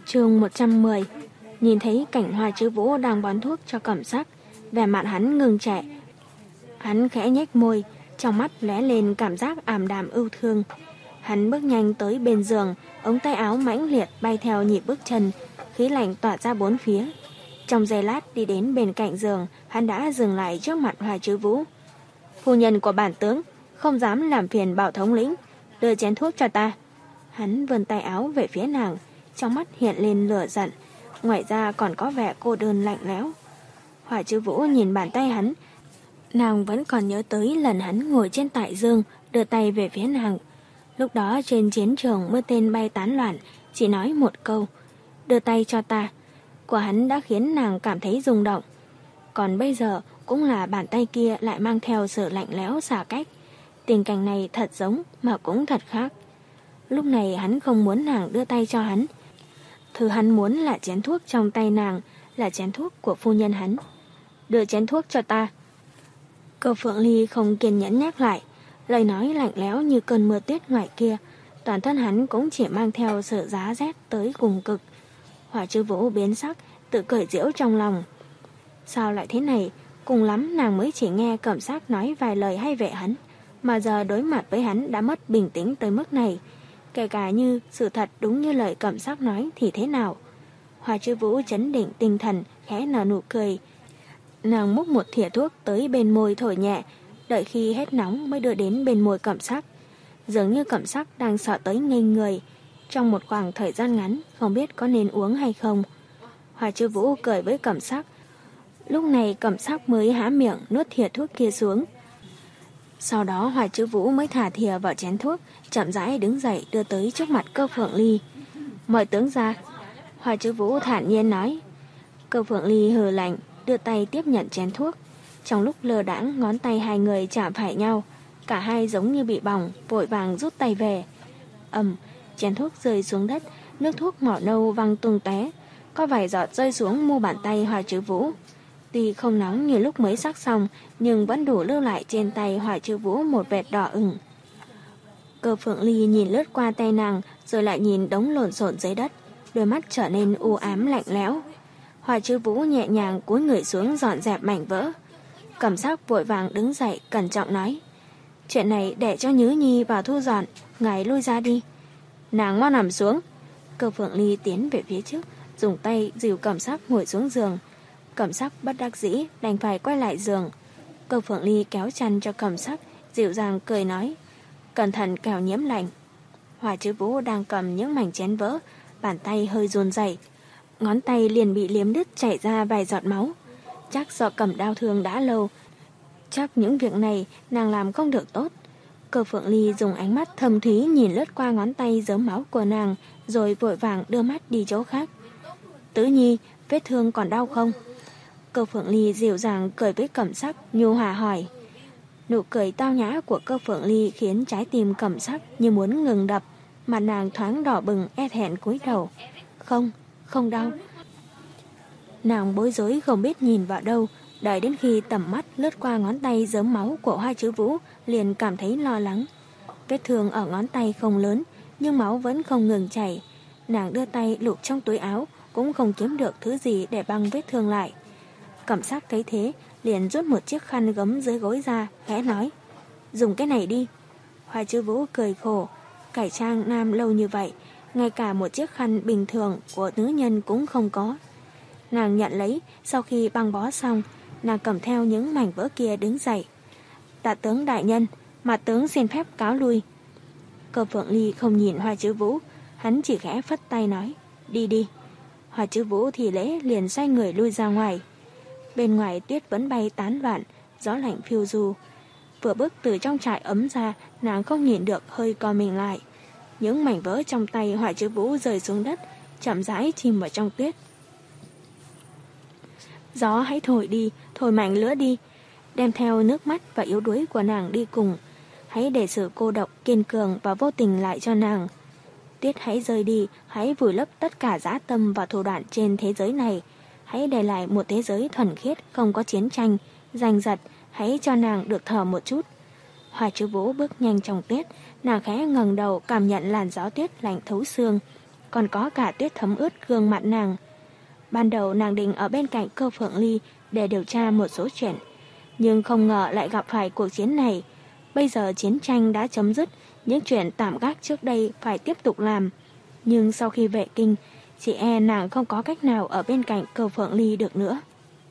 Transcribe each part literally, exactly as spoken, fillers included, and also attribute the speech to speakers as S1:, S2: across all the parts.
S1: Chương một trăm mười. Nhìn thấy cảnh Hoa Chứ Vũ đang bón thuốc cho Cẩm Sắc, vẻ mặt hắn ngừng trẻ. Hắn khẽ nhếch môi, trong mắt lóe lên cảm giác ảm đạm ưu thương. Hắn bước nhanh tới bên giường, ống tay áo mãnh liệt bay theo nhịp bước chân, khí lạnh tỏa ra bốn phía. Trong giây lát đi đến bên cạnh giường, hắn đã dừng lại trước mặt Hoa Chứ Vũ. Phu nhân của bản tướng, không dám làm phiền Bảo thống lĩnh, đưa chén thuốc cho ta. Hắn vươn tay áo về phía nàng, trong mắt hiện lên lửa giận, ngoài ra còn có vẻ cô đơn lạnh lẽo. Hoa Chứ Vũ nhìn bàn tay hắn, nàng vẫn còn nhớ tới lần hắn ngồi trên đại dương, đưa tay về phía nàng. Lúc đó trên chiến trường mưa tên bay tán loạn, chỉ nói một câu, đưa tay cho ta, của hắn đã khiến nàng cảm thấy rung động. Còn bây giờ cũng là bàn tay kia lại mang theo sự lạnh lẽo xa cách. Tình cảnh này thật giống mà cũng thật khác. Lúc này hắn không muốn nàng đưa tay cho hắn. Thứ hắn muốn là chén thuốc trong tay nàng, là chén thuốc của phu nhân hắn. Đưa chén thuốc cho ta. Cơ Phượng Ly không kiên nhẫn nhắc lại, lời nói lạnh lẽo như cơn mưa tuyết ngoài kia. Toàn thân hắn cũng chỉ mang theo sự giá rét tới cùng cực. Hoa Chứ Vũ biến sắc, tự cười giễu trong lòng. Sao lại thế này? Cùng lắm nàng mới chỉ nghe Cẩm Sắc nói vài lời hay vệ hắn, mà giờ đối mặt với hắn đã mất bình tĩnh tới mức này. Kể cả như sự thật đúng như lời Cẩm Sắc nói thì thế nào? Hoa Chứ Vũ chấn định tinh thần, khẽ nở nụ cười. Nàng múc một thìa thuốc tới bên môi thổi nhẹ, đợi khi hết nóng mới đưa đến bên môi Cẩm Sắc. Dường như Cẩm Sắc đang sợ tới ngây người. Trong một khoảng thời gian ngắn không biết có nên uống hay không. Hoa Chứ Vũ cười với Cẩm Sắc. Lúc này Cẩm Sắc mới há miệng nuốt thìa thuốc kia xuống. Sau đó Hoa Chứ Vũ mới thả thìa vào chén thuốc, chậm rãi đứng dậy đưa tới trước mặt Cơ Phượng Ly. Mời tướng ra. Hoa Chứ Vũ thản nhiên nói. Cơ Phượng Ly hừ lạnh, đưa tay tiếp nhận chén thuốc. Trong lúc lơ đãng, ngón tay hai người chạm phải nhau, cả hai giống như bị bỏng, vội vàng rút tay về. Ầm, chén thuốc rơi xuống đất, nước thuốc màu nâu văng tung tóe, có vài giọt rơi xuống mu bàn tay Hoa Chứ Vũ. Tuy không nóng như lúc mới sắc xong, nhưng vẫn đủ lưu lại trên tay Hoa Chứ Vũ một vệt đỏ ửng. Cơ Phượng Ly nhìn lướt qua tay nàng, rồi lại nhìn đống lộn xộn dưới đất, đôi mắt trở nên u ám lạnh lẽo. Hoa Chứ Vũ nhẹ nhàng cúi người xuống dọn dẹp mảnh vỡ. Cẩm Sắc vội vàng đứng dậy cẩn trọng nói, chuyện này để cho Nhứ Nhi vào thu dọn, ngài lui ra đi. Nàng mau nằm xuống. Cơ Phượng Ly tiến về phía trước, dùng tay dìu Cẩm Sắc ngồi xuống giường. Cẩm Sắc bất đắc dĩ đành phải quay lại giường. Cơ Phượng Ly kéo chăn cho Cẩm Sắc, dịu dàng cười nói, cẩn thận kẻo nhiễm lạnh. Hoa Chứ Vũ đang cầm những mảnh chén vỡ, bàn tay hơi run rẩy, ngón tay liền bị liếm đứt chảy ra vài giọt máu. Chắc do cầm đau thương đã lâu, chắc những việc này nàng làm không được tốt. Cơ Phượng Ly dùng ánh mắt thâm thúy nhìn lướt qua ngón tay dớm máu của nàng, rồi vội vàng đưa mắt đi chỗ khác. Tứ Nhi, vết thương còn đau không? Cơ Phượng Ly dịu dàng cười với Cẩm Sắc, nhu hòa hỏi. Nụ cười tao nhã của Cơ Phượng Ly khiến trái tim Cẩm Sắc như muốn ngừng đập, mặt nàng thoáng đỏ bừng e thẹn cúi đầu. Không, không đau. Nàng bối rối không biết nhìn vào đâu, đợi đến khi tầm mắt lướt qua ngón tay dớm máu của Hoa Chứ Vũ, liền cảm thấy lo lắng. Vết thương ở ngón tay không lớn, nhưng máu vẫn không ngừng chảy. Nàng đưa tay lục trong túi áo, cũng không kiếm được thứ gì để băng vết thương lại. Cẩm Sắc thấy thế, liền rút một chiếc khăn gấm dưới gối ra, khẽ nói, dùng cái này đi. Hoa Chứ Vũ cười khổ, cải trang nam lâu như vậy, ngay cả một chiếc khăn bình thường của nữ nhân cũng không có. Nàng nhận lấy, sau khi băng bó xong, nàng cầm theo những mảnh vỡ kia đứng dậy. Tạ tướng đại nhân, mặt tướng xin phép cáo lui. Cơ Phượng Ly không nhìn Hoa Chứ Vũ, hắn chỉ khẽ phất tay nói, đi đi. Hoa Chứ Vũ thì lễ liền xoay người lui ra ngoài. Bên ngoài tuyết vẫn bay tán loạn, gió lạnh phiêu du. Vừa bước từ trong trại ấm ra, nàng không nhìn được hơi co mình lại. Những mảnh vỡ trong tay Hoa Chứ Vũ rơi xuống đất, chậm rãi chìm vào trong tuyết. Gió hãy thổi đi, thổi mạnh lửa đi, đem theo nước mắt và yếu đuối của nàng đi cùng. Hãy để sự cô độc, kiên cường và vô tình lại cho nàng. Tuyết hãy rơi đi, hãy vùi lấp tất cả dã tâm và thủ đoạn trên thế giới này. Hãy để lại một thế giới thuần khiết, không có chiến tranh, giành giật, hãy cho nàng được thở một chút. Hoa Chứ Vũ bước nhanh trong tuyết, nàng khẽ ngẩng đầu cảm nhận làn gió tuyết lạnh thấu xương. còn có cả tuyết thấm ướt gương mặt nàng. Ban đầu nàng định ở bên cạnh Cơ Phượng Ly để điều tra một số chuyện, nhưng không ngờ lại gặp phải cuộc chiến này. Bây giờ chiến tranh đã chấm dứt, những chuyện tạm gác trước đây phải tiếp tục làm. Nhưng sau khi về kinh, chị e nàng không có cách nào ở bên cạnh Cơ Phượng Ly được nữa.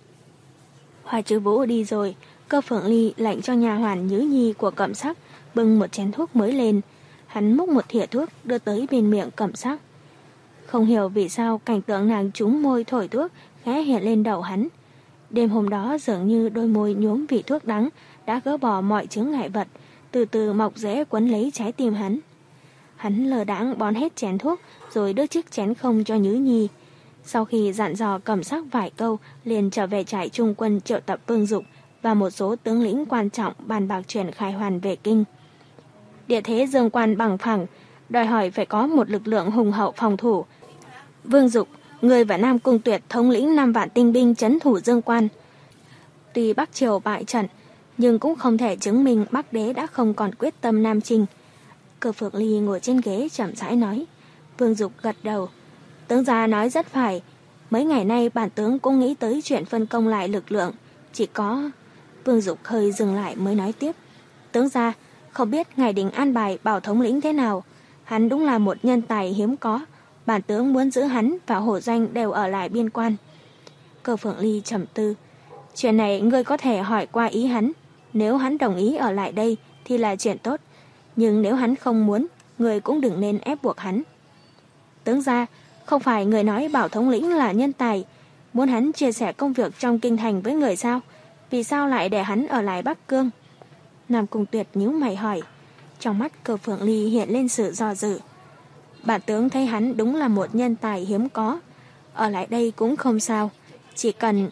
S1: Hoa Chứ Vũ đi rồi, Cơ Phượng Ly lệnh cho nhà hoàn Nhứ Nhi của Cẩm Sắc bưng một chén thuốc mới lên. Hắn múc một thìa thuốc đưa tới bên miệng Cẩm Sắc. Không hiểu vì sao cảnh tượng nàng trúng môi thổi thuốc khẽ hiện lên đầu hắn. Đêm hôm đó dường như đôi môi nhuốm vị thuốc đắng đã gỡ bỏ mọi chướng ngại vật, từ từ mọc rễ quấn lấy trái tim hắn. Hắn lờ đãng bón hết chén thuốc rồi đưa chiếc chén không cho Nhứ Nhi. Sau khi dặn dò Cẩm Sắc vài câu, liền trở về trại trung quân triệu tập Vương Dục và một số tướng lĩnh quan trọng bàn bạc chuyện khai hoàn về kinh. Địa thế Dương Quan bằng phẳng, đòi hỏi phải có một lực lượng hùng hậu phòng thủ. Vương Dục, người và Nam Cung Tuyệt thống lĩnh năm vạn tinh binh trấn thủ Dương Quan. Tuy Bắc Triều bại trận, nhưng cũng không thể chứng minh Bắc Đế đã không còn quyết tâm Nam Chinh. Cơ Phượng Ly ngồi trên ghế chậm rãi nói. Vương Dục gật đầu. Tướng gia nói rất phải. Mấy ngày nay bản tướng cũng nghĩ tới chuyện phân công lại lực lượng. Chỉ có... Vương Dục hơi dừng lại mới nói tiếp. Tướng gia, không biết ngài định an bài Bảo thống lĩnh thế nào. Hắn đúng là một nhân tài hiếm có. Bản tướng muốn giữ hắn và Hổ Danh đều ở lại biên quan. Cơ Phượng Ly trầm tư. Chuyện này ngươi có thể hỏi qua ý hắn. Nếu hắn đồng ý ở lại đây thì là chuyện tốt. Nhưng nếu hắn không muốn, người cũng đừng nên ép buộc hắn. Tướng gia, không phải người nói Bảo thống lĩnh là nhân tài, muốn hắn chia sẻ công việc trong kinh thành với người sao? Vì sao lại để hắn ở lại Bắc Cương? Nam Cung Tuyệt nhíu mày hỏi. Trong mắt Cơ Phượng Ly hiện lên sự do dự. Bản tướng thấy hắn đúng là một nhân tài hiếm có. Ở lại đây cũng không sao. Chỉ cần...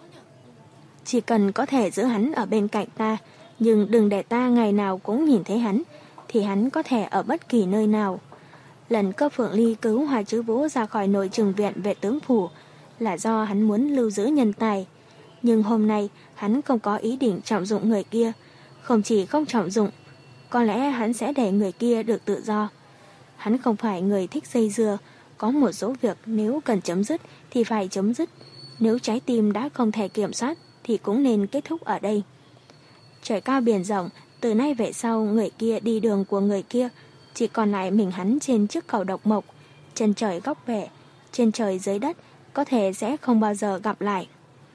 S1: Chỉ cần có thể giữ hắn ở bên cạnh ta, nhưng đừng để ta ngày nào cũng nhìn thấy hắn, thì hắn có thể ở bất kỳ nơi nào. Lần Cơ Phượng Ly cứu Hoa Chứ Vũ ra khỏi nội trừng viện về tướng phủ là do hắn muốn lưu giữ nhân tài. Nhưng hôm nay hắn không có ý định trọng dụng người kia. Không chỉ không trọng dụng, có lẽ hắn sẽ để người kia được tự do. Hắn không phải người thích dây dưa. Có một số việc nếu cần chấm dứt thì phải chấm dứt. Nếu trái tim đã không thể kiểm soát thì cũng nên kết thúc ở đây. Trời cao biển rộng, từ nay về sau người kia đi đường của người kia, chỉ còn lại mình hắn trên chiếc cầu độc mộc. Chân trời góc bể, trên trời dưới đất, có thể sẽ không bao giờ gặp lại.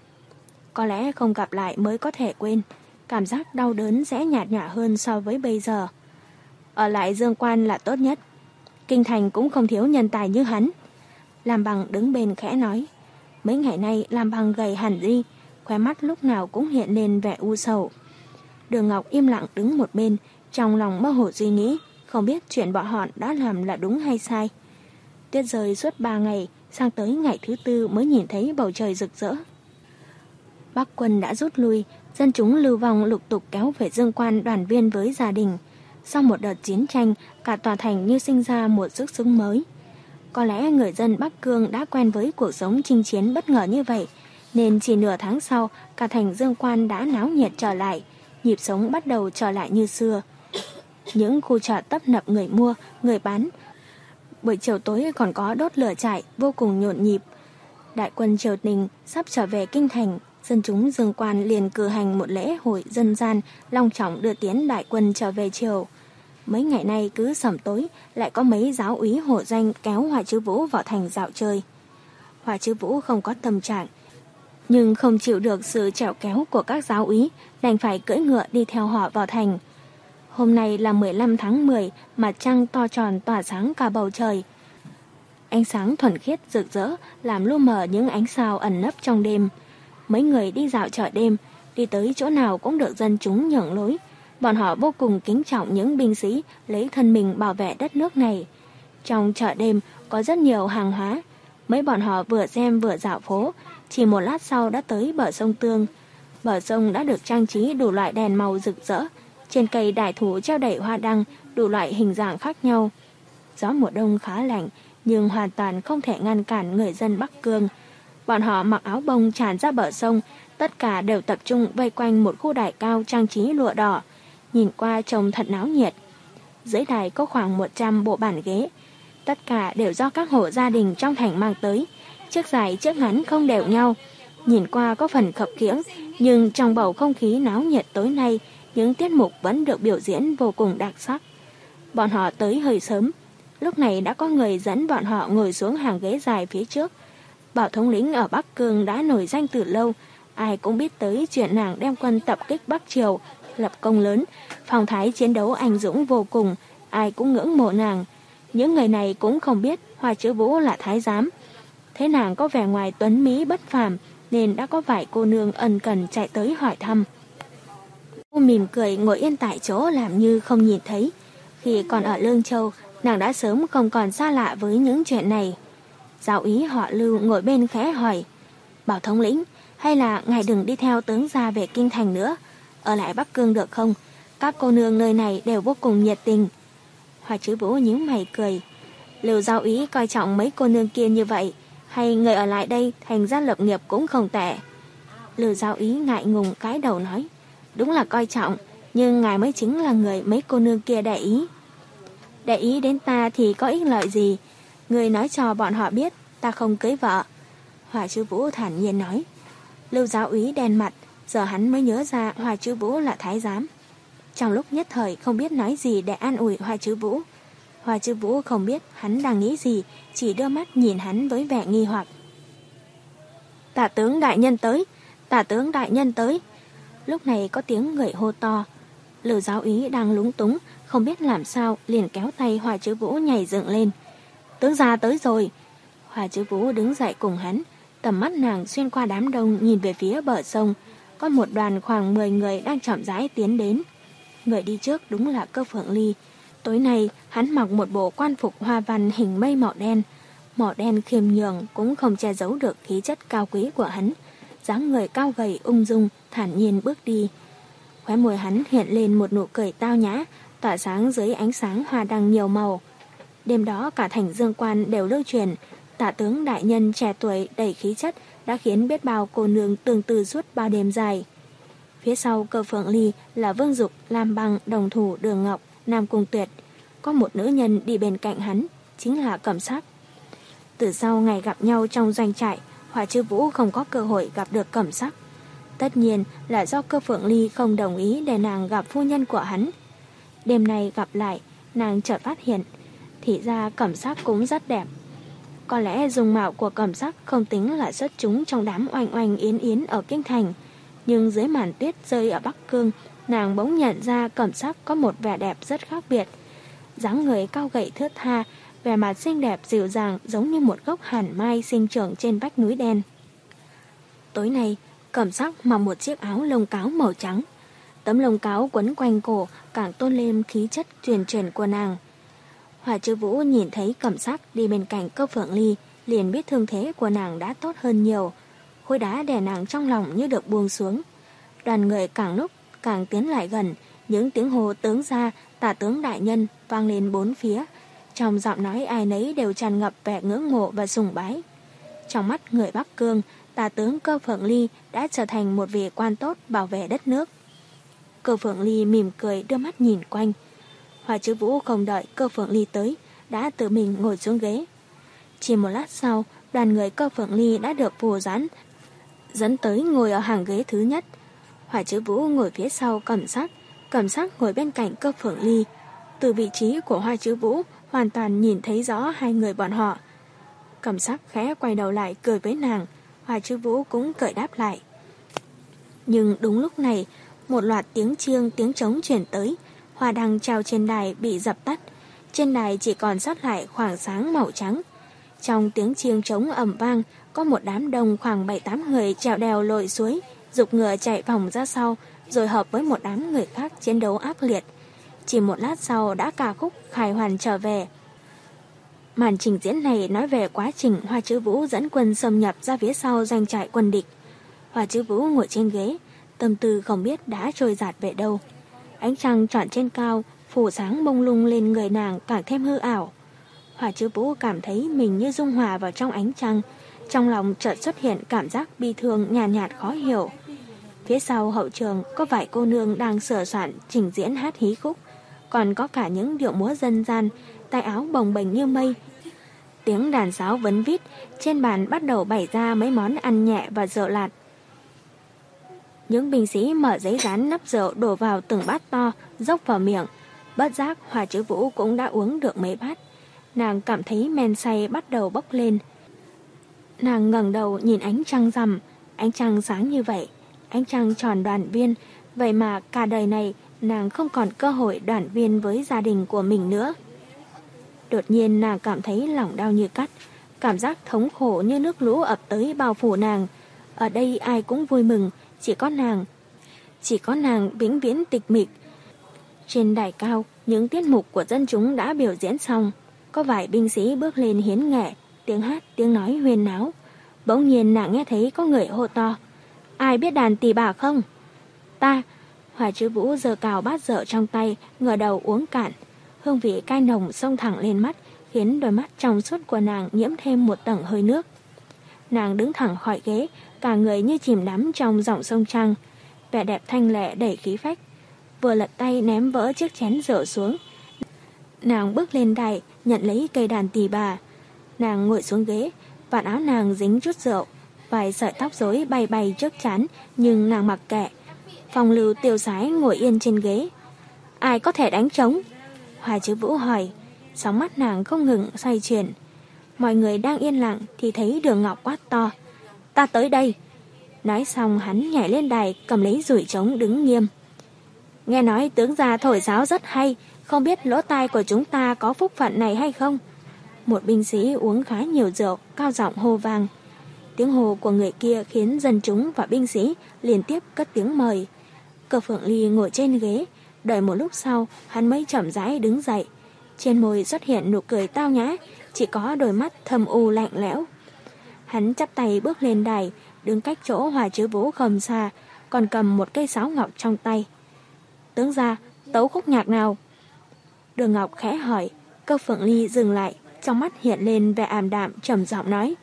S1: Có lẽ không gặp lại mới có thể quên. Cảm giác đau đớn sẽ nhạt nhòa hơn so với bây giờ. Ở lại Dương Quan là tốt nhất. Kinh thành cũng không thiếu nhân tài như hắn. Lam Bằng đứng bên khẽ nói. Mấy ngày nay Lam Bằng gầy hẳn đi, khóe mắt lúc nào cũng hiện lên vẻ u sầu. Đường Ngọc im lặng đứng một bên, trong lòng mơ hồ suy nghĩ, không biết chuyện bọn họ đã làm là đúng hay sai. Tuyết rơi suốt ba ngày, sang tới ngày thứ tư mới nhìn thấy bầu trời rực rỡ. Bắc quân đã rút lui, dân chúng lưu vong lục tục kéo về Dương Quan đoàn viên với gia đình. Sau một đợt chiến tranh, cả tòa thành như sinh ra một sức sống mới. Có lẽ người dân Bắc Cương đã quen với cuộc sống chinh chiến bất ngờ như vậy, nên chỉ nửa tháng sau, cả thành Dương Quan đã náo nhiệt trở lại, nhịp sống bắt đầu trở lại như xưa. Những khu chợ tấp nập người mua, người bán. Buổi chiều tối còn có đốt lửa trại, vô cùng nhộn nhịp. Đại quân triều đình sắp trở về kinh thành, dân chúng Dương Quan liền cử hành một lễ hội dân gian long trọng đưa tiến đại quân trở về triều. Mấy ngày nay cứ sẩm tối lại có mấy giáo úy hổ danh kéo Hoa Chứ Vũ vào thành dạo chơi. Hoa Chứ Vũ không có tâm trạng, nhưng không chịu được sự trèo kéo của các giáo úy, đành phải cưỡi ngựa đi theo họ vào thành. Hôm nay là mười lăm tháng mười, mặt trăng to tròn tỏa sáng cả bầu trời. Ánh sáng thuần khiết rực rỡ làm lu mờ những ánh sao ẩn nấp trong đêm. Mấy người đi dạo chợ đêm, đi tới chỗ nào cũng được dân chúng nhường lối. Bọn họ vô cùng kính trọng những binh sĩ lấy thân mình bảo vệ đất nước này. Trong chợ đêm có rất nhiều hàng hóa. Mấy bọn họ vừa xem vừa dạo phố, chỉ một lát sau đã tới bờ sông Tương. Bờ sông đã được trang trí đủ loại đèn màu rực rỡ. Trên cây đại thụ treo đầy hoa đăng, đủ loại hình dạng khác nhau. Gió mùa đông khá lạnh, nhưng hoàn toàn không thể ngăn cản người dân Bắc Cương. Bọn họ mặc áo bông tràn ra bờ sông, tất cả đều tập trung vây quanh một khu đài cao trang trí lụa đỏ. Nhìn qua trông thật náo nhiệt. Dưới đài có khoảng một trăm bộ bàn ghế. Tất cả đều do các hộ gia đình trong thành mang tới, chiếc dài chiếc ngắn không đều nhau. Nhìn qua có phần khập khiễng, nhưng trong bầu không khí náo nhiệt tối nay, những tiết mục vẫn được biểu diễn vô cùng đặc sắc. Bọn họ tới hơi sớm, lúc này đã có người dẫn bọn họ ngồi xuống hàng ghế dài phía trước. Bảo thống lĩnh ở Bắc Cương đã nổi danh từ lâu, ai cũng biết tới chuyện nàng đem quân tập kích Bắc Triều, lập công lớn, phong thái chiến đấu anh dũng vô cùng, ai cũng ngưỡng mộ nàng. Những người này cũng không biết Hoa Chữ Vũ là thái giám. Thế nàng có vẻ ngoài tuấn mỹ bất phàm, nên đã có vài cô nương ân cần chạy tới hỏi thăm. Cô mỉm cười ngồi yên tại chỗ làm như không nhìn thấy. Khi còn ở Lương Châu, nàng đã sớm không còn xa lạ với những chuyện này. Giáo úy họ Lưu ngồi bên khẽ hỏi, Bảo thống lĩnh, hay là ngài đừng đi theo tướng gia về kinh thành nữa, ở lại Bắc Cương được không? Các cô nương nơi này đều vô cùng nhiệt tình. Hoa Chữ Vũ nhíu mày cười, Lưu giáo úy coi trọng mấy cô nương kia như vậy, hay người ở lại đây thành ra lập nghiệp cũng không tệ. Lưu giáo úy ngại ngùng cái đầu nói, đúng là coi trọng, nhưng ngài mới chính là người mấy cô nương kia để ý. Để ý đến ta thì có ích lợi gì? Người nói cho bọn họ biết ta không cưới vợ. Hoa Chữ Vũ thản nhiên nói. Lưu giáo úy đen mặt, giờ hắn mới nhớ ra Hoa Chữ Vũ là thái giám. Trong lúc nhất thời không biết nói gì để an ủi Hoa Chữ Vũ. Hoa Chữ Vũ không biết hắn đang nghĩ gì, chỉ đưa mắt nhìn hắn với vẻ nghi hoặc. Tả tướng đại nhân tới, tả tướng đại nhân tới. Lúc này có tiếng người hô to. Lưu giáo úy đang lúng túng, không biết làm sao, liền kéo tay Hoa Chữ Vũ nhảy dựng lên. Tướng gia tới rồi. Hoa Chữ Vũ đứng dậy cùng hắn, tầm mắt nàng xuyên qua đám đông nhìn về phía bờ sông. Có một đoàn khoảng mười người đang chậm rãi tiến đến. Người đi trước đúng là Cơ Phượng Ly. Tối nay hắn mặc một bộ quan phục hoa văn hình mây màu đen. Màu đen khiêm nhường cũng không che giấu được khí chất cao quý của hắn. Dáng người cao gầy ung dung, thản nhiên bước đi. Khóe môi hắn hiện lên một nụ cười tao nhã, tỏa sáng dưới ánh sáng hoa đăng nhiều màu. Đêm đó cả thành Dương Quan đều lưu truyền, tả tướng đại nhân trẻ tuổi đầy khí chất đã khiến biết bao cô nương tương tư suốt bao đêm dài. Phía sau Cơ Phượng Ly là Vương Dục, Lam Băng, Đồng Thủ, Đường Ngọc, Nam Cung Tuyệt. Có một nữ nhân đi bên cạnh hắn, chính là Cẩm Sắc. Từ sau ngày gặp nhau trong doanh trại, Hoa Chữ Vũ không có cơ hội gặp được Cẩm Sắc. Tất nhiên là do Cơ Phượng Ly không đồng ý để nàng gặp phu nhân của hắn. Đêm nay gặp lại, nàng chợt phát hiện, thì ra Cẩm Sắc cũng rất đẹp. Có lẽ dung mạo của Cẩm Sắc không tính là xuất chúng trong đám oanh oanh yến yến ở kinh thành, nhưng dưới màn tuyết rơi ở Bắc Cương, nàng bỗng nhận ra Cẩm Sắc có một vẻ đẹp rất khác biệt. Dáng người cao gầy thướt tha, vẻ mặt xinh đẹp dịu dàng giống như một gốc hàn mai sinh trưởng trên vách núi đen. Tối nay, Cẩm Sắc mặc một chiếc áo lông cáo màu trắng. Tấm lông cáo quấn quanh cổ càng tôn lên khí chất truyền truyền của nàng. Hoa Chữ Vũ nhìn thấy Cẩm Sắc đi bên cạnh Cơ Phượng Ly, liền biết thương thế của nàng đã tốt hơn nhiều. Khối đá đè nàng trong lòng như được buông xuống. Đoàn người càng lúc càng tiến lại gần, những tiếng hô tướng gia, tả tướng đại nhân vang lên bốn phía. Trong giọng nói ai nấy đều tràn ngập vẻ ngưỡng mộ và sùng bái. Trong mắt người Bắc Cương, tả tướng Cơ Phượng Ly đã trở thành một vị quan tốt bảo vệ đất nước. Cơ Phượng Ly mỉm cười đưa mắt nhìn quanh. Hoa Chữ Vũ không đợi Cơ Phượng Ly tới, đã tự mình ngồi xuống ghế. Chỉ một lát sau, đoàn người Cơ Phượng Ly đã được phù dẫn dẫn tới ngồi ở hàng ghế thứ nhất. Hoa Chữ Vũ ngồi phía sau Cẩm Sắc, Cẩm Sắc ngồi bên cạnh Cơ Phượng Ly. Từ vị trí của Hoa Chữ Vũ hoàn toàn nhìn thấy rõ hai người bọn họ. Cẩm Sắc khẽ quay đầu lại cười với nàng, Hoa Chữ Vũ cũng cười đáp lại. Nhưng đúng lúc này, một loạt tiếng chiêng tiếng trống chuyển tới, hoa đăng treo trên đài bị dập tắt. Trên đài chỉ còn sót lại khoảng sáng màu trắng. Trong tiếng chiêng trống ầm vang, có một đám đông khoảng bảy tám người trèo đèo lội suối, giục ngựa chạy vòng ra sau, rồi hợp với một đám người khác chiến đấu ác liệt. Chỉ một lát sau đã ca khúc khải hoàn trở về. Màn trình diễn này nói về quá trình Hoa Chữ Vũ dẫn quân xâm nhập ra phía sau doanh trại quân địch. Hoa Chữ Vũ ngồi trên ghế, tâm tư không biết đã trôi dạt về đâu. Ánh trăng tròn trên cao, phủ sáng bông lung lên người nàng càng thêm hư ảo. Hoa Chữ Vũ cảm thấy mình như dung hòa vào trong ánh trăng, trong lòng chợt xuất hiện cảm giác bi thương nhàn nhạt, nhạt khó hiểu. Phía sau hậu trường có vài cô nương đang sửa soạn trình diễn hát hí khúc, còn có cả những điệu múa dân gian, tay áo bồng bềnh như mây, Tiếng đàn sáo vấn vít, trên bàn bắt đầu bày ra mấy món ăn nhẹ và rượu lạt. Những binh sĩ mở giấy dán nắp rượu đổ vào từng bát to, dốc vào miệng. Bất giác Hòa Chứ Vũ cũng đã uống được mấy bát. Nàng cảm thấy men say bắt đầu bốc lên. Nàng ngẩng đầu nhìn ánh trăng rằm, ánh trăng sáng như vậy, ánh trăng tròn đoàn viên, vậy mà cả đời này nàng không còn cơ hội đoàn viên với gia đình của mình nữa. Đột nhiên nàng cảm thấy lòng đau như cắt, cảm giác thống khổ như nước lũ ập tới bao phủ nàng. Ở đây ai cũng vui mừng, chỉ có nàng, chỉ có nàng vĩnh viễn tịch mịch. Trên đài cao, những tiết mục của dân chúng đã biểu diễn xong, có vài binh sĩ bước lên hiến nghệ, tiếng hát, tiếng nói huyên náo. Bỗng nhiên nàng nghe thấy có người hô to: "Ai biết đàn tỳ bà không?" "Ta." Hòa Chứ Vũ giơ cào bát rượu trong tay, ngửa đầu uống cạn. Hương vị cay nồng xông thẳng lên mắt, khiến đôi mắt trong suốt của nàng nhiễm thêm một tầng hơi nước. Nàng đứng thẳng khỏi ghế, cả người như chìm đắm trong dòng sông trăng. Vẻ đẹp thanh lệ đầy khí phách. Vừa lật tay ném vỡ chiếc chén rượu xuống, nàng bước lên đài nhận lấy cây đàn tỳ bà. Nàng ngồi xuống ghế, vạt áo nàng dính chút rượu, vài sợi tóc rối bay bay trước trán, nhưng nàng mặc kệ. Phong lưu tiêu sái ngồi yên trên ghế. "Ai có thể đánh trống?" Hòa Chứ Vũ hỏi. Sóng mắt nàng không ngừng xoay chuyển. Mọi người đang yên lặng thì thấy Đường Ngọc quát to: "Ta tới đây!" Nói xong hắn nhảy lên đài, cầm lấy dùi trống đứng nghiêm. "Nghe nói tướng gia thổi sáo rất hay, không biết lỗ tai của chúng ta có phúc phận này hay không?" Một binh sĩ uống khá nhiều rượu cao giọng hô vang. Tiếng hô của người kia khiến dân chúng và binh sĩ liên tiếp cất tiếng mời. Cơ Phượng Ly ngồi trên ghế, đợi một lúc sau hắn mới chậm rãi đứng dậy. Trên môi xuất hiện nụ cười tao nhã, chỉ có đôi mắt thâm u lạnh lẽo. Hắn chắp tay bước lên đài, đứng cách chỗ Hòa Chứ Vũ không xa, còn cầm một cây sáo ngọc trong tay. "Tướng gia, tấu khúc nhạc nào?" Đường Ngọc khẽ hỏi. Cơ Phượng Ly dừng lại, trong mắt hiện lên vẻ ảm đạm, trầm giọng nói: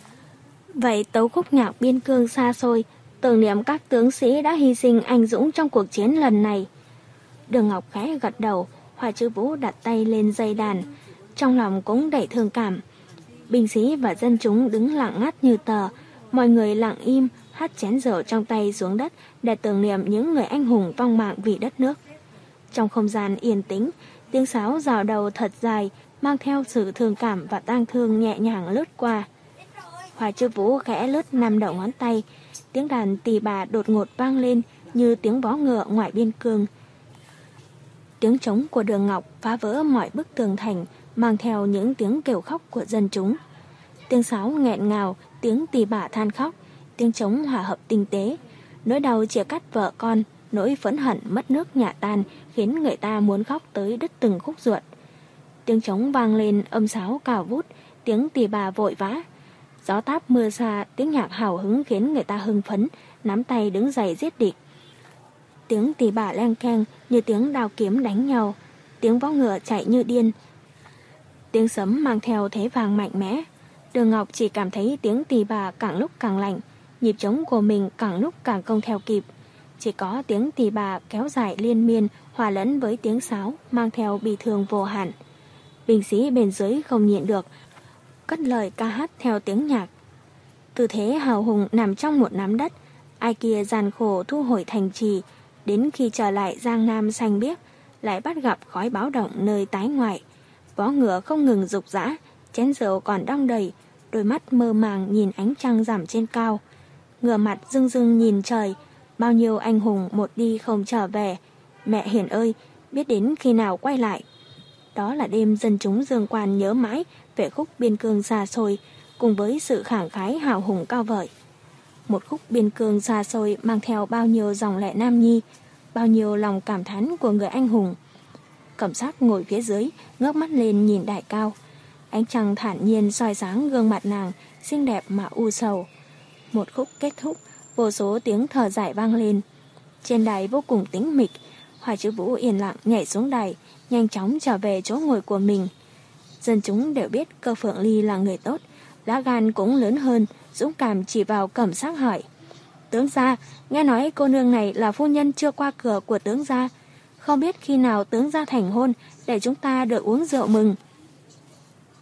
S1: "Vậy tấu khúc nhạc biên cương xa xôi, tưởng niệm các tướng sĩ đã hy sinh anh dũng trong cuộc chiến lần này." Đường Ngọc khẽ gật đầu. Hòa Chứ Vũ đặt tay lên dây đàn, trong lòng cũng đầy thương cảm. Binh sĩ và dân chúng đứng lặng ngắt như tờ, mọi người lặng im, hất chén rượu trong tay xuống đất để tưởng niệm những người anh hùng vong mạng vì đất nước. Trong không gian yên tĩnh, tiếng sáo rào đầu thật dài, mang theo sự thương cảm và tang thương nhẹ nhàng lướt qua. Hòa Chứ Vũ khẽ lướt năm đầu ngón tay, tiếng đàn tỳ bà đột ngột vang lên như tiếng vó ngựa ngoài biên cương. Tiếng trống của Đường Ngọc phá vỡ mọi bức tường thành, mang theo những tiếng kêu khóc của dân chúng. Tiếng sáo nghẹn ngào, tiếng tỳ bà than khóc, tiếng trống hòa hợp tinh tế. Nỗi đau chia cắt vợ con, nỗi phẫn hận mất nước nhà tan khiến người ta muốn khóc tới đứt từng khúc ruột. Tiếng trống vang lên, âm sáo cao vút, tiếng tỳ bà vội vã. Gió táp mưa xa, tiếng nhạc hào hứng khiến người ta hưng phấn, nắm tay đứng dậy giết địch. Tiếng tỳ bà leng keng như tiếng đao kiếm đánh nhau, tiếng vó ngựa chạy như điên. Tiếng sấm mang theo thế vang mạnh mẽ. Đường Ngọc chỉ cảm thấy tiếng tỳ bà càng lúc càng lạnh, nhịp trống của mình càng lúc càng không theo kịp. Chỉ có tiếng tỳ bà kéo dài liên miên, hòa lẫn với tiếng sáo, mang theo bi thương vô hạn. Binh sĩ bên dưới không nhịn được, cất lời ca hát theo tiếng nhạc. Tư thế hào hùng nằm trong một nắm đất, ai kia gian khổ thu hồi thành trì, đến khi trở lại Giang Nam xanh biếc, lại bắt gặp khói báo động nơi tái ngoại. Vó ngựa không ngừng rục rã, chén rượu còn đong đầy, đôi mắt mơ màng nhìn ánh trăng rằm trên cao. Ngửa mặt rưng rưng nhìn trời, bao nhiêu anh hùng một đi không trở về. Mẹ hiền ơi, biết đến khi nào quay lại. Đó là đêm dân chúng Dương Quan nhớ mãi về khúc biên cương xa xôi, cùng với sự khẳng khái hào hùng cao vời. Một khúc biên cương xa xôi mang theo bao nhiêu dòng lệ nam nhi, bao nhiêu lòng cảm thán của người anh hùng. Cẩm Sắc ngồi phía dưới, ngước mắt lên nhìn đài cao. Ánh trăng thản nhiên soi sáng gương mặt nàng, xinh đẹp mà u sầu. Một khúc kết thúc, vô số tiếng thở dài vang lên. Trên đài vô cùng tĩnh mịch, Hòa Chứ Vũ yên lặng nhảy xuống đài, nhanh chóng trở về chỗ ngồi của mình. Dân chúng đều biết Cơ Phượng Ly là người tốt, lá gan cũng lớn hơn, dũng cảm chỉ vào Cẩm Sắc hỏi: "Tướng gia, nghe nói cô nương này là phu nhân chưa qua cửa của tướng gia, không biết khi nào tướng gia thành hôn để chúng ta được uống rượu mừng."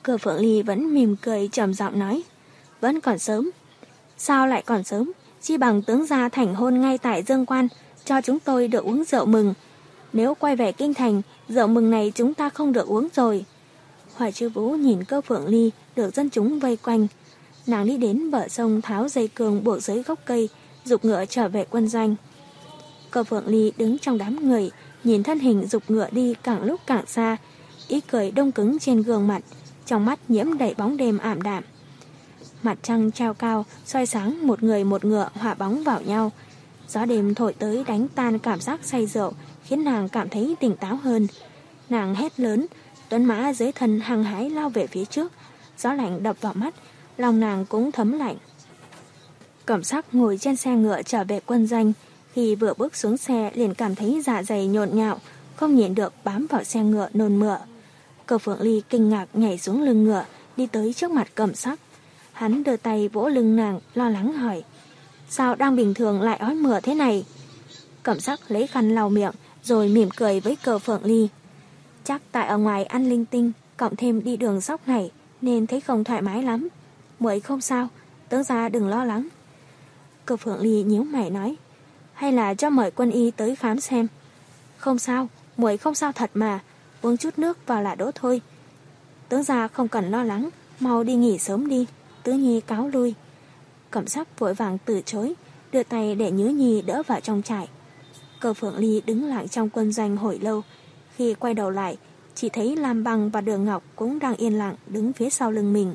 S1: Cơ Phượng Ly vẫn mỉm cười trầm giọng nói, vẫn còn sớm. Sao lại còn sớm? Chi bằng tướng gia thành hôn ngay tại Dương Quan, cho chúng tôi được uống rượu mừng. Nếu quay về kinh thành, rượu mừng này chúng ta không được uống rồi. Hoài Chư Vũ nhìn Cơ Phượng Ly được dân chúng vây quanh. Nàng đi đến bờ sông tháo dây cương buộc dưới gốc cây, giục ngựa trở về quân doanh. Cơ Phượng Ly đứng trong đám người, nhìn thân hình giục ngựa đi càng lúc càng xa, ý cười đông cứng trên gương mặt, trong mắt nhiễm đầy bóng đêm ảm đạm. Mặt trăng treo cao, soi sáng một người một ngựa hòa bóng vào nhau. Gió đêm thổi tới đánh tan cảm giác say rượu, khiến nàng cảm thấy tỉnh táo hơn. Nàng hét lớn, tuấn mã dưới thân hăng hái lao về phía trước. Gió lạnh đập vào mắt, lòng nàng cũng thấm lạnh. Cẩm Sắc ngồi trên xe ngựa trở về quân doanh. Khi vừa bước xuống xe liền cảm thấy dạ dày nhộn nhạo, không nhịn được bám vào xe ngựa nôn mửa. Cơ Phượng Ly kinh ngạc nhảy xuống lưng ngựa, đi tới trước mặt Cẩm Sắc. Hắn đưa tay vỗ lưng nàng, lo lắng hỏi, sao đang bình thường lại ói mửa thế này? Cẩm Sắc lấy khăn lau miệng, rồi mỉm cười với Cơ Phượng Ly. Chắc tại ở ngoài ăn linh tinh, cộng thêm đi đường dốc này, nên thấy không thoải mái lắm. Muội không sao, tướng gia đừng lo lắng. Cơ Phượng Ly nhíu mày nói, hay là cho mời quân y tới khám xem. Không sao, muội không sao thật mà, uống chút nước vào là đỡ thôi. Tướng gia không cần lo lắng, mau đi nghỉ sớm đi, Tứ Nhi cáo lui. Cẩm Sắc vội vàng từ chối, đưa tay để Nhứ Nhi đỡ vào trong trại. Cơ Phượng Ly đứng lại trong quân doanh hồi lâu, khi quay đầu lại, chỉ thấy Lam Băng và Đường Ngọc cũng đang yên lặng đứng phía sau lưng mình.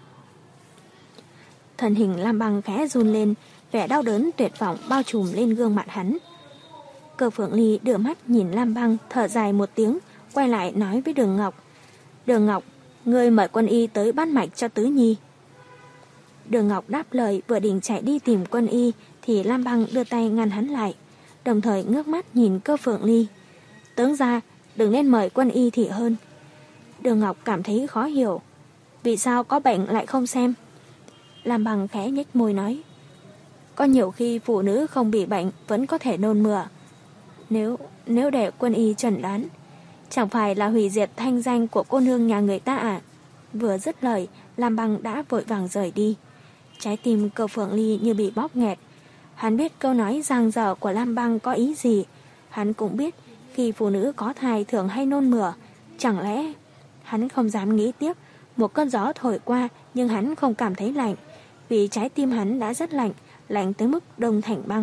S1: Thân hình Lam Băng khẽ run lên, vẻ đau đớn tuyệt vọng bao trùm lên gương mặt hắn. Cơ Phượng Ly đưa mắt nhìn Lam Băng, thở dài một tiếng, quay lại nói với Đường Ngọc, Đường Ngọc, ngươi mời quân y tới bắt mạch cho Tứ Nhi. Đường Ngọc đáp lời, vừa định chạy đi tìm quân y thì Lam Băng đưa tay ngăn hắn lại, đồng thời ngước mắt nhìn Cơ Phượng Ly. Tướng gia, đừng nên mời quân y thì hơn. Đường Ngọc cảm thấy khó hiểu, vì sao có bệnh lại không xem? Lam Băng khẽ nhếch môi nói, có nhiều khi phụ nữ không bị bệnh vẫn có thể nôn mửa. Nếu nếu để quân y chẩn đoán, chẳng phải là hủy diệt thanh danh của cô nương nhà người ta à? Vừa dứt lời, Lam Băng đã vội vàng rời đi. Trái tim Cơ Phượng Ly như bị bóp nghẹt. Hắn biết câu nói giang dở của Lam Băng có ý gì. Hắn cũng biết khi phụ nữ có thai thường hay nôn mửa. Chẳng lẽ... Hắn không dám nghĩ tiếp. Một cơn gió thổi qua nhưng hắn không cảm thấy lạnh, vì trái tim hắn đã rất lạnh, lạnh tới mức đông thành băng.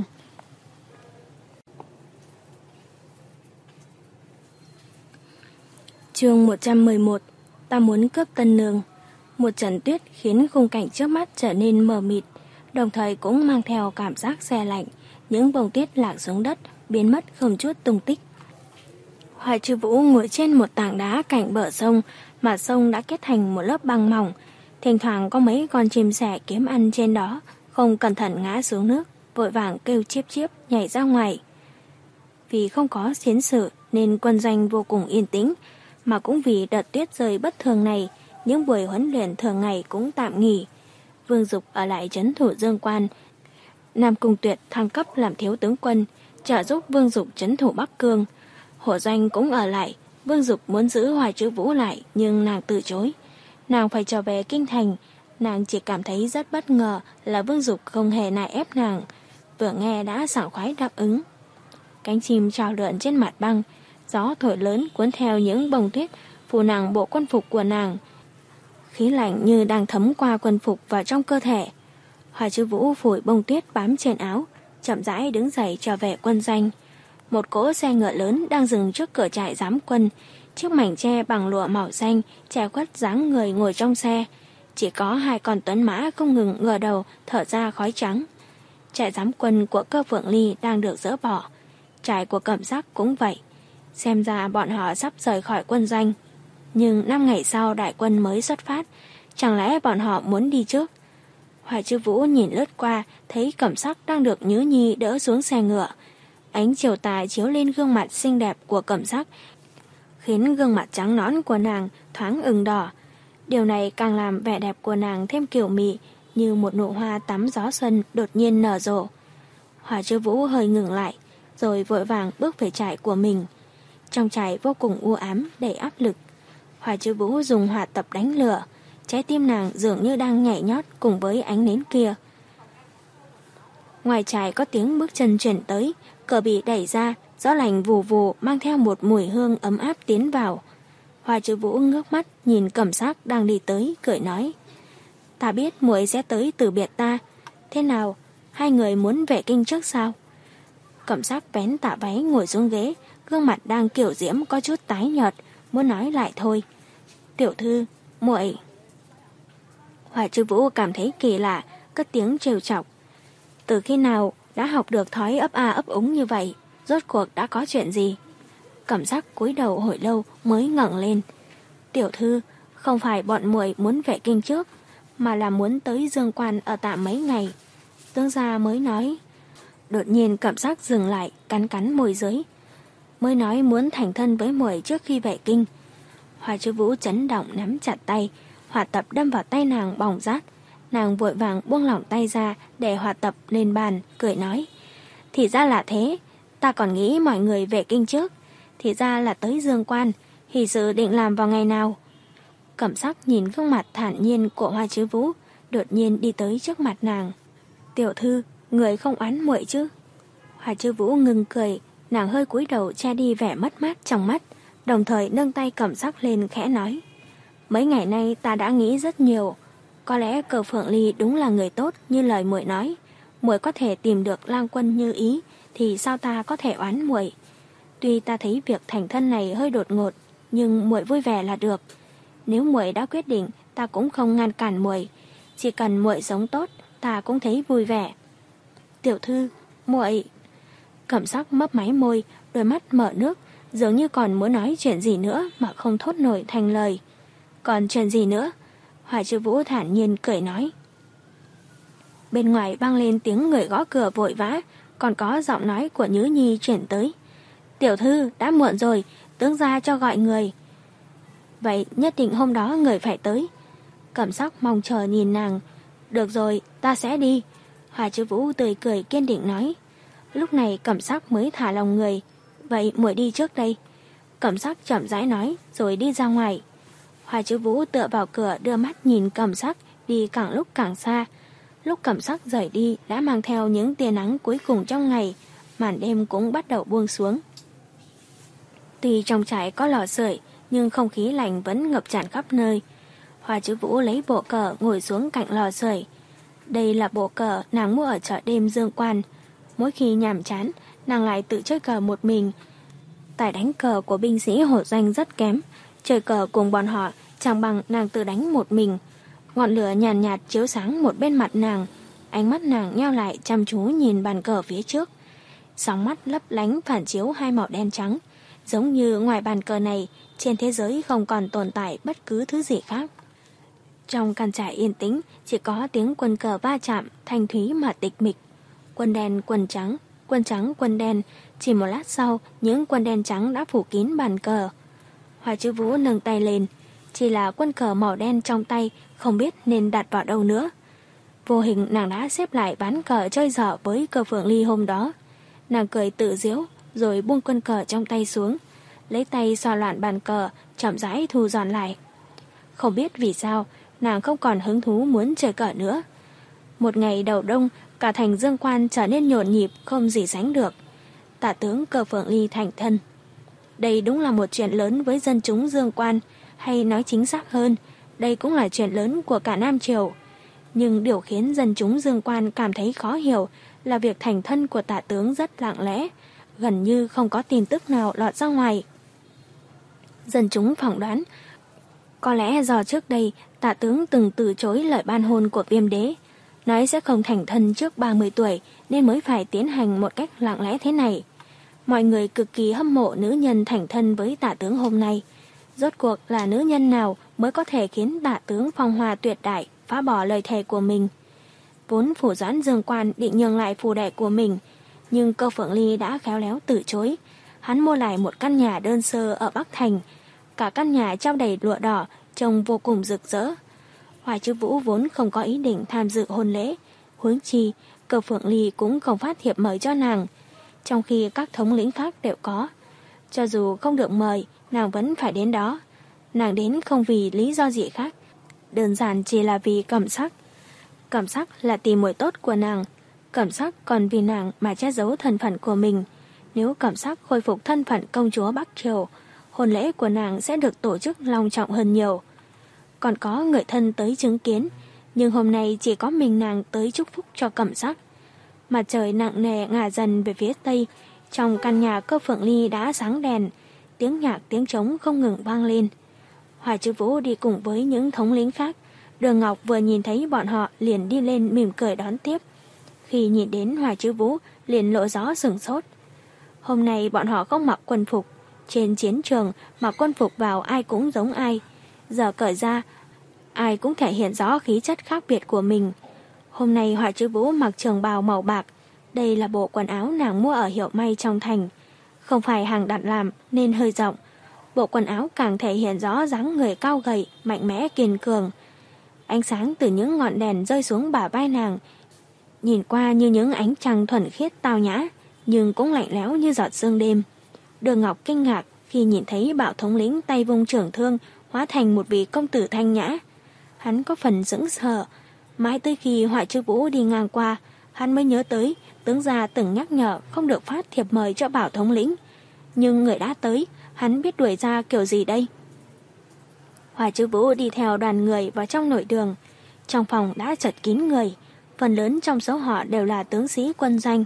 S1: Chương một trăm mười một. Ta muốn cướp Tân Nương. Một trận tuyết khiến khung cảnh trước mắt trở nên mờ mịt, đồng thời cũng mang theo cảm giác se lạnh. Những bông tuyết lạc xuống đất, biến mất không chút tung tích. Hoài Chư Vũ ngồi trên một tảng đá cạnh bờ sông, mà sông đã kết thành một lớp băng mỏng. Thỉnh thoảng có mấy con chim sẻ kiếm ăn trên đó, không cẩn thận ngã xuống nước, vội vàng kêu chiếp chiếp nhảy ra ngoài. Vì không có chiến sự nên quân doanh vô cùng yên tĩnh, mà cũng vì đợt tuyết rơi bất thường này, những buổi huấn luyện thường ngày cũng tạm nghỉ. Vương Dục ở lại trấn thủ Dương Quan. Nam Cung Tuyệt thăng cấp làm thiếu tướng quân, trợ giúp Vương Dục trấn thủ Bắc Cương. Hổ Doanh cũng ở lại. Vương Dục muốn giữ Hoài Chữ Vũ lại, nhưng nàng từ chối. Nàng phải trở về kinh thành. Nàng chỉ cảm thấy rất bất ngờ là Vương Dục không hề nài ép nàng, vừa nghe đã sảng khoái đáp ứng. Cánh chim trào lượn trên mặt băng, gió thổi lớn cuốn theo những bông tuyết phủ nàng bộ quân phục của nàng. Khí lạnh như đang thấm qua quân phục vào trong cơ thể. Hoài Chữ Vũ phủi bông tuyết bám trên áo, chậm rãi đứng dậy trở về quân doanh. Một cỗ xe ngựa lớn đang dừng trước cửa trại giám quân. Chiếc mảnh tre bằng lụa màu xanh che khuất dáng người ngồi trong xe. Chỉ có hai con tuấn mã không ngừng ngửa đầu thở ra khói trắng. Trại giám quân của Cơ Phượng Ly đang được dỡ bỏ. Trại của Cẩm Sắc cũng vậy. Xem ra bọn họ sắp rời khỏi quân doanh. Nhưng năm ngày sau đại quân mới xuất phát, chẳng lẽ bọn họ muốn đi trước? Hoài Chư Vũ nhìn lướt qua, thấy Cẩm Sắc đang được Nhứ Nhi đỡ xuống xe ngựa. Ánh chiều tà chiếu lên gương mặt xinh đẹp của Cẩm Sắc, khiến gương mặt trắng nõn của nàng thoáng ửng đỏ. Điều này càng làm vẻ đẹp của nàng thêm kiều mị, như một nụ hoa tắm gió xuân đột nhiên nở rộ. Hoài Chư Vũ hơi ngừng lại, rồi vội vàng bước về trại của mình. Trong trại vô cùng u ám, đầy áp lực. Hoài Chư Vũ dùng hỏa tập đánh lửa. trái tim nàng dường như đang nhảy nhót cùng với ánh nến kia. Ngoài trại có tiếng bước chân chuyển tới, cửa bị đẩy ra, gió lạnh vù vù mang theo một mùi hương ấm áp tiến vào. Hoa Chứ Vũ ngước mắt nhìn Cẩm Sắc đang đi tới, cười nói: "Ta biết muội sẽ tới từ biệt ta. Thế nào, hai người muốn về kinh trước sao?" Cẩm Sắc vén tà váy ngồi xuống ghế, gương mặt đang kiểu diễm có chút tái nhợt, muốn nói lại thôi. "Tiểu thư, muội..." Hoa Chứ Vũ cảm thấy kỳ lạ, cất tiếng trêu chọc: "Từ khi nào đã học được thói ấp a ấp úng như vậy? Rốt cuộc đã có chuyện gì?" Cẩm Sắc cúi đầu hồi lâu mới ngẩng lên. "Tiểu thư, không phải bọn muội muốn về kinh trước, mà là muốn tới Dương Quan ở tạm mấy ngày. Tướng gia mới nói..." Đột nhiên Cẩm Sắc dừng lại, cắn cắn môi dưới. "Mới nói muốn thành thân với muội trước khi về kinh." Hoa Chứ Vũ chấn động nắm chặt tay, hỏa tập đâm vào tay nàng bỏng rát. Nàng vội vàng buông lỏng tay ra để hỏa tập lên bàn, cười nói: "Thì ra là thế, ta còn nghĩ mọi người về kinh trước. Thì ra là tới Dương Quan, hỷ sự định làm vào ngày nào?" Cẩm Sắc nhìn gương mặt thản nhiên của Hoa Chứ Vũ, đột nhiên đi tới trước mặt nàng. "Tiểu thư, người không oán muội chứ?" Hoa Chứ Vũ ngừng cười, nàng hơi cúi đầu che đi vẻ mất mát trong mắt, đồng thời nâng tay Cẩm Sắc lên khẽ nói: "Mấy ngày nay ta đã nghĩ rất nhiều. Có lẽ Cờ Phượng Ly đúng là người tốt như lời muội nói. Muội có thể tìm được lang quân như ý, thì sao ta có thể oán muội? Tuy ta thấy việc thành thân này hơi đột ngột, nhưng muội vui vẻ là được. Nếu muội đã quyết định, ta cũng không ngăn cản muội. Chỉ cần muội sống tốt, ta cũng thấy vui vẻ." "Tiểu thư, muội..." Cẩm Sắc mấp máy môi, đôi mắt mở nước, dường như còn muốn nói chuyện gì nữa mà không thốt nổi thành lời. "Còn chuyện gì nữa?" Hoa Chứ Vũ thản nhiên cười nói. Bên ngoài vang lên tiếng người gõ cửa vội vã, còn có giọng nói của Nhứ Nhi chuyển tới: "Tiểu thư, đã muộn rồi, tướng gia cho gọi người." "Vậy nhất định hôm đó người phải tới." Cẩm Sắc mong chờ nhìn nàng. "Được rồi, ta sẽ đi." Hoa Chứ Vũ tươi cười kiên định nói. Lúc này Cẩm Sắc mới thả lòng người. "Vậy muội đi trước đây." Cẩm Sắc chậm rãi nói rồi đi ra ngoài. Hoa Chứ Vũ tựa vào cửa đưa mắt nhìn Cẩm Sắc đi càng lúc càng xa. Lúc Cẩm Sắc rời đi đã mang theo những tia nắng cuối cùng trong ngày, màn đêm cũng bắt đầu buông xuống. Tuy trong trại có lò sưởi nhưng không khí lạnh vẫn ngập tràn khắp nơi. Hoa Chứ Vũ lấy bộ cờ ngồi xuống cạnh lò sưởi. Đây là bộ cờ nàng mua ở chợ đêm Dương Quan. Mỗi khi nhàm chán, nàng lại tự chơi cờ một mình. Tài đánh cờ của binh sĩ hổ doanh rất kém, chơi cờ cùng bọn họ chẳng bằng nàng tự đánh một mình. Ngọn lửa nhàn nhạt, nhạt chiếu sáng một bên mặt nàng, ánh mắt nàng nheo lại chăm chú nhìn bàn cờ phía trước. Sóng mắt lấp lánh phản chiếu hai màu đen trắng, giống như ngoài bàn cờ này, trên thế giới không còn tồn tại bất cứ thứ gì khác. Trong căn trại yên tĩnh, chỉ có tiếng quân cờ va chạm, thanh thúy mà tịch mịch. Quân đen, quân trắng, quân trắng, quân đen. Chỉ một lát sau, những quân đen trắng đã phủ kín bàn cờ. Hoa Chứ Vũ nâng tay lên, chỉ là quân cờ màu đen trong tay không biết nên đặt vào đâu nữa. Vô hình nàng đã xếp lại ván cờ chơi dở với Cờ Phượng Ly hôm đó. Nàng cười tự giễu rồi buông quân cờ trong tay xuống, lấy tay xoa loạn bàn cờ, chậm rãi thu dọn lại. Không biết vì sao nàng không còn hứng thú muốn chơi cờ nữa. Một ngày đầu đông, cả thành Dương Quan trở nên nhộn nhịp không gì sánh được. Tả tướng Cờ Phượng Ly thành thân. Đây đúng là một chuyện lớn với dân chúng Dương Quan, hay nói chính xác hơn, đây cũng là chuyện lớn của cả Nam Triều. Nhưng điều khiến dân chúng Dương Quan cảm thấy khó hiểu là việc thành thân của tả tướng rất lặng lẽ, gần như không có tin tức nào lọt ra ngoài. Dân chúng phỏng đoán, có lẽ do trước đây tả tướng từng từ chối lời ban hôn của Viêm Đế, nói sẽ không thành thân trước ba mươi tuổi nên mới phải tiến hành một cách lặng lẽ thế này. Mọi người cực kỳ hâm mộ nữ nhân thành thân với tả tướng hôm nay. Rốt cuộc là nữ nhân nào mới có thể khiến tả tướng phong hoa tuyệt đại phá bỏ lời thề của mình. Vốn phủ doãn Dương Quan định nhường lại phù đệ của mình, nhưng Cơ Phượng Ly đã khéo léo từ chối. Hắn mua lại một căn nhà đơn sơ ở Bắc Thành. Cả căn nhà treo đầy lụa đỏ, trông vô cùng rực rỡ. Hoa Chứ Vũ vốn không có ý định tham dự hôn lễ, huống chi Cơ Phượng Ly cũng không phát thiệp mời cho nàng, trong khi các thống lĩnh khác đều có. Cho dù không được mời, nàng vẫn phải đến đó. Nàng đến không vì lý do gì khác, đơn giản chỉ là vì Cẩm Sắc. Cẩm Sắc là tỷ muội tốt của nàng, Cẩm Sắc còn vì nàng mà che giấu thân phận của mình. Nếu Cẩm Sắc khôi phục thân phận công chúa Bắc Triều, hôn lễ của nàng sẽ được tổ chức long trọng hơn nhiều. Còn có người thân tới chứng kiến, nhưng hôm nay chỉ có mình nàng tới chúc phúc cho Cẩm Sắc. Mặt trời nặng nề ngả dần về phía tây, trong căn nhà Cơ Phượng Ly đã sáng đèn, tiếng nhạc tiếng trống không ngừng vang lên. Hoài Chữ Vũ đi cùng với những thống lĩnh khác. Đường Ngọc vừa nhìn thấy bọn họ liền đi lên mỉm cười đón tiếp. Khi nhìn đến Hoài Chữ Vũ liền lộ rõ sửng sốt. Hôm nay bọn họ không mặc quân phục, trên chiến trường mặc quân phục vào ai cũng giống ai. Giờ cởi ra, ai cũng thể hiện rõ khí chất khác biệt của mình. Hôm nay Hoài Chữ Vũ mặc trường bào màu bạc. Đây là bộ quần áo nàng mua ở hiệu may trong thành. Không phải hàng đặt làm nên hơi rộng. Bộ quần áo càng thể hiện rõ dáng người cao gầy, mạnh mẽ kiên cường. Ánh sáng từ những ngọn đèn rơi xuống bả vai nàng, nhìn qua như những ánh trăng thuần khiết tao nhã, nhưng cũng lạnh lẽo như giọt sương đêm. Đường Ngọc kinh ngạc khi nhìn thấy Bảo thống lĩnh tay vung trưởng thương hóa thành một vị công tử thanh nhã. Hắn có phần sững sờ, mãi tới khi Hoài Chữ Vũ đi ngang qua, hắn mới nhớ tới tướng gia từng nhắc nhở không được phát thiệp mời cho Bảo thống lĩnh. Nhưng người đã tới, hắn biết đuổi ra kiểu gì đây? Hoài Chữ Vũ đi theo đoàn người vào trong nội đường. Trong phòng đã chật kín người, phần lớn trong số họ đều là tướng sĩ quân danh.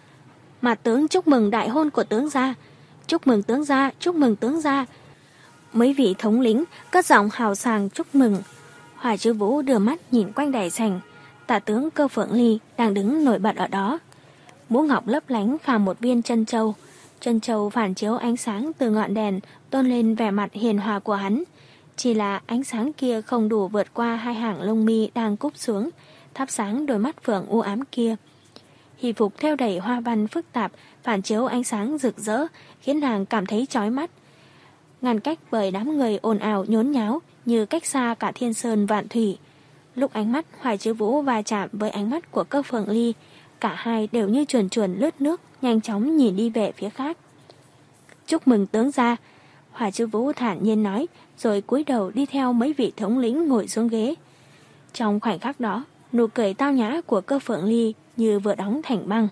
S1: Mà tướng chúc mừng đại hôn của tướng gia, chúc mừng tướng gia, chúc mừng tướng gia. Mấy vị thống lĩnh cất giọng hào sảng chúc mừng. Hoài Chữ Vũ đưa mắt nhìn quanh đại sảnh, tả tướng Cơ Phượng Ly đang đứng nổi bật ở đó. Mũ ngọc lấp lánh khảm một viên chân châu, chân châu phản chiếu ánh sáng từ ngọn đèn tôn lên vẻ mặt hiền hòa của hắn. Chỉ là ánh sáng kia không đủ vượt qua hai hàng lông mi đang cúp xuống, thắp sáng đôi mắt phượng u ám kia. Hỷ phục theo đầy hoa văn phức tạp, phản chiếu ánh sáng rực rỡ, khiến nàng cảm thấy chói mắt. Ngăn cách bởi đám người ồn ào nhốn nháo, như cách xa cả thiên sơn vạn thủy. Lúc ánh mắt Hoài Chữ Vũ va chạm với ánh mắt của Cơ Phượng Ly, cả hai đều như chuồn chuồn lướt nước, nhanh chóng nhìn đi về phía khác. Chúc mừng tướng gia, Hoài Chữ Vũ thản nhiên nói, rồi cúi đầu đi theo mấy vị thống lĩnh ngồi xuống ghế. Trong khoảnh khắc đó, nụ cười tao nhã của Cơ Phượng Ly như vừa đóng thành băng.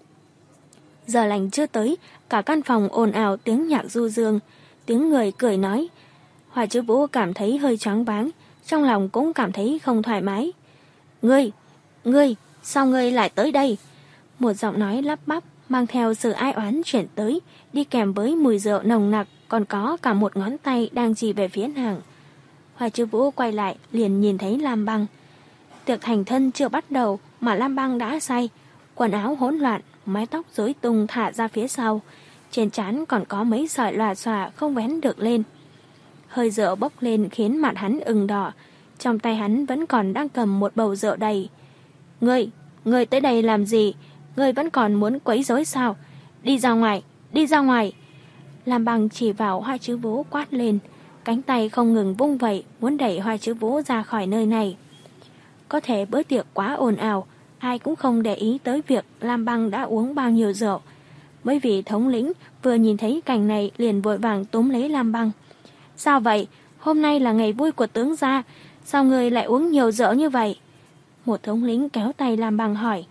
S1: Giờ lành chưa tới, cả căn phòng ồn ào tiếng nhạc du dương, tiếng người cười nói. Hoài Chữ Vũ cảm thấy hơi choáng váng, trong lòng cũng cảm thấy không thoải mái. Ngươi, ngươi, sao ngươi lại tới đây? Một giọng nói lắp bắp mang theo sự ai oán chuyển tới, đi kèm với mùi rượu nồng nặc, còn có cả một ngón tay đang chỉ về phía nàng. Hoài Chữ Vũ quay lại liền nhìn thấy Lam Băng. Tiệc thành thân chưa bắt đầu mà Lam Băng đã say, quần áo hỗn loạn, mái tóc rối tung thả ra phía sau, trên trán còn có mấy sợi lòa xòa không vén được lên. Hơi rượu bốc lên khiến mặt hắn ửng đỏ, trong tay hắn vẫn còn đang cầm một bầu rượu đầy. Ngươi, ngươi tới đây làm gì? Ngươi vẫn còn muốn quấy rối sao? Đi ra ngoài, đi ra ngoài. Lam Băng chỉ vào Hoài Chữ Vũ quát lên, cánh tay không ngừng vung vẩy muốn đẩy Hoài Chữ Vũ ra khỏi nơi này. Có thể bữa tiệc quá ồn ào, ai cũng không để ý tới việc Lam Băng đã uống bao nhiêu rượu. Mấy vị thống lĩnh vừa nhìn thấy cảnh này liền vội vàng túm lấy Lam Băng. Sao vậy? Hôm nay là ngày vui của tướng gia, sao người lại uống nhiều rượu như vậy? Một thống lĩnh kéo tay Lam Băng hỏi.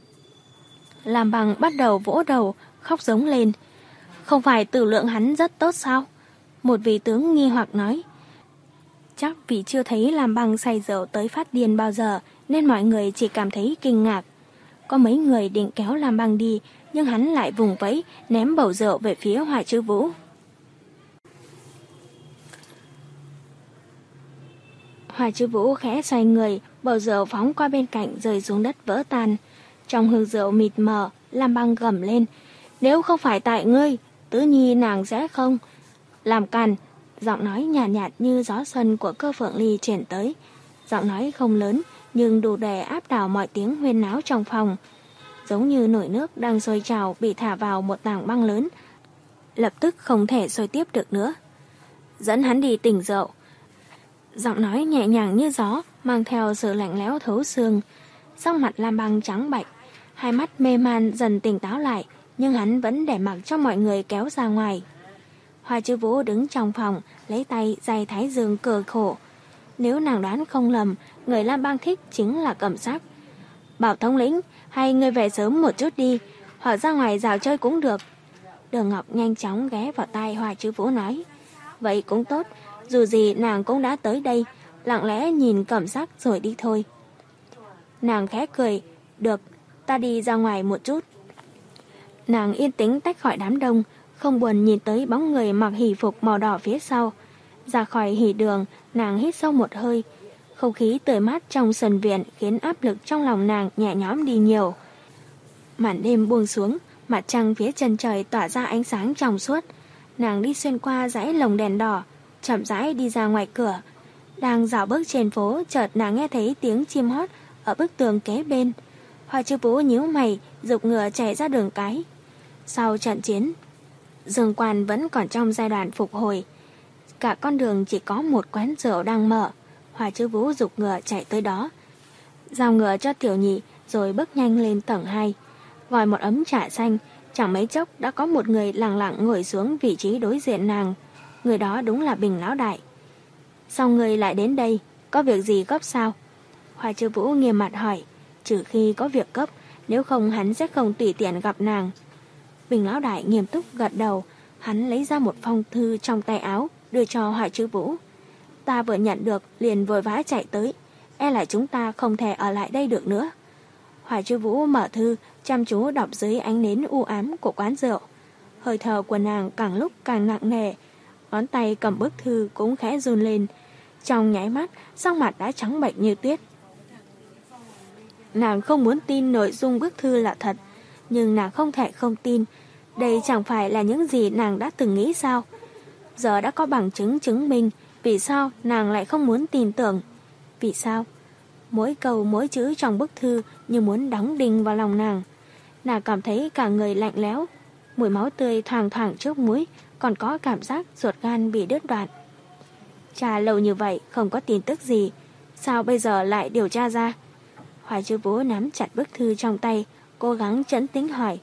S1: Lam Băng bắt đầu vỗ đầu, khóc giống lên. Không phải tử lượng hắn rất tốt sao? Một vị tướng nghi hoặc nói. Chắc vì chưa thấy Lam Băng say rượu tới phát điên bao giờ, nên mọi người chỉ cảm thấy kinh ngạc. Có mấy người định kéo Lam Băng đi, nhưng hắn lại vùng vẫy, ném bầu rượu về phía Hoài Chữ Vũ. Hoài Chữ Vũ khẽ xoay người, bầu rượu phóng qua bên cạnh rơi xuống đất vỡ tan. Trong hương rượu mịt mờ, Lam Băng gầm lên. Nếu không phải tại ngươi, Tứ Nhi nàng sẽ không. Làm càn, giọng nói nhạt nhạt như gió xuân của Cơ Phượng Ly chuyển tới. Giọng nói không lớn, nhưng đủ để áp đảo mọi tiếng huyên náo trong phòng. Giống như nồi nước đang sôi trào bị thả vào một tảng băng lớn, lập tức không thể sôi tiếp được nữa. Dẫn hắn đi tỉnh rượu. Giọng nói nhẹ nhàng như gió, mang theo sự lạnh lẽo thấu xương. Sắc mặt Lam Băng trắng bệch, hai mắt mê man dần tỉnh táo lại, nhưng hắn vẫn để mặc cho mọi người kéo ra ngoài. Hoài Chữ Vũ đứng trong phòng, lấy tay day thái dương cười khổ. Nếu nàng đoán không lầm, người Lam Bang thích chính là Cẩm Sắc. Bảo thống lĩnh, hay ngươi về sớm một chút đi, hoặc ra ngoài dạo chơi cũng được. Đường Ngọc nhanh chóng ghé vào tai Hoa Chư Vũ nói. Vậy cũng tốt, dù gì nàng cũng đã tới đây, lặng lẽ nhìn Cẩm Sắc rồi đi thôi. Nàng khẽ cười, được, ta đi ra ngoài một chút. Nàng yên tĩnh tách khỏi đám đông, không buồn nhìn tới bóng người mặc hỷ phục màu đỏ phía sau. Ra khỏi hỷ đường, nàng hít sâu một hơi. Không khí tươi mát trong sân viện khiến áp lực trong lòng nàng nhẹ nhõm đi nhiều. Màn đêm buông xuống, mặt trăng phía chân trời tỏa ra ánh sáng trong suốt. Nàng đi xuyên qua dãy lồng đèn đỏ, chậm rãi đi ra ngoài cửa. Đang dạo bước trên phố, chợt nàng nghe thấy tiếng chim hót ở bức tường kế bên. Hoa Chư Vũ nhíu mày, giục ngựa chạy ra đường cái. Sau trận chiến, Dương Quan vẫn còn trong giai đoạn phục hồi. Cả con đường chỉ có một quán rượu đang mở. Hoa Chư Vũ giục ngựa chạy tới đó, giao ngựa cho Tiểu Nhị rồi bước nhanh lên tầng hai. Gọi một ấm trà xanh, chẳng mấy chốc đã có một người lặng lặng ngồi xuống vị trí đối diện nàng. Người đó đúng là Bình Lão Đại. Sao người lại đến đây? Có việc gì gấp sao? Hoa Chư Vũ nghiêm mặt hỏi. Trừ khi có việc gấp, nếu không hắn sẽ không tùy tiện gặp nàng. Bình Lão Đại nghiêm túc gật đầu. Hắn lấy ra một phong thư trong tay áo, đưa cho Hoa Chư Vũ. Ta vừa nhận được liền vội vã chạy tới, e là chúng ta không thể ở lại đây được nữa. Hoa Chư Vũ mở thư, chăm chú đọc dưới ánh nến u ám của quán rượu. Hơi thở của nàng càng lúc càng nặng nề, ngón tay cầm bức thư cũng khẽ run lên. Trong nháy mắt, sắc mặt đã trắng bệch như tuyết. Nàng không muốn tin nội dung bức thư là thật, nhưng nàng không thể không tin. Đây chẳng phải là những gì nàng đã từng nghĩ sao? Giờ đã có bằng chứng chứng minh, vì sao nàng lại không muốn tin tưởng? Vì sao? Mỗi câu mỗi chữ trong bức thư như muốn đóng đinh vào lòng nàng. Nàng cảm thấy cả người lạnh lẽo, mùi máu tươi thoang thoảng trước mũi, còn có cảm giác ruột gan bị đứt đoạn. Tra lâu như vậy không có tin tức gì, sao bây giờ lại điều tra ra? Hoa Chư Vũ nắm chặt bức thư trong tay, cố gắng trấn tĩnh hỏi.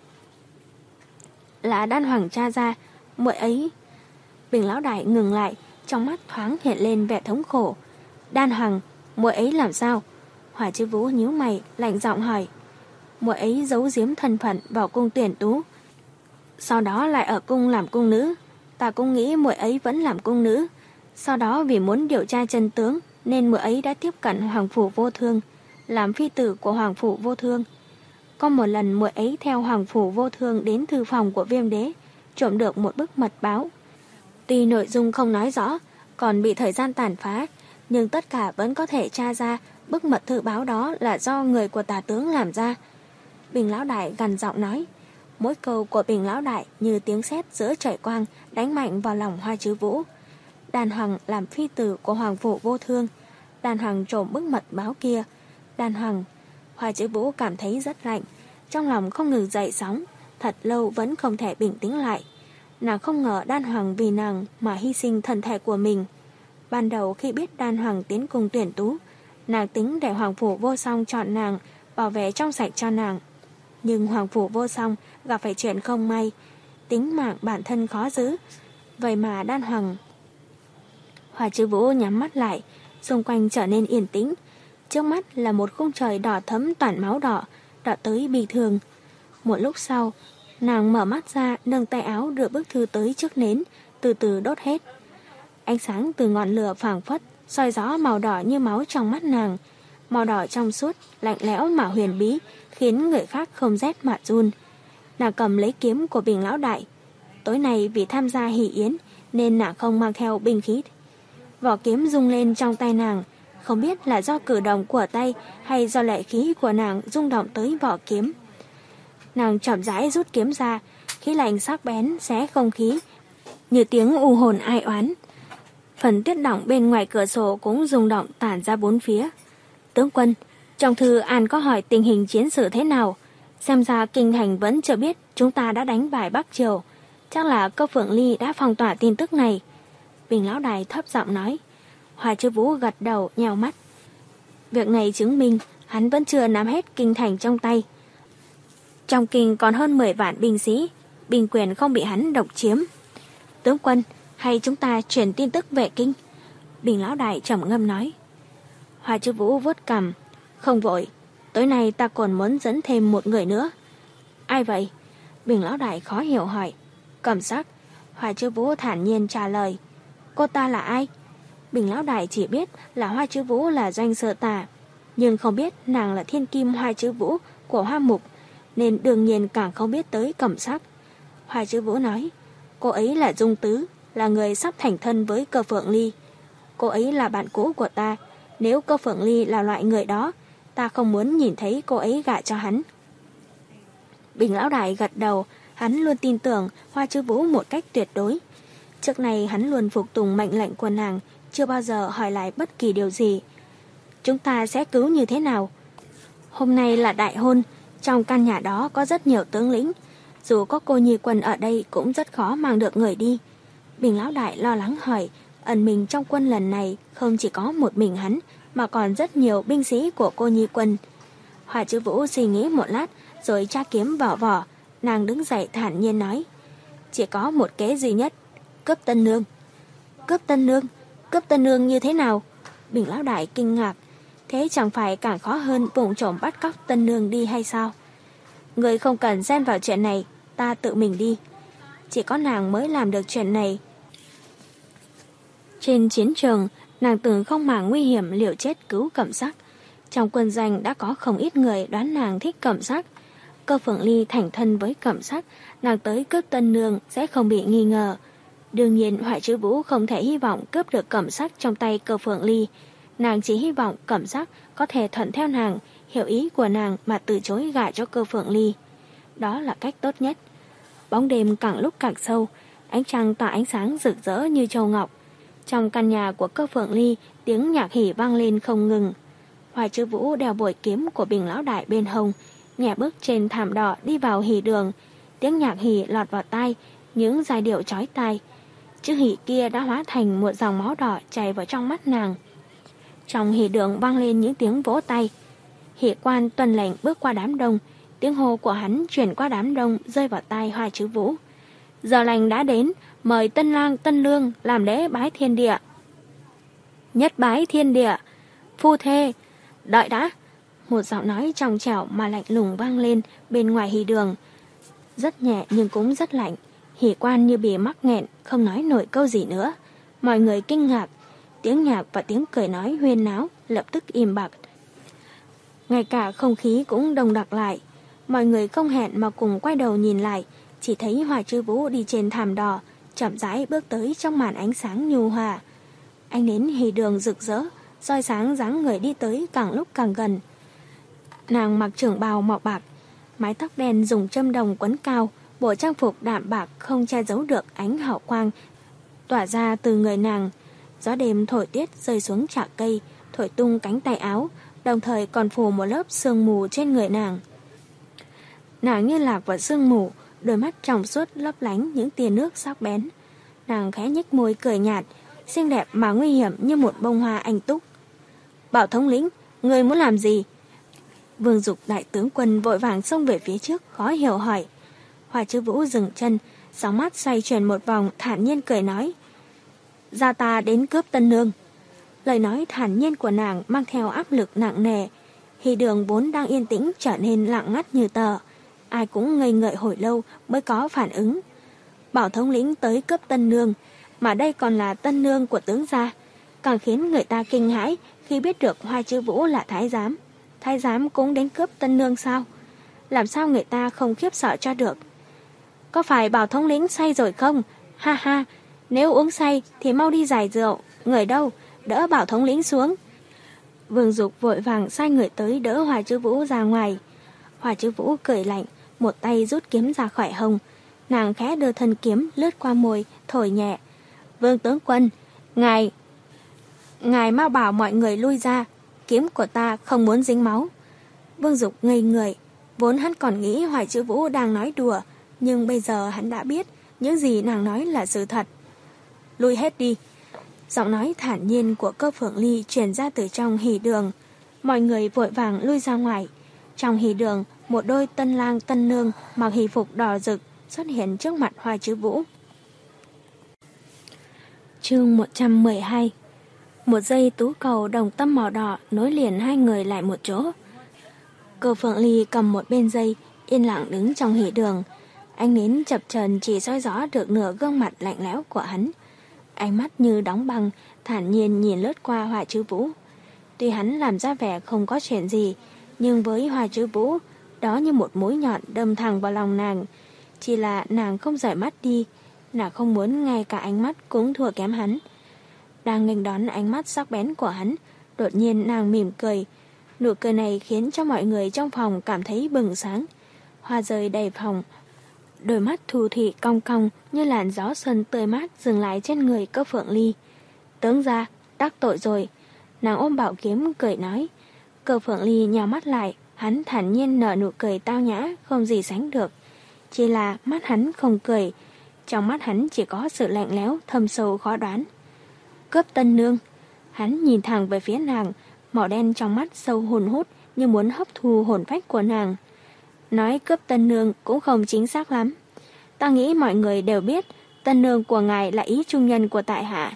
S1: Là Đan Hoàng tra ra, muội ấy. Bình Lão Đại ngừng lại, trong mắt thoáng hiện lên vẻ thống khổ. Đan Hoàng, muội ấy làm sao? Hoa Chư Vũ nhíu mày, lạnh giọng hỏi. Muội ấy giấu giếm thân phận vào cung tuyển tú, sau đó lại ở cung làm cung nữ. Ta cũng nghĩ muội ấy vẫn làm cung nữ. Sau đó vì muốn điều tra chân tướng nên muội ấy đã tiếp cận Hoàng phủ Vô Thương, làm phi tử của Hoàng phủ Vô Thương. Có một lần muội ấy theo Hoàng phủ Vô Thương đến thư phòng của Viêm Đế, trộm được một bức mật báo. Tuy nội dung không nói rõ, còn bị thời gian tàn phá, nhưng tất cả vẫn có thể tra ra bức mật thư báo đó là do người của tả tướng làm ra. Bình Lão Đại gằn giọng nói. Mỗi câu của Bình Lão Đại như tiếng sét giữa trời quang đánh mạnh vào lòng Hoa Chư Vũ. Đan Hoàng làm phi tử của Hoàng phủ Vô Thương, Đan Hoàng trộm bức mật báo kia. Đan Hoàng. Hoa Chư Vũ cảm thấy rất lạnh, trong lòng không ngừng dậy sóng, thật lâu vẫn không thể bình tĩnh lại. Nàng không ngờ Đan Hoàng vì nàng mà hy sinh thân thể của mình. Ban đầu khi biết Đan Hoàng tiến cung tuyển tú, nàng tính để Hoàng phủ Vô Song chọn nàng, bảo vệ trong sạch cho nàng. Nhưng Hoàng phủ Vô Song gặp phải chuyện không may, tính mạng bản thân khó giữ. Vậy mà Đan Hoàng... Hoa Chư Vũ nhắm mắt lại, xung quanh trở nên yên tĩnh. Trước mắt là một khung trời đỏ thẫm toàn máu đỏ, đỏ tới bi thương. Một lúc sau, nàng mở mắt ra, nâng tay áo đưa bức thư tới trước nến, từ từ đốt hết. Ánh sáng từ ngọn lửa phảng phất soi rõ màu đỏ như máu trong mắt nàng. Màu đỏ trong suốt, lạnh lẽo mà huyền bí, khiến người khác không rét mà run. Nàng cầm lấy kiếm của Bình Lão Đại. Tối nay vì tham gia hỷ yến nên nàng không mang theo binh khí. Vỏ kiếm rung lên trong tay nàng, không biết là do cử động của tay hay do lệ khí của nàng rung động tới vỏ kiếm. Nàng chậm rãi rút kiếm ra, khí lạnh sắc bén xé không khí, như tiếng u hồn ai oán. Phần tuyết đọng bên ngoài cửa sổ cũng rung động tản ra bốn phía. Tướng quân, trong thư An có hỏi tình hình chiến sự thế nào. Xem ra kinh thành vẫn chưa biết chúng ta đã đánh bại Bắc Triều. Chắc là Cơ Phượng Ly đã phong tỏa tin tức này. Bình Lão Đại thấp giọng nói. Hoa Chư Vũ gật đầu nheo mắt. Việc này chứng minh hắn vẫn chưa nắm hết kinh thành trong tay. Trong kinh còn hơn mười vạn binh sĩ, binh quyền không bị hắn độc chiếm. Tướng quân, hay chúng ta truyền tin tức về kinh? Bình Lão Đại trầm ngâm nói. Hoa Chứ Vũ vuốt cằm. Không vội, tối nay ta còn muốn dẫn thêm một người nữa. Ai vậy? Bình lão đại khó hiểu hỏi. Cẩm Sắc. Hoa Chứ Vũ thản nhiên trả lời. Cô ta là ai? Bình lão đại chỉ biết là Hoa Chứ Vũ là Doanh Sở Tà, nhưng không biết nàng là thiên kim Hoa Chứ Vũ của Hoa Mục, nên đương nhiên càng không biết tới Cẩm Sắc. Hoa Chứ Vũ nói, cô ấy là Dung Tứ, là người sắp thành thân với Cơ Phượng Ly. Cô ấy là bạn cũ của ta, nếu Cơ Phượng Ly là loại người đó, ta không muốn nhìn thấy cô ấy gả cho hắn. Bình lão đại gật đầu, hắn luôn tin tưởng Hoa Chứ Vũ một cách tuyệt đối. Trước này hắn luôn phục tùng mệnh lệnh của nàng, chưa bao giờ hỏi lại bất kỳ điều gì. Chúng ta sẽ cứu như thế nào? Hôm nay là đại hôn, trong căn nhà đó có rất nhiều tướng lĩnh, dù có cô nhi quân ở đây cũng rất khó mang được người đi. Bình lão đại lo lắng hỏi, ẩn mình trong quân lần này không chỉ có một mình hắn, mà còn rất nhiều binh sĩ của cô nhi quân. Hoa Chứ Vũ suy nghĩ một lát, rồi tra kiếm vào vỏ. Nàng đứng dậy thản nhiên nói, chỉ có một kế duy nhất, cướp tân nương. Cướp tân nương? Cướp tân nương như thế nào? Bình lão đại kinh ngạc. Thế chẳng phải càng khó hơn vụng trộm bắt cóc tân nương đi hay sao? Người không cần xen vào chuyện này, ta tự mình đi. Chỉ có nàng mới làm được chuyện này. Trên chiến trường, nàng từng không màng nguy hiểm liều chết cứu Cẩm Sắc. Trong quân doanh đã có không ít người đoán nàng thích Cẩm Sắc. Cơ Phượng Ly thành thân với Cẩm Sắc, nàng tới cướp tân nương sẽ không bị nghi ngờ. Đương nhiên Hoa Chứ Vũ không thể hy vọng cướp được Cẩm Sắc trong tay Cơ Phượng Ly. Nàng chỉ hy vọng Cẩm Sắc có thể thuận theo nàng, hiểu ý của nàng mà từ chối gả cho Cơ Phượng Ly. Đó là cách tốt nhất. Bóng đêm càng lúc càng sâu, ánh trăng tỏa ánh sáng rực rỡ như châu ngọc. Trong căn nhà của Cơ Phượng Ly, tiếng nhạc hỉ vang lên không ngừng. Hoa Chứ Vũ đeo bội kiếm của Bình lão đại bên hông, nhẹ bước trên thảm đỏ đi vào hỉ đường. Tiếng nhạc hỉ lọt vào tai, những giai điệu chói tai. Chữ hỉ kia đã hóa thành một dòng máu đỏ chảy vào trong mắt nàng. Trong hỉ đường vang lên những tiếng vỗ tay. Hỉ quan tuần lệnh bước qua đám đông, tiếng hô của hắn chuyển qua đám đông rơi vào tai Hoa Chứ Vũ. Giờ lành đã đến, mời tân lang tân lương làm lễ bái thiên địa. Nhất bái thiên địa, phu thê, đợi đã. Một giọng nói trong trẻo mà lạnh lùng vang lên bên ngoài hỉ đường. Rất nhẹ nhưng cũng rất lạnh. Hỉ quan như bị mắc nghẹn, không nói nổi câu gì nữa. Mọi người kinh ngạc, tiếng nhạc và tiếng cười nói huyên náo lập tức im bặt. Ngay cả không khí cũng đông đặc lại. Mọi người không hẹn mà cùng quay đầu nhìn lại, chỉ thấy Hoa Chứ Vũ đi trên thảm đỏ, chậm rãi bước tới trong màn ánh sáng nhu hòa. Ánh nến hỉ đường rực rỡ, soi sáng dáng người đi tới càng lúc càng gần. Nàng mặc trưởng bào màu bạc, mái tóc đen dùng châm đồng quấn cao, bộ trang phục đạm bạc không che giấu được ánh hào quang tỏa ra từ người nàng. Gió đêm thổi tuyết rơi xuống chạc cây, thổi tung cánh tay áo, đồng thời còn phủ một lớp sương mù trên người nàng. Nàng như lạc vào sương mù, đôi mắt trong suốt lấp lánh những tia nước sắc bén. Nàng khẽ nhếch môi cười nhạt, xinh đẹp mà nguy hiểm như một bông hoa anh túc. Bảo thống lĩnh, người muốn làm gì? Vương Dục đại tướng quân vội vàng xông về phía trước, khó hiểu hỏi. Hoa Chứ Vũ dừng chân, sóng mắt xoay chuyển một vòng, thản nhiên cười nói, gia ta đến cướp tân nương. Lời nói thản nhiên của nàng mang theo áp lực nặng nề. Hỉ đường vốn đang yên tĩnh trở nên lặng ngắt như tờ. Ai cũng ngây ngợi hồi lâu mới có phản ứng. Bảo thống lĩnh tới cướp tân nương, mà đây còn là tân nương của tướng gia, càng khiến người ta kinh hãi khi biết được Hoa Chứ Vũ là thái giám. Thái giám cũng đến cướp tân nương sao? Làm sao người ta không khiếp sợ cho được? Có phải Bảo thống lĩnh say rồi không? Ha ha, nếu uống say thì mau đi giải rượu. Người đâu? Đỡ Bảo thống lĩnh xuống. Vương Dục vội vàng sai người tới đỡ Hoa Chứ Vũ ra ngoài. Hoa Chứ Vũ cười lạnh, một tay rút kiếm ra khỏi hông. Nàng khẽ đưa thân kiếm lướt qua môi, thổi nhẹ. Vương tướng quân, ngài... Ngài mau bảo mọi người lui ra, kiếm của ta không muốn dính máu. Vương Dục ngây người, vốn hắn còn nghĩ Hoa Chứ Vũ đang nói đùa, nhưng bây giờ hắn đã biết những gì nàng nói là sự thật. Lui hết đi. Giọng nói thản nhiên của Cơ Phượng Ly truyền ra từ trong hỉ đường. Mọi người vội vàng lui ra ngoài. Trong hỉ đường, một đôi tân lang tân nương mặc hỉ phục đỏ rực xuất hiện trước mặt Hoa Chứ Vũ. Chương một trăm mười hai. Một dây tú cầu đồng tâm màu đỏ nối liền hai người lại một chỗ. Cơ Phượng Ly cầm một bên dây, yên lặng đứng trong hỉ đường. Ánh nến chập chờn chỉ soi rõ được nửa gương mặt lạnh lẽo của hắn. Ánh mắt như đóng băng, thản nhiên nhìn lướt qua Hoa Chư Vũ. Tuy hắn làm ra vẻ không có chuyện gì, nhưng với Hoa Chư Vũ, đó như một mũi nhọn đâm thẳng vào lòng nàng. Chỉ là nàng không rời mắt đi, nàng không muốn ngay cả ánh mắt cũng thua kém hắn. Đang nghênh đón ánh mắt sắc bén của hắn, đột nhiên nàng mỉm cười. Nụ cười này khiến cho mọi người trong phòng cảm thấy bừng sáng. Hoa rơi đầy phòng, đôi mắt Thu Thị cong cong như làn gió xuân tươi mát dừng lại trên người Cơ Phượng Ly. Tướng gia, đắc tội rồi. Nàng ôm bảo kiếm cười nói. Cơ Phượng Ly nhào mắt lại, hắn thản nhiên nở nụ cười tao nhã không gì sánh được. Chỉ là mắt hắn không cười, trong mắt hắn chỉ có sự lạnh lẽo thâm sâu khó đoán. Cướp tân nương. Hắn nhìn thẳng về phía nàng, màu đen trong mắt sâu hùn hút như muốn hấp thu hồn phách của nàng. Nói cướp tân nương cũng không chính xác lắm. Ta nghĩ mọi người đều biết tân nương của ngài là ý trung nhân của tại hạ.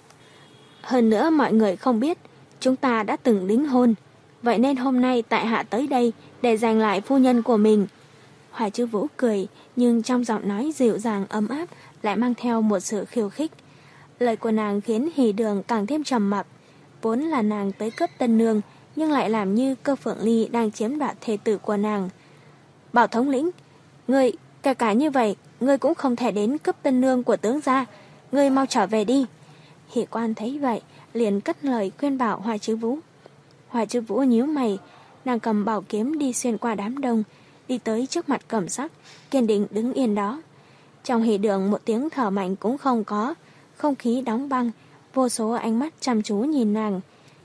S1: Hơn nữa mọi người không biết chúng ta đã từng đính hôn. Vậy nên hôm nay tại hạ tới đây để giành lại phu nhân của mình. Hoa Chư Vũ cười, nhưng trong giọng nói dịu dàng ấm áp lại mang theo một sự khiêu khích. Lời của nàng khiến hỉ đường càng thêm trầm mặc. Vốn là nàng tới cướp tân nương, nhưng lại làm như Cơ Phượng Ly đang chiếm đoạt thê tử của nàng. Bảo thống lĩnh, ngươi, kể cả như vậy, ngươi cũng không thể đến cướp tân nương của tướng gia. Ngươi mau trở về đi. Hỉ quan thấy vậy, liền cất lời khuyên bảo Hoa Chư Vũ. Hoa Chư Vũ nhíu mày, nàng cầm bảo kiếm đi xuyên qua đám đông, đi tới trước mặt Cẩm Sắc, kiên định đứng yên đó. Trong hỉ đường một tiếng thở mạnh cũng không có, không khí đóng băng, vô số ánh mắt chăm chú nhìn nàng.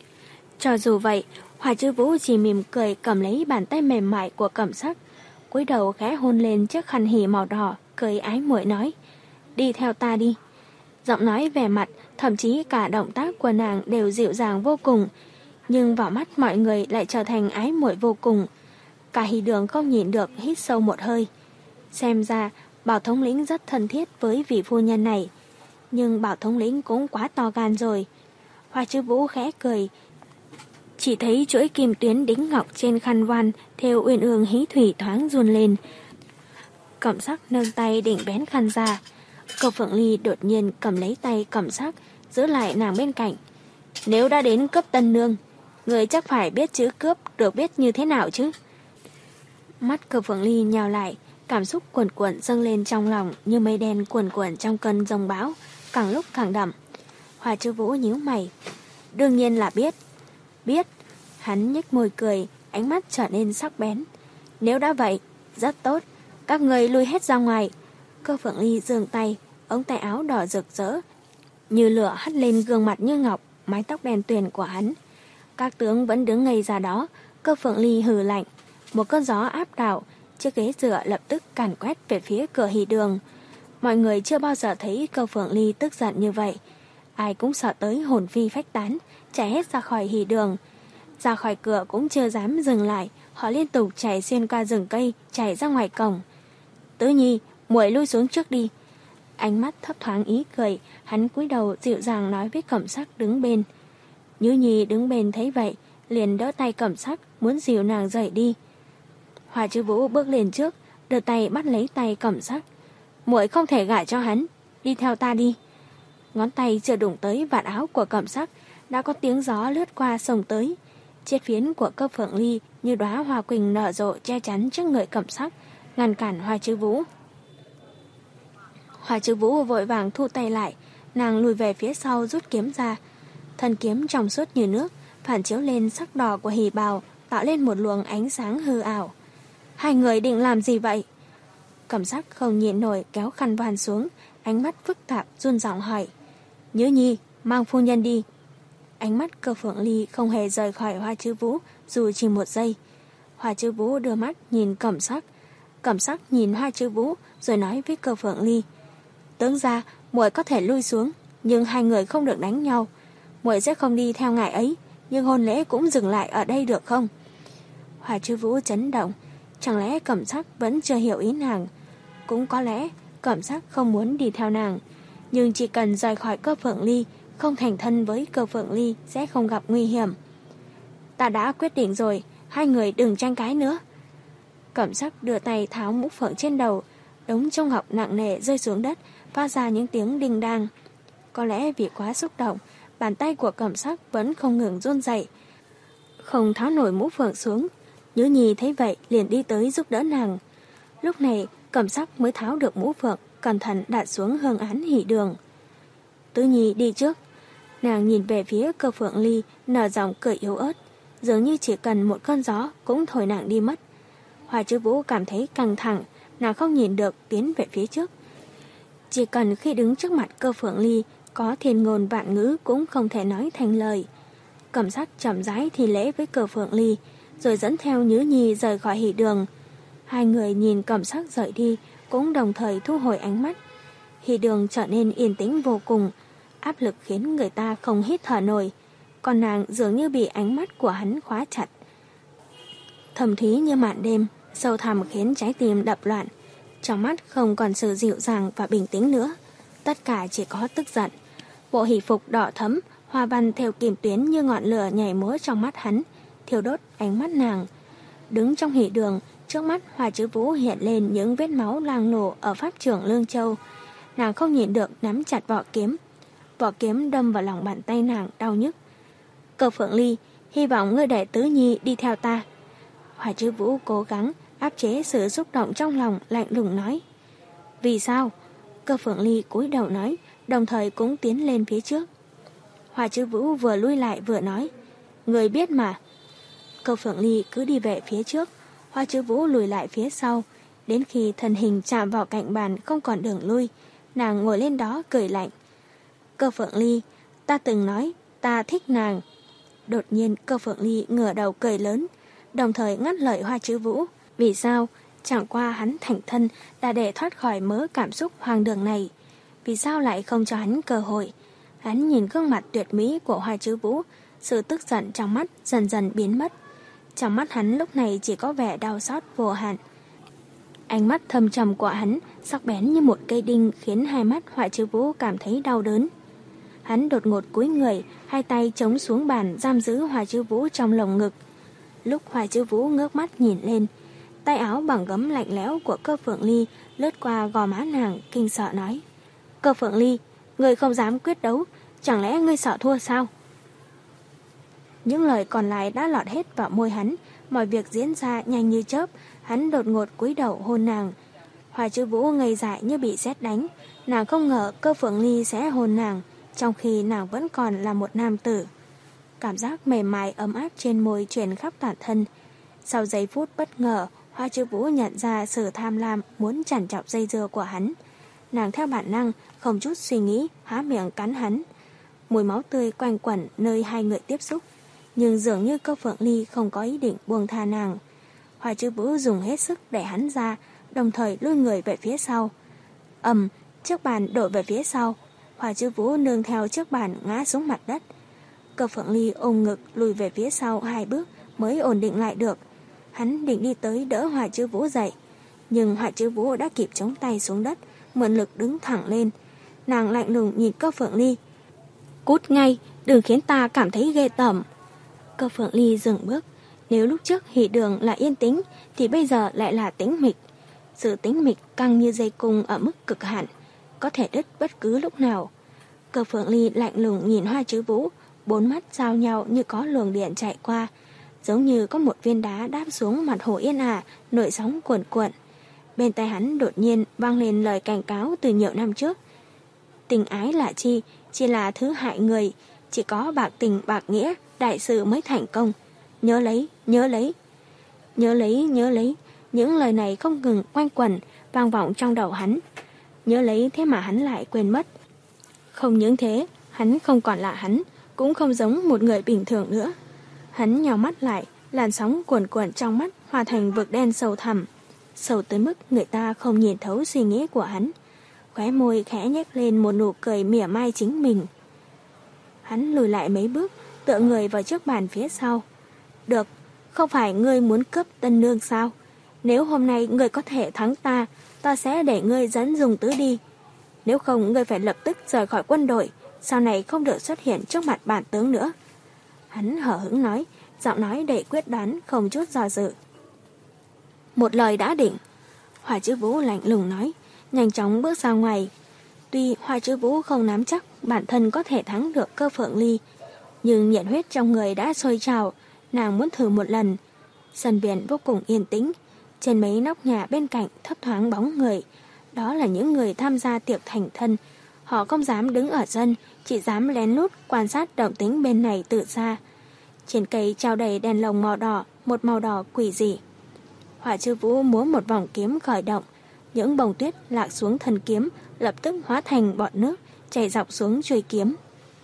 S1: Cho dù vậy, Hoa Chư Vũ chỉ mỉm cười cầm lấy bàn tay mềm mại của Cẩm Sắc, cúi đầu khẽ hôn lên chiếc khăn hỉ màu đỏ, cười ái muội nói: "Đi theo ta đi." Giọng nói, vẻ mặt, thậm chí cả động tác của nàng đều dịu dàng vô cùng, nhưng vào mắt mọi người lại trở thành ái muội vô cùng. Cả hỉ đường không nhịn được hít sâu một hơi. Xem ra Bảo thống lĩnh rất thân thiết với vị phu nhân này, nhưng Bảo thống lĩnh cũng quá to gan rồi. Hoa Chư Vũ khẽ cười, chỉ thấy chuỗi kim tuyến đính ngọc trên khăn voan theo uyên ương hí thủy thoáng run lên. Cẩm Sắc nâng tay định bén khăn ra. Cơ Phượng Ly đột nhiên cầm lấy tay Cẩm Sắc, giữ lại nàng bên cạnh. Nếu đã đến cướp tân nương, người chắc phải biết chữ cướp được biết như thế nào chứ. Mắt Cơ Phượng Ly nhào lại, cảm xúc cuồn cuộn dâng lên trong lòng như mây đen cuồn cuộn trong cơn giông bão, càng lúc càng đậm. Hoa Chư Vũ nhíu mày. Đương nhiên là biết. Biết. Hắn nhếch môi cười, ánh mắt trở nên sắc bén. Nếu đã vậy, rất tốt. Các người lui hết ra ngoài. Cơ Phượng Ly giương tay, ống tay áo đỏ rực rỡ, như lửa hắt lên gương mặt như ngọc, mái tóc đen tuyền của hắn. Các tướng vẫn đứng ngây ra đó. Cơ Phượng Ly hừ lạnh. Một cơn gió áp đảo, chiếc ghế dựa lập tức càn quét về phía cửa hỉ đường. Mọi người chưa bao giờ thấy Cơ Phượng Ly tức giận như vậy. Ai cũng sợ tới hồn phi phách tán, chạy hết ra khỏi hỉ đường. Ra khỏi cửa cũng chưa dám dừng lại, họ liên tục chạy xuyên qua rừng cây, chạy ra ngoài cổng. Tứ Nhi, muội lui xuống trước đi. Ánh mắt thấp thoáng ý cười, hắn cúi đầu dịu dàng nói với Cẩm Sắc đứng bên. Như Nhi đứng bên thấy vậy, liền đỡ tay Cẩm Sắc, muốn dìu nàng dậy đi. Hoa Chư Vũ bước lên trước, đưa tay bắt lấy tay Cẩm Sắc. Muội không thể gả cho hắn, đi theo ta đi. Ngón tay chưa đụng tới vạt áo của Cẩm Sắc, đã có tiếng gió lướt qua sông tới. Chiếc phiến của Cơ Phượng Ly như đóa hoa quỳnh nở rộ che chắn trước người Cẩm Sắc, ngăn cản Hoa Chư Vũ. Hoa Chư Vũ vội vàng thu tay lại, nàng lùi về phía sau rút kiếm ra. Thân kiếm trong suốt như nước, phản chiếu lên sắc đỏ của hỉ bào, tạo lên một luồng ánh sáng hư ảo. Hai người định làm gì vậy? Cẩm Sắc không nhịn nổi kéo khăn voan xuống, ánh mắt phức tạp run giọng hỏi. Nhớ Nhi, mang phu nhân đi. Ánh mắt Cơ Phượng Ly không hề rời khỏi Hoa Chư Vũ dù chỉ một giây. Hoa Chư Vũ đưa mắt nhìn Cẩm Sắc. Cẩm Sắc nhìn Hoa Chư Vũ rồi nói với Cơ Phượng Ly. Tướng ra, muội có thể lui xuống, nhưng hai người không được đánh nhau. Muội sẽ không đi theo ngài ấy, nhưng hôn lễ cũng dừng lại ở đây được không? Hoa Chư Vũ chấn động. Chẳng lẽ Cẩm Sắc vẫn chưa hiểu ý nàng? Cũng có lẽ Cẩm Sắc không muốn đi theo nàng, nhưng chỉ cần rời khỏi Cơ Phượng Ly, không thành thân với Cơ Phượng Ly sẽ không gặp nguy hiểm. Ta đã quyết định rồi, hai người đừng tranh cãi nữa. Cẩm Sắc đưa tay tháo mũ phượng trên đầu, đống trông ngọc nặng nề rơi xuống đất, phát ra những tiếng đinh đang. Có lẽ vì quá xúc động, bàn tay của Cẩm Sắc vẫn không ngừng run rẩy, không tháo nổi mũ phượng xuống. Nhữ Nhi thấy vậy liền đi tới giúp đỡ nàng. Lúc này Cẩm Sắc mới tháo được mũ phượng, cẩn thận đặt xuống hương án hỷ đường. Tứ Nhi đi trước. Nàng nhìn về phía Cơ Phượng Ly, nở giọng cười yếu ớt, dường như chỉ cần một cơn gió cũng thổi nàng đi mất. Hoa Chứ Vũ cảm thấy căng thẳng, nàng không nhìn được tiến về phía trước. Chỉ cần khi đứng trước mặt Cơ Phượng Ly, có thiên ngôn vạn ngữ cũng không thể nói thành lời. Cẩm Sắc chậm rãi thì lễ với Cơ Phượng Ly, rồi dẫn theo Nhữ Nhi rời khỏi hỷ đường. Hai người nhìn Cẩm Sắc rời đi, cũng đồng thời thu hồi ánh mắt. Hỷ đường trở nên yên tĩnh vô cùng, áp lực khiến người ta không hít thở nổi, còn nàng dường như bị ánh mắt của hắn khóa chặt. Thầm thúy như màn đêm, sâu thẳm khiến trái tim đập loạn. Trong mắt không còn sự dịu dàng và bình tĩnh nữa, tất cả chỉ có tức giận. Bộ hỷ phục đỏ thẫm, hoa văn theo kim tuyến như ngọn lửa nhảy múa trong mắt hắn, thiêu đốt ánh mắt nàng. Đứng trong hỷ đường, trước mắt Hoa Chứ Vũ hiện lên những vết máu loang lổ ở pháp trưởng Lương Châu. Nàng không nhịn được nắm chặt vỏ kiếm. Vỏ kiếm đâm vào lòng bàn tay nàng đau nhức. Cơ Phượng Ly, hy vọng ngươi để Tứ Nhi đi theo ta. Hoa Chứ Vũ cố gắng áp chế sự xúc động trong lòng, lạnh lùng nói. Vì sao? Cơ Phượng Ly cúi đầu nói, đồng thời cũng tiến lên phía trước. Hoa Chứ Vũ vừa lui lại vừa nói, người biết mà. Cơ Phượng Ly cứ đi về phía trước, Hoa Chứ Vũ lùi lại phía sau, đến khi thân hình chạm vào cạnh bàn không còn đường lui, nàng ngồi lên đó cười lạnh. Cơ Phượng Ly, ta từng nói ta thích nàng. Đột nhiên Cơ Phượng Ly ngửa đầu cười lớn, đồng thời ngắt lời Hoa Chứ Vũ. Vì sao? Chẳng qua hắn thành thân là để thoát khỏi mớ cảm xúc hoang đường này. Vì sao lại không cho hắn cơ hội? Hắn nhìn gương mặt tuyệt mỹ của Hoa Chứ Vũ, sự tức giận trong mắt dần dần biến mất. Trong mắt hắn lúc này chỉ có vẻ đau xót vô hạn. Ánh mắt thâm trầm của hắn sắc bén như một cây đinh khiến hai mắt Hoa Chứ Vũ cảm thấy đau đớn. Hắn đột ngột cúi người, hai tay chống xuống bàn giam giữ Hoa Chứ Vũ trong lồng ngực. Lúc Hoa Chứ Vũ ngước mắt nhìn lên, tay áo bằng gấm lạnh lẽo của Cơ Phượng Ly lướt qua gò má nàng, kinh sợ nói. Cơ Phượng Ly, ngươi không dám quyết đấu, chẳng lẽ ngươi sợ thua sao? Những lời còn lại đã lọt hết vào môi hắn, mọi việc diễn ra nhanh như chớp, hắn đột ngột cúi đầu hôn nàng. Hoa Chứ Vũ ngây dại như bị sét đánh, nàng không ngờ Cơ Phượng Ly sẽ hôn nàng, trong khi nàng vẫn còn là một nam tử. Cảm giác mềm mại ấm áp trên môi truyền khắp toàn thân. Sau giây phút bất ngờ, Hoa Chứ Vũ nhận ra sự tham lam muốn chằn chọc dây dưa của hắn. Nàng theo bản năng, không chút suy nghĩ, há miệng cắn hắn. Mùi máu tươi quanh quẩn nơi hai người tiếp xúc, nhưng dường như Cơ Phượng Ly không có ý định buông tha nàng. Hoa Chứ Vũ dùng hết sức đẩy hắn ra, đồng thời lùi người về phía sau. Ầm, chiếc bàn đổ về phía sau. Hoa Chứ Vũ nương theo chiếc bàn ngã xuống mặt đất. Cơ Phượng Ly ôm ngực lùi về phía sau hai bước mới ổn định lại được. Hắn định đi tới đỡ Hoa Chứ Vũ dậy, nhưng Hoa Chứ Vũ đã kịp chống tay xuống đất, mượn lực đứng thẳng lên. Nàng lạnh lùng nhìn Cơ Phượng Ly. Cút ngay, đừng khiến ta cảm thấy ghê tởm. Cơ Phượng Ly dừng bước. Nếu lúc trước hỷ đường là yên tĩnh thì bây giờ lại là tĩnh mịch. Sự tĩnh mịch căng như dây cung ở mức cực hạn, có thể đứt bất cứ lúc nào. Cơ Phượng Ly lạnh lùng nhìn Hoa Chứ Vũ, bốn mắt giao nhau như có luồng điện chạy qua, giống như có một viên đá đáp xuống mặt hồ Yên Ả, nổi sóng cuồn cuộn. Bên tai hắn đột nhiên vang lên lời cảnh cáo từ nhiều năm trước. Tình ái là chi, chỉ là thứ hại người, chỉ có bạc tình bạc nghĩa, đại sự mới thành công. Nhớ lấy, nhớ lấy, nhớ lấy, nhớ lấy. Những lời này không ngừng quanh quẩn, vang vọng trong đầu hắn. Nhớ lấy thế mà hắn lại quên mất. Không những thế, hắn không còn là hắn, cũng không giống một người bình thường nữa. Hắn nhào mắt lại, làn sóng cuồn cuộn trong mắt hòa thành vực đen sâu thẳm, sâu tới mức người ta không nhìn thấu suy nghĩ của hắn. Khóe môi khẽ nhếch lên một nụ cười mỉa mai chính mình. Hắn lùi lại mấy bước, tựa người vào chiếc bàn phía sau. Được, không phải ngươi muốn cướp tân nương sao? Nếu hôm nay ngươi có thể thắng ta, ta sẽ để ngươi dẫn Dùng Tứ đi. Nếu không, ngươi phải lập tức rời khỏi quân đội, sau này không được xuất hiện trước mặt bản tướng nữa. Hắn hở hững nói, giọng nói đầy quyết đoán, không chút do dự. Một lời đã định. Hoa Chữ Vũ lạnh lùng nói, nhanh chóng bước ra ngoài. Tuy Hoa Chữ Vũ không nắm chắc bản thân có thể thắng được Cơ Phượng Ly, nhưng nhiệt huyết trong người đã sôi trào, nàng muốn thử một lần. Sân biển vô cùng yên tĩnh, trên mấy nóc nhà bên cạnh thấp thoáng bóng người. Đó là những người tham gia tiệc thành thân. Họ không dám đứng ở sân, chỉ dám lén lút quan sát động tĩnh bên này từ xa. Trên cây treo đầy đèn lồng màu đỏ, một màu đỏ quỷ dị. Hoa Chữ Vũ múa một vòng kiếm khởi động, những bông tuyết lạc xuống thân kiếm, lập tức hóa thành bọt nước chảy dọc xuống chuôi kiếm.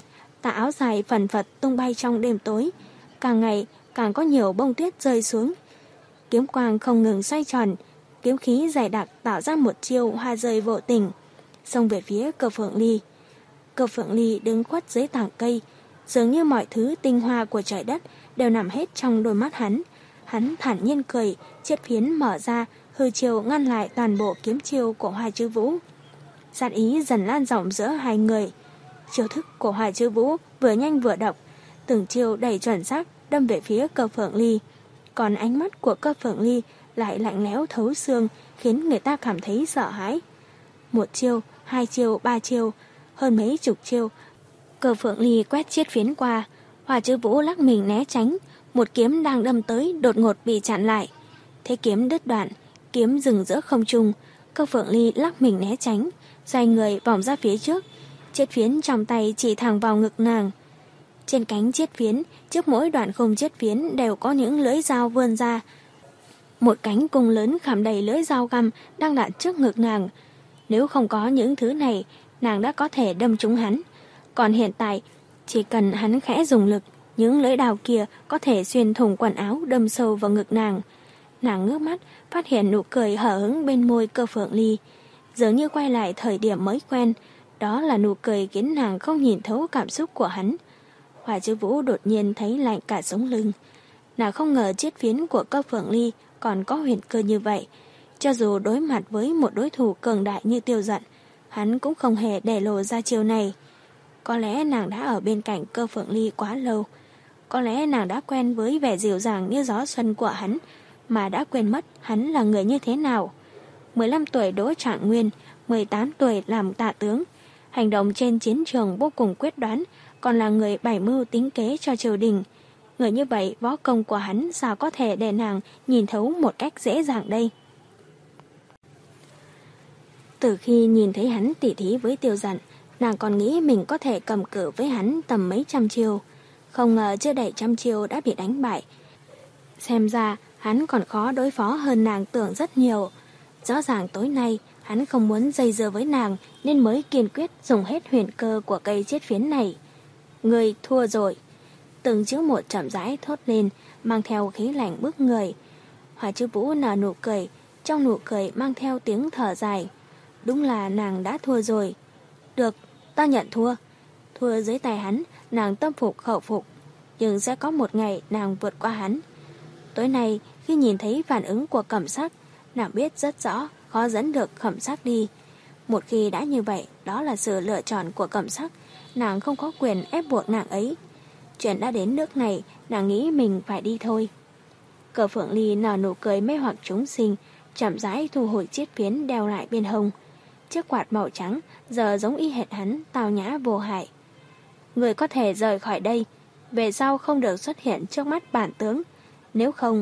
S1: Tà áo dài phần phật tung bay trong đêm tối, càng ngày càng có nhiều bông tuyết rơi xuống. Kiếm quang không ngừng xoay tròn, kiếm khí dày đặc tạo ra một chiêu hoa rơi vô tình, xông về phía Cơ Phượng Ly. Cơ Phượng Ly đứng khuất dưới tảng cây, dường như mọi thứ tinh hoa của trời đất đều nằm hết trong đôi mắt hắn. Hắn thản nhiên cười, chiếc phiến mở ra, hư chiêu ngăn lại toàn bộ kiếm chiêu của Hoa Chữ Vũ. Sát ý dần lan rộng giữa hai người. Chiêu thức của Hoa Chữ Vũ vừa nhanh vừa độc, từng chiêu đầy chuẩn xác đâm về phía Cơ Phượng Ly. Còn ánh mắt của Cơ Phượng Ly lại lạnh lẽo thấu xương, khiến người ta cảm thấy sợ hãi. Một chiêu, hai chiêu, ba chiêu, hơn mấy chục chiêu, Cơ Phượng Ly quét chiếc phiến qua. Hoa Chữ Vũ lắc mình né tránh, một kiếm đang đâm tới đột ngột bị chặn lại. Thế kiếm đứt đoạn, kiếm dừng giữa không trung. Cơ Phượng Ly lắc mình né tránh, xoay người vòng ra phía trước. Chiếc phiến trong tay chỉ thẳng vào ngực nàng. Trên cánh chiếc phiến, trước mỗi đoạn khung chiếc phiến đều có những lưỡi dao vươn ra. Một cánh cung lớn khảm đầy lưỡi dao găm đang đặt trước ngực nàng. Nếu không có những thứ này, nàng đã có thể đâm trúng hắn. Còn hiện tại, chỉ cần hắn khẽ dùng lực, những lưỡi đao kia có thể xuyên thủng quần áo đâm sâu vào ngực nàng. Nàng ngước mắt, phát hiện nụ cười hở hững bên môi Cơ Phượng Ly, dường như quay lại thời điểm mới quen. Đó là nụ cười khiến nàng không nhìn thấu cảm xúc của hắn. Hoa Chữ Vũ đột nhiên thấy lạnh cả sống lưng. Nàng không ngờ chiếc phiến của Cơ Phượng Ly còn có huyền cơ như vậy. Cho dù đối mặt với một đối thủ cường đại như Tiêu Dận, hắn cũng không hề để lộ ra chiêu này. Có lẽ nàng đã ở bên cạnh Cơ Phượng Ly quá lâu. Có lẽ nàng đã quen với vẻ dịu dàng như gió xuân của hắn, mà đã quên mất hắn là người như thế nào. mười lăm tuổi đỗ trạng nguyên, mười tám tuổi làm tạ tướng. Hành động trên chiến trường vô cùng quyết đoán, còn là người bày mưu tính kế cho triều đình. Người như vậy, võ công của hắn sao có thể để nàng nhìn thấu một cách dễ dàng đây? Từ khi nhìn thấy hắn tỉ thí với Tiêu Dận, nàng còn nghĩ mình có thể cầm cự với hắn tầm mấy trăm chiêu. Không ngờ chưa đầy trăm chiêu đã bị đánh bại. Xem ra hắn còn khó đối phó hơn nàng tưởng rất nhiều. Rõ ràng tối nay hắn không muốn dây dưa với nàng, nên mới kiên quyết dùng hết huyền cơ của cây chiết phiến này. Người thua rồi. Từng chữ một chậm rãi thốt lên, mang theo khí lạnh bức người. Hoa Chữ Vũ nở nụ cười, trong nụ cười mang theo tiếng thở dài. Đúng là nàng đã thua rồi. Được, ta nhận thua. Thua dưới tay hắn, nàng tâm phục khẩu phục. Nhưng sẽ có một ngày nàng vượt qua hắn. Tối nay, khi nhìn thấy phản ứng của Cẩm Sắc, nàng biết rất rõ khó dẫn được Cẩm Sắc đi. Một khi đã như vậy, đó là sự lựa chọn của Cẩm Sắc. Nàng không có quyền ép buộc nàng ấy. Chuyện đã đến nước này, nàng nghĩ mình phải đi thôi. Cơ Phượng Ly nở nụ cười mê hoặc chúng sinh, chậm rãi thu hồi chiếc phiến đeo lại bên hông. Chiếc quạt màu trắng giờ giống y hệt hắn, tào nhã vô hại. Người có thể rời khỏi đây, về sau không được xuất hiện trước mắt bản tướng, nếu không...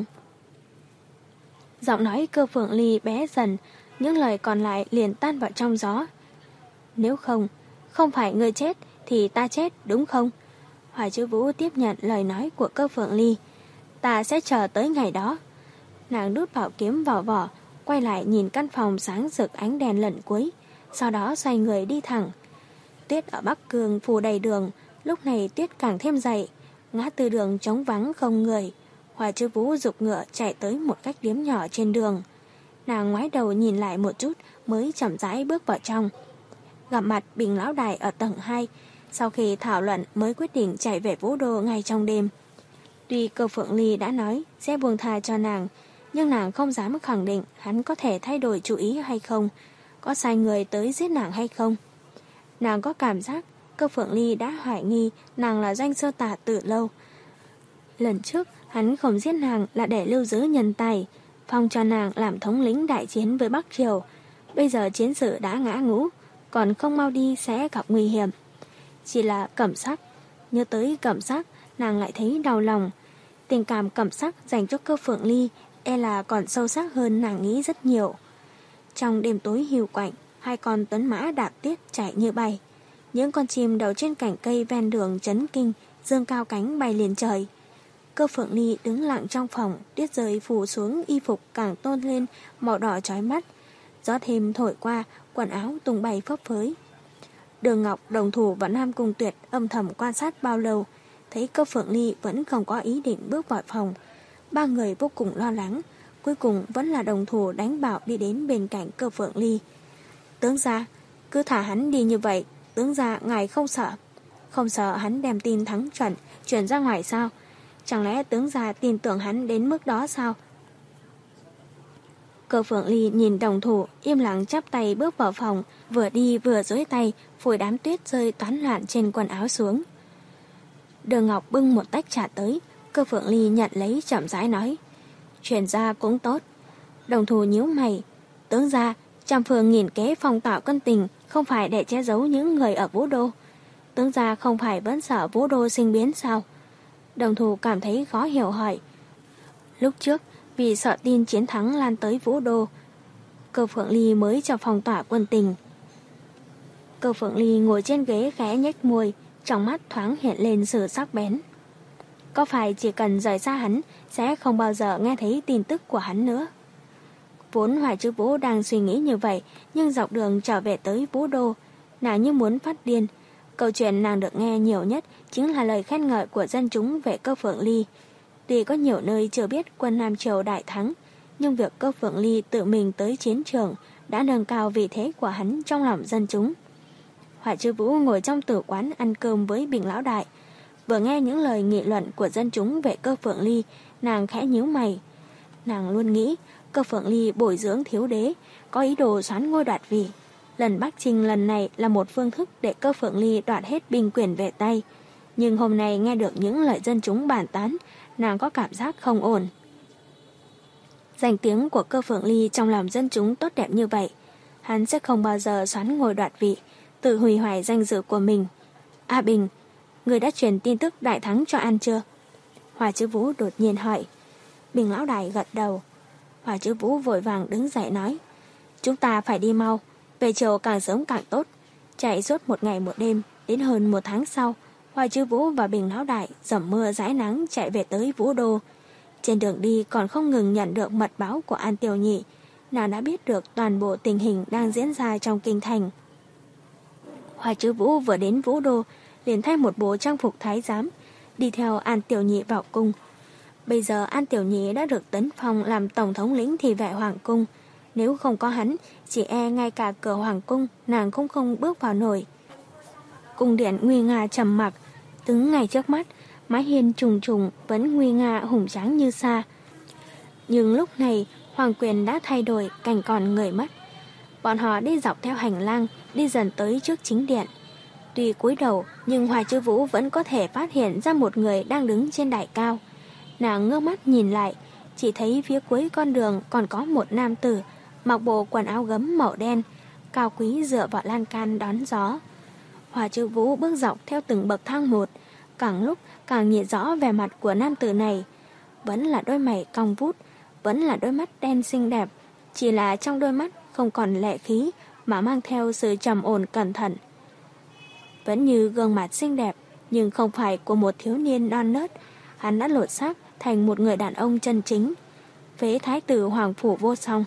S1: Giọng nói Cơ Phượng Ly bé dần, những lời còn lại liền tan vào trong gió. Nếu không, không phải người chết thì ta chết, đúng không? Hoa Chữ Vũ tiếp nhận lời nói của Cơ Phượng Ly. Ta sẽ chờ tới ngày đó. Nàng đút bảo kiếm vào vỏ, quay lại nhìn căn phòng sáng rực ánh đèn lần cuối, sau đó xoay người đi thẳng. Tuyết ở Bắc Cương phủ đầy đường, lúc này tuyết càng thêm dày, ngã tư đường trống vắng không người. Hoa Chữ Vũ giục ngựa chạy tới một cách điếm nhỏ trên đường. Nàng ngoái đầu nhìn lại một chút mới chậm rãi bước vào trong. Gặp mặt Bình lão đại ở tầng hai, sau khi thảo luận mới quyết định chạy về Vũ Đô ngay trong đêm. Tuy Cơ Phượng Ly đã nói sẽ buông tha cho nàng, nhưng nàng không dám khẳng định hắn có thể thay đổi chủ ý hay không, có sai người tới giết nàng hay không. Nàng có cảm giác Cơ Phượng Ly đã hoài nghi nàng là Doanh Sơ Tà từ lâu. Lần trước, hắn không giết nàng là để lưu giữ nhân tài, phong cho nàng làm thống lĩnh đại chiến với Bắc Triều. Bây giờ chiến sự đã ngã ngũ, còn không mau đi sẽ gặp nguy hiểm. Chỉ là Cẩm Sắc, nhớ tới Cẩm Sắc, nàng lại thấy đau lòng. Tình cảm Cẩm Sắc dành cho Cơ Phượng Ly e là còn sâu sắc hơn nàng nghĩ rất nhiều. Trong đêm tối hiu quạnh, hai con tuấn mã đạp tuyết chạy như bay. Những con chim đầu trên cành cây ven đường chấn kinh, dương cao cánh bay lên trời. Cơ Phượng Ly đứng lặng trong phòng, tuyết rơi phủ xuống, y phục càng tôn lên màu đỏ chói mắt. Gió thêm thổi qua, quần áo tung bay phấp phới. Đường Ngọc, đồng thủ và Nam Cung Tuyệt âm thầm quan sát bao lâu, thấy Cơ Phượng Ly vẫn không có ý định bước vào phòng. Ba người vô cùng lo lắng, cuối cùng vẫn là đồng thủ đánh bảo đi đến bên cạnh Cơ Phượng Ly. Tướng gia, cứ thả hắn đi như vậy, tướng gia ngài không sợ. Không sợ hắn đem tin thắng trận chuyển ra ngoài sao? Chẳng lẽ tướng gia tin tưởng hắn đến mức đó sao? Cơ Phượng Ly nhìn đồng thủ im lặng chắp tay bước vào phòng, vừa đi vừa duỗi tay phủi đám tuyết rơi toán loạn trên quần áo xuống. Đường Ngọc bưng một tách trà tới, Cơ Phượng Ly nhận lấy chậm rãi nói: "Truyền ra cũng tốt." Đồng thủ nhíu mày: "Tướng gia, trăm phương nghìn kế phong tỏa quân tình, không phải để che giấu những người ở Vũ Đô. Tướng gia không phải vẫn sợ Vũ Đô sinh biến sao?" Đồng thủ cảm thấy khó hiểu hỏi: "Lúc trước vì sợ tin chiến thắng lan tới Vũ Đô, Cơ Phượng Ly mới cho phong tỏa quân tình." Cơ Phượng Ly ngồi trên ghế khẽ nhếch môi, trong mắt thoáng hiện lên sự sắc bén. Có phải chỉ cần rời xa hắn sẽ không bao giờ nghe thấy tin tức của hắn nữa? Vốn Hoài Trư Vũ đang suy nghĩ như vậy, nhưng dọc đường trở về tới Vũ Đô, nàng như muốn phát điên. Câu chuyện nàng được nghe nhiều nhất chính là lời khen ngợi của dân chúng về Cơ Phượng Ly. Tuy có nhiều nơi chưa biết quân Nam Triều đại thắng, nhưng việc Cơ Phượng Ly tự mình tới chiến trường đã nâng cao vị thế của hắn trong lòng dân chúng. Hoài Trư Vũ ngồi trong tử quán ăn cơm với Bình Lão Đại, vừa nghe những lời nghị luận của dân chúng về Cơ Phượng Ly, nàng khẽ nhíu mày. Nàng luôn nghĩ Cơ Phượng Ly bồi dưỡng thiếu đế, có ý đồ soán ngôi đoạt vị. Lần Bắc Trinh lần này là một phương thức để Cơ Phượng Ly đoạt hết binh quyền về tay. Nhưng hôm nay nghe được những lời dân chúng bàn tán, nàng có cảm giác không ổn. Danh tiếng của Cơ Phượng Ly trong lòng dân chúng tốt đẹp như vậy, hắn sẽ không bao giờ soán ngôi đoạt vị, tự hủy hoại danh dự của mình. A Bình, người đã truyền tin tức đại thắng cho An chưa? Hoài Trư Vũ đột nhiên hỏi. Bình Lão Đại gật đầu. Hoài Trư Vũ vội vàng đứng dậy nói: "Chúng ta phải đi mau, về chiều càng sớm càng tốt." Chạy suốt một ngày một đêm, đến hơn một tháng sau, Hoài Trư Vũ và Bình Lão Đại dầm mưa dãi nắng chạy về tới Vũ Đô. Trên đường đi còn không ngừng nhận được mật báo của An Tiểu Nhị, nàng đã biết được toàn bộ tình hình đang diễn ra trong kinh thành. Hoài Trư Vũ vừa đến Vũ Đô liền thay một bộ trang phục thái giám, đi theo An Tiểu Nhị vào cung. Bây giờ An Tiểu Nhị đã được tấn phong làm tổng thống lĩnh thị vệ hoàng cung. Nếu không có hắn, chỉ e ngay cả cửa hoàng cung nàng cũng không bước vào nổi. Cung điện nguy nga trầm mặc, đứng ngay trước mắt, mái hiên trùng trùng vẫn nguy nga hùng tráng như xa. Nhưng lúc này hoàng quyền đã thay đổi, cảnh còn người mất. Bọn họ đi dọc theo hành lang, đi dần tới trước chính điện. Tuy cúi đầu, nhưng Hoài Trư Vũ vẫn có thể phát hiện ra một người đang đứng trên đài cao. Nàng ngước mắt nhìn lại, chỉ thấy phía cuối con đường còn có một nam tử, mặc bộ quần áo gấm màu đen, cao quý dựa vào lan can đón gió. Hoài Trư Vũ bước dọc theo từng bậc thang một, càng lúc càng nhìn rõ vẻ mặt của nam tử này. Vẫn là đôi mày cong vút, vẫn là đôi mắt đen xinh đẹp, chỉ là trong đôi mắt không còn lệ khí mà mang theo sự trầm ổn cẩn thận. Vẫn như gương mặt xinh đẹp, nhưng không phải của một thiếu niên non nớt, hắn đã lột xác thành một người đàn ông chân chính, phế thái tử Hoàng Phủ Vô Song.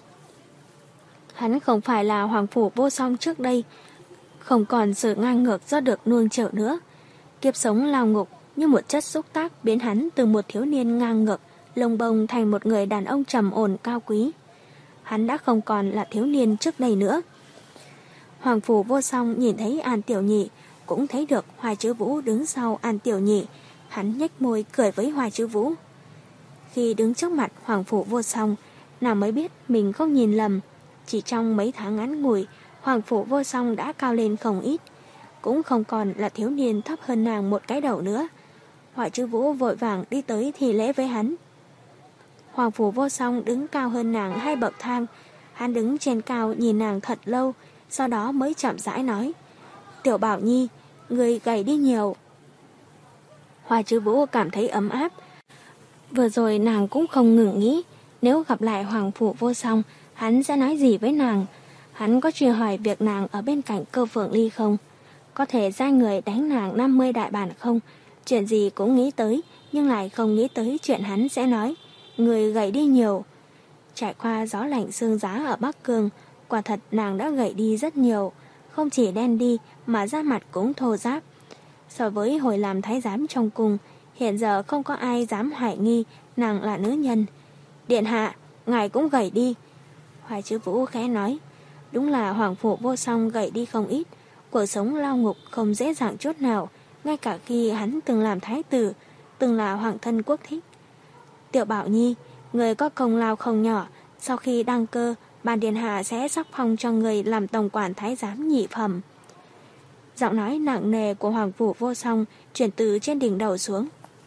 S1: Hắn không phải là Hoàng Phủ Vô Song trước đây, không còn sự ngang ngược do được nuông chiều nữa. Kiếp sống lao ngục như một chất xúc tác biến hắn từ một thiếu niên ngang ngược, lông bông thành một người đàn ông trầm ổn cao quý. Hắn đã không còn là thiếu niên trước đây nữa. Hoàng Phủ Vô Song nhìn thấy An Tiểu Nhị, cũng thấy được Hoài Trư Vũ đứng sau An Tiểu Nhị. Hắn nhếch môi cười với Hoài Trư Vũ. Khi đứng trước mặt Hoàng Phủ Vô Song, nàng mới biết mình không nhìn lầm. Chỉ trong mấy tháng ngắn ngủi, Hoàng Phủ Vô Song đã cao lên không ít. cũng không còn là thiếu niên thấp hơn nàng một cái đầu nữa. Hỏa Trư Vũ vội vàng đi tới thì lễ với hắn. Hoàng Phủ Vô Song đứng cao hơn nàng hai bậc thang. Hắn đứng trên cao nhìn nàng thật lâu, sau đó mới chậm rãi nói: Tiểu Bảo Nhi, người gầy đi nhiều. Hỏa Trư Vũ cảm thấy ấm áp. Vừa rồi nàng cũng không ngừng nghĩ, nếu gặp lại Hoàng Phủ Vô Song, hắn sẽ nói gì với nàng. Hắn có truy hỏi việc nàng ở bên cạnh Cơ Phượng Ly không? Có thể ra người đánh nàng năm mươi đại bản không? Chuyện gì cũng nghĩ tới, nhưng lại không nghĩ tới chuyện hắn sẽ nói: người gầy đi nhiều. Trải qua gió lạnh sương giá ở Bắc Cương, quả thật nàng đã gầy đi rất nhiều, không chỉ đen đi mà da mặt cũng thô ráp. So với hồi làm thái giám trong cung, hiện giờ không có ai dám hoài nghi nàng là nữ nhân. Điện hạ, ngài cũng gầy đi. Hoài Trư Vũ khẽ nói. Đúng là Hoàng Phủ Vô Song gầy đi không ít. Cuộc sống lao ngục không dễ dàng chút nào, ngay cả khi hắn từng làm thái tử, từng là hoàng thân quốc thích. Tiểu Bảo Nhi, người có công lao không nhỏ. Sau khi đăng cơ, ban điện hạ sẽ sắc phong cho người làm tổng quản thái giám nhị phẩm. Giọng nói nặng nề của Hoàng Phủ Vô Song chuyển từ trên đỉnh đầu xuống.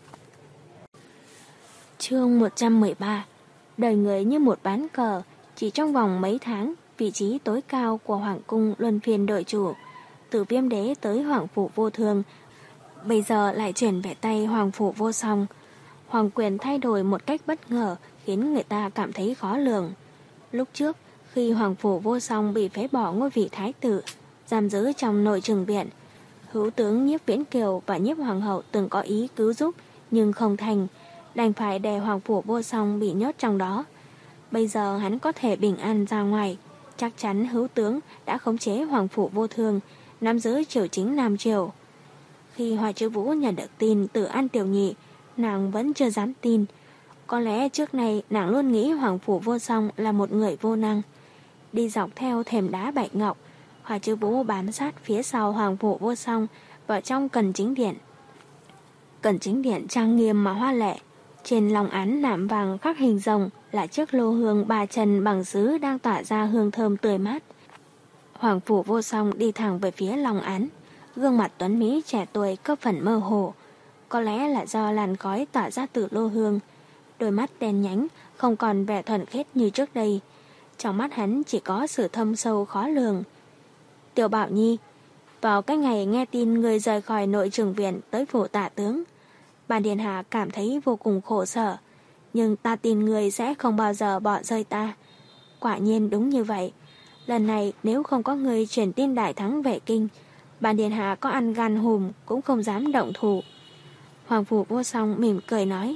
S1: Chương một trăm mười ba. Đời người như một ván cờ, chỉ trong vòng mấy tháng, vị trí tối cao của Hoàng cung luân phiên đổi chủ, từ Viêm Đế tới Hoàng Phủ Vô Thường, bây giờ lại chuyển về tay Hoàng Phủ Vô Song. Hoàng quyền thay đổi một cách bất ngờ, khiến người ta cảm thấy khó lường. Lúc trước, khi Hoàng Phủ Vô Song bị phế bỏ ngôi vị thái tử, giam giữ trong nội trừng viện, hữu tướng Nhiếp Viễn Kiều và Nhiếp Hoàng hậu từng có ý cứu giúp, nhưng không thành, đành phải để Hoàng Phủ Vô Song bị nhốt trong đó. Bây giờ hắn có thể bình an ra ngoài, chắc chắn hữu tướng đã khống chế Hoàng Phủ Vô Thường, nắm giữ triều chính Nam Triều. Khi Hoài Trư Vũ nhận được tin từ An Tiểu Nhị, nàng vẫn chưa dám tin. Có lẽ trước này nàng luôn nghĩ Hoàng Phủ Vô Song là một người vô năng. Đi dọc theo thềm đá bạch ngọc, Hoài Trư Vũ bám sát phía sau Hoàng Phủ Vô Song vào trong Cẩn Chính Điện. Cẩn Chính Điện trang nghiêm mà hoa lệ, trên lòng án nạm vàng khắc hình rồng là chiếc lô hương ba chân bằng sứ đang tỏa ra hương thơm tươi mát. Hoàng Phủ Vô Song đi thẳng về phía lòng án, gương mặt tuấn mỹ trẻ tuổi có phần mơ hồ, có lẽ là do làn khói tỏa ra từ lô hương. Đôi mắt đen nhánh, không còn vẻ thuần khiết như trước đây. Trong mắt hắn chỉ có sự thâm sâu khó lường. Tiểu Bảo Nhi, vào cái ngày nghe tin người rời khỏi nội trừng viện tới phủ Tả tướng, Ban điện hạ cảm thấy vô cùng khổ sở, nhưng ta tin người sẽ không bao giờ bỏ rơi ta. Quả nhiên đúng như vậy. Lần này nếu không có người truyền tin đại thắng về kinh, Ban điện hạ có ăn gan hùm cũng không dám động thủ. Hoàng Phủ Vô Song mỉm cười nói.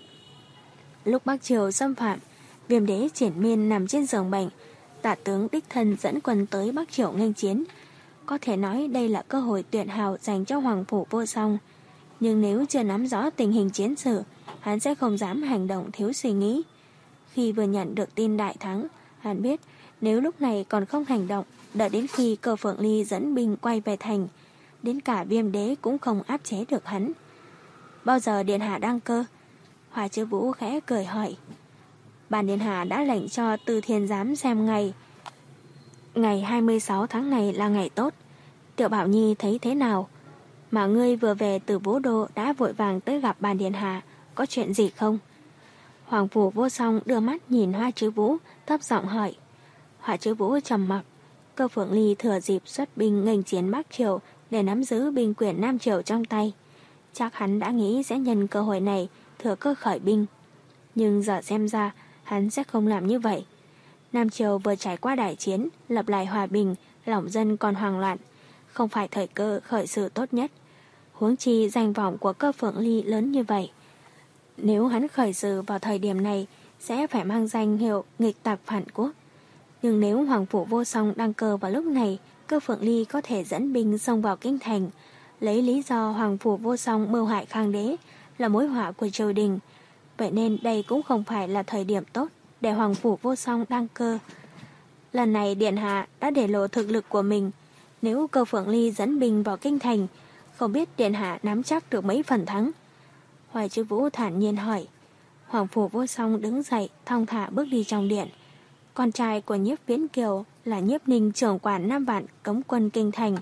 S1: Lúc Bắc Triều xâm phạm, Viêm Đế triển miên nằm trên giường bệnh, Tả tướng đích thân dẫn quân tới Bắc Triều nghênh chiến. Có thể nói đây là cơ hội tuyệt hảo dành cho Hoàng Phủ Vô Song. Nhưng nếu chưa nắm rõ tình hình chiến sự, hắn sẽ không dám hành động thiếu suy nghĩ. Khi vừa nhận được tin đại thắng, hắn biết nếu lúc này còn không hành động, đợi đến khi Cơ Phượng Ly dẫn binh quay về thành, đến cả Viêm Đế cũng không áp chế được hắn. Bao giờ điện hạ đăng cơ? Hoài Trư Vũ khẽ cười hỏi. Ban điện hạ đã lệnh cho Từ Thiên giám xem ngày. Ngày hai mươi sáu tháng này là ngày tốt. Tiểu Bảo Nhi thấy thế nào? Mà ngươi vừa về từ Vũ Đô đã vội vàng tới gặp Ban điện hạ, có chuyện gì không? Hoàng Phủ Vô Song đưa mắt nhìn Hoa Trư Vũ, thấp giọng hỏi. Hoa Trư Vũ trầm mặc. Cơ Phượng Ly thừa dịp xuất binh nghênh chiến Bắc Triều để nắm giữ binh quyền Nam Triều trong tay. Chắc hắn đã nghĩ sẽ nhân cơ hội này thừa cơ khởi binh. Nhưng giờ xem ra hắn sẽ không làm như vậy. Nam Triều vừa trải qua đại chiến, lập lại hòa bình, lòng dân còn hoang loạn, không phải thời cơ khởi sự tốt nhất. Huống chi danh vọng của Cơ Phượng Ly lớn như vậy. Nếu hắn khởi sự vào thời điểm này, sẽ phải mang danh hiệu nghịch tặc phản quốc. Nhưng nếu Hoàng Phủ Vô Song đăng cơ vào lúc này, Cơ Phượng Ly có thể dẫn binh xông vào kinh thành, lấy lý do Hoàng Phủ Vô Song mưu hại Khang Đế là mối họa của triều đình. Vậy nên đây cũng không phải là thời điểm tốt để Hoàng Phủ Vô Song đăng cơ. Lần này điện hạ đã để lộ thực lực của mình. Nếu Cơ Phượng Ly dẫn binh vào kinh thành, không biết điện hạ nắm chắc được mấy phần thắng. Hoài Trư Vũ thản nhiên hỏi. Hoàng Phủ Vô Song đứng dậy, thong thả bước đi trong điện. Con trai của Nhiếp Viễn Kiều là Nhiếp Ninh trưởng quản năm vạn cấm quân kinh thành,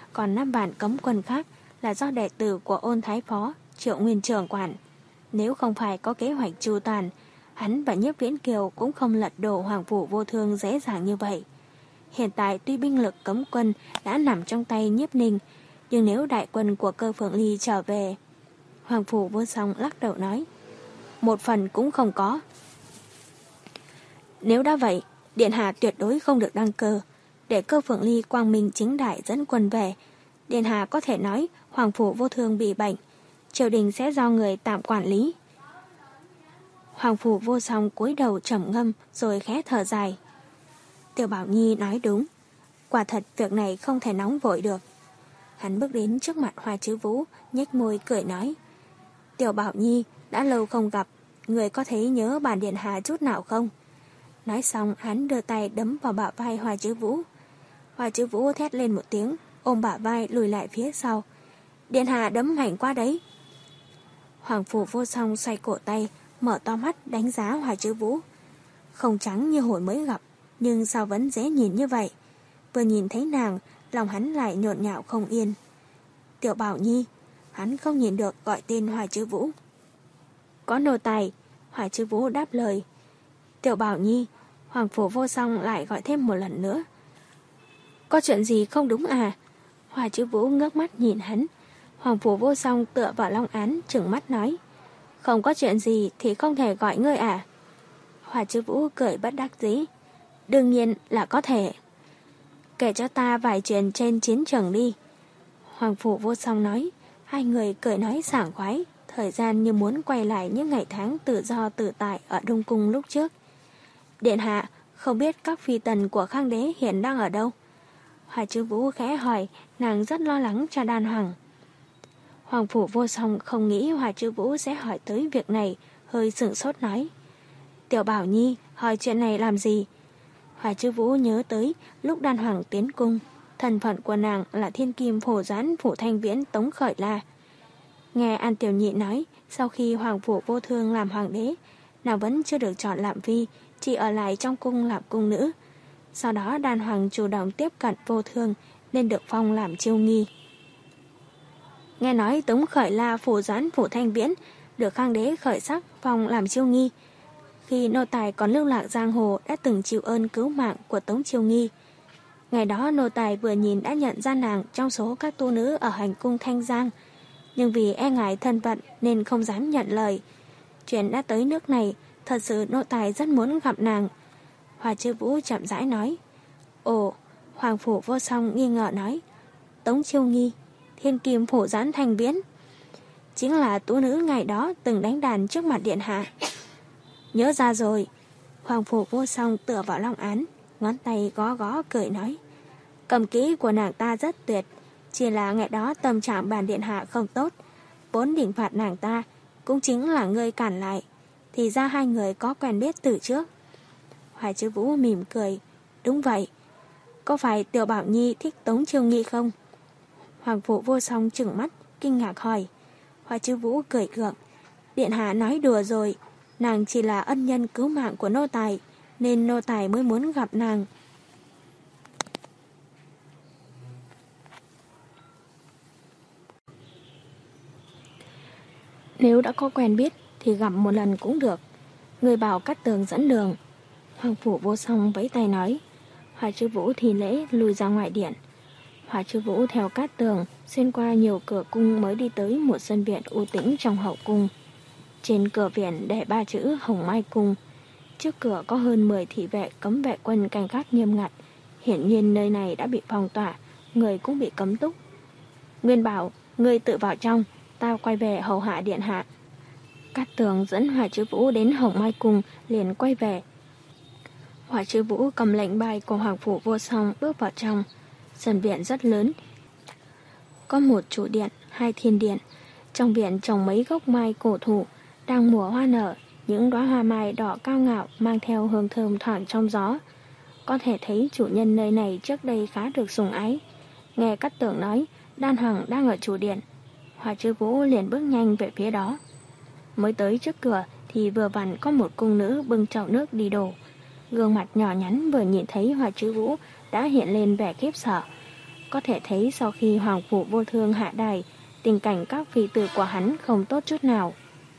S1: còn năm vạn cấm quân khác là do đệ tử của Ôn Thái Phó, Triệu Nguyên trưởng quản. Nếu không phải có kế hoạch chu toàn, hắn và Nhiếp Viễn Kiều cũng không lật đổ Hoàng Phủ Vô Thương dễ dàng như vậy. Hiện tại tuy binh lực cấm quân đã nằm trong tay Nhiếp Ninh, nhưng nếu đại quân của Cơ Phượng Ly trở về... Hoàng Phủ Vô Song lắc đầu nói, một phần cũng không có. Nếu đã vậy, Điện Hạ tuyệt đối không được đăng cơ, để Cơ Phượng Ly quang minh chính đại dẫn quân về. Điện Hạ có thể nói Hoàng Phủ Vô Thương bị bệnh, triều đình sẽ do người tạm quản lý. Hoàng Phủ Vô Song cúi đầu trầm ngâm rồi khẽ thở dài. Tiểu Bảo Nhi nói đúng, quả thật việc này không thể nóng vội được. Hắn bước đến trước mặt Hoa Chứ Vũ, nhếch môi cười nói, Tiểu Bảo Nhi, đã lâu không gặp, người có thấy nhớ bản Điện Hạ chút nào không? Nói xong hắn đưa tay đấm vào bả vai Hoa Chứ Vũ. Hoa Chứ Vũ thét lên một tiếng, ôm bả vai lùi lại phía sau. Điện Hạ đấm mạnh quá đấy. Hoàng Phủ Vô Song xoay cổ tay, mở to mắt đánh giá Hoa Chứ Vũ. Không trắng như hồi mới gặp, nhưng sao vẫn dễ nhìn như vậy. Vừa nhìn thấy nàng, lòng hắn lại nhộn nhạo không yên. Tiểu Bảo Nhi, hắn không nhìn được gọi tên Hoa Chứ Vũ. Có nô tài, Hoa Chứ Vũ đáp lời. Tiểu Bảo Nhi, Hoàng Phủ Vô Song lại gọi thêm một lần nữa. Có chuyện gì không đúng à? Hoa Chứ Vũ ngước mắt nhìn hắn. Hoàng Phủ Vô Song tựa vào long án trừng mắt nói, không có chuyện gì thì không thể gọi ngươi à? Hoa Chứ Vũ cười bất đắc dĩ, đương nhiên là có thể. Kể cho ta vài chuyện trên chiến trường đi. Hoàng Phủ Vô Song nói. Hai người cười nói sảng khoái, thời gian như muốn quay lại những ngày tháng tự do tự tại ở Đông Cung lúc trước. Điện Hạ, không biết các phi tần của Khang Đế hiện đang ở đâu? Hoa Chứ Vũ khẽ hỏi, nàng rất lo lắng cho Đan Hoàng. Hoàng Phủ Vô Song không nghĩ Hoa Chứ Vũ sẽ hỏi tới việc này, hơi sửng sốt nói, Tiểu Bảo Nhi, hỏi chuyện này làm gì? Hoa Chứ Vũ nhớ tới lúc Đan Hoàng tiến cung, thân phận của nàng là thiên kim phổ doãn Phủ Thanh Viễn Tống Khởi La. Nghe An Tiểu Nhị nói, sau khi Hoàng Phủ Vô Thương làm hoàng đế, nàng vẫn chưa được chọn làm vi, chỉ ở lại trong cung làm cung nữ. Sau đó Đan Hoàng chủ động tiếp cận Vô Thương, nên được phong làm chiêu nghi. Nghe nói Tống Khởi La Phủ doãn Phủ Thanh Viễn được Khang Đế khởi sắc phong làm chiêu nghi. Khi nô tài còn lưu lạc giang hồ đã từng chịu ơn cứu mạng của Tống Chiêu Nghi. Ngày đó nô tài vừa nhìn đã nhận ra nàng trong số các tu nữ ở hành cung Thanh Giang, nhưng vì e ngại thân phận nên không dám nhận lời. Chuyện đã tới nước này, thật sự nô tài rất muốn gặp nàng. Hoa Chứ Vũ chậm rãi nói. Ồ, Hoàng Phủ Vô Song nghi ngờ nói, Tống Chiêu Nghi, thiên kim phủ doãn Thanh Viễn, chính là tú nữ ngày đó từng đánh đàn trước mặt Điện Hạ. Nhớ ra rồi. Hoàng Phủ Vô Song tựa vào long án, ngón tay gó gó cười nói, cầm kỹ của nàng ta rất tuyệt, chỉ là ngày đó tâm trạng bản Điện Hạ không tốt, vốn định phạt nàng ta, cũng chính là ngươi cản lại, thì ra hai người có quen biết từ trước. Hoa Chứ Vũ mỉm cười, đúng vậy. Có phải Tiểu Bảo Nhi thích Tống Chiêu Nghi không? Hoàng Phủ Vô Song trừng mắt, kinh ngạc hỏi. Hoa Chứ Vũ cười gượng, Điện Hạ nói đùa rồi, nàng chỉ là ân nhân cứu mạng của nô tài, nên nô tài mới muốn gặp nàng. Nếu đã có quen biết thì gặp một lần cũng được. Người bảo Cát Tường dẫn đường. Hoàng Phủ Vô Song vẫy tay nói. Hoa Chứ Vũ thì lễ lùi ra ngoài điện. Hoa Chứ Vũ theo Cát Tường xuyên qua nhiều cửa cung mới đi tới một sân viện u tĩnh trong hậu cung. Trên cửa viện để ba chữ Hồng Mai Cung. Trước cửa có hơn mười thị vệ cấm vệ quân canh gác nghiêm ngặt. Hiển nhiên nơi này đã bị phong tỏa, người cũng bị cấm túc. Nguyên bảo, ngươi tự vào trong, tao quay về hầu hạ Điện Hạ. Cát Tường dẫn Hoa Chứ Vũ đến Hồng Mai Cung, liền quay về. Hoa Chứ Vũ cầm lệnh bài của Hoàng Phủ Vô Song bước vào trong. Sân viện rất lớn. Có một chủ điện, hai thiên điện. Trong viện trồng mấy gốc mai cổ thụ, đang mùa hoa nở, những đóa hoa mai đỏ cao ngạo mang theo hương thơm thoảng trong gió. Có thể thấy chủ nhân nơi này trước đây khá được sủng ái. Nghe Cát Tường nói, Đan Hoàng đang ở chủ điện. Hoa Chứ Vũ liền bước nhanh về phía đó. Mới tới trước cửa thì vừa vặn có một cung nữ bưng chậu nước đi đổ. Gương mặt nhỏ nhắn vừa nhìn thấy Hoa Chứ Vũ đã hiện lên vẻ khiếp sợ. Có thể thấy sau khi Hoàng Phủ Vô Thương hạ đài, tình cảnh các phi tử của hắn không tốt chút nào.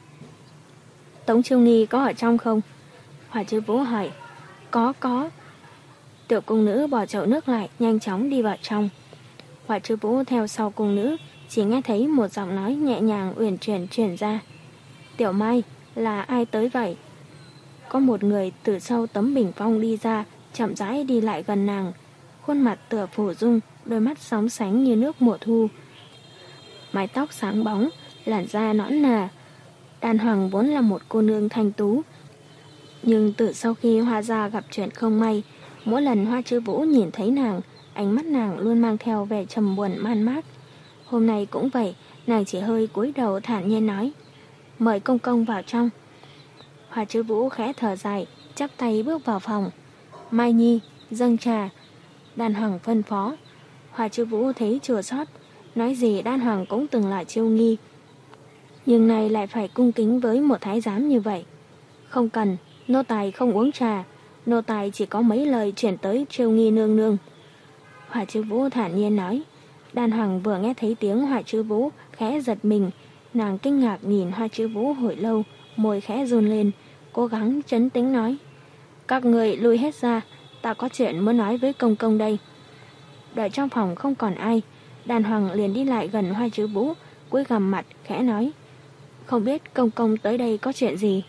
S1: Tống Chiêu Nghi có ở trong không? Hoa Chiêu Vũ hỏi. Có, có. Tiểu cung nữ bỏ chậu nước lại, nhanh chóng đi vào trong. Hoa Chiêu Vũ theo sau cung nữ, chỉ nghe thấy một giọng nói nhẹ nhàng uyển chuyển truyền ra. Tiểu Mai, là ai tới vậy? Có một người từ sau tấm bình phong đi ra, chậm rãi đi lại gần nàng. Khuôn mặt tựa phủ dung, đôi mắt sóng sánh như nước mùa thu. Mái tóc sáng bóng, làn da nõn nà. Đan Hoàng vốn là một cô nương thanh tú. Nhưng từ sau khi Hoa gia gặp chuyện không may, mỗi lần Hoa Chiêu Vũ nhìn thấy nàng, ánh mắt nàng luôn mang theo vẻ trầm buồn man mác. Hôm nay cũng vậy, nàng chỉ hơi cúi đầu thản nhiên nói. Mời công công vào trong. Hoa Chiêu Vũ khẽ thở dài, chắp tay bước vào phòng. Mai Nhi, dâng trà. Đan Hoàng phân phó. Hoa Chiêu Vũ thấy chua xót, nói gì Đan Hoàng cũng từng là Chiêu Nghi, nhưng này lại phải cung kính với một thái giám như vậy. Không cần, nô tài không uống trà, nô tài chỉ có mấy lời chuyển tới Chiêu Nghi nương nương. Hoa Chiêu Vũ thản nhiên nói. Đan Hoàng vừa nghe thấy tiếng Hoa Chiêu Vũ khẽ giật mình, nàng kinh ngạc nhìn Hoa Chiêu Vũ hồi lâu, môi khẽ run lên, cố gắng trấn tĩnh nói. Các người lui hết ra, ta có chuyện muốn nói với công công đây. Đợi trong phòng không còn ai, Đan Hoàng liền đi lại gần Hoa Chiêu Vũ, cúi gằm mặt khẽ nói. Không biết công công tới đây có chuyện gì?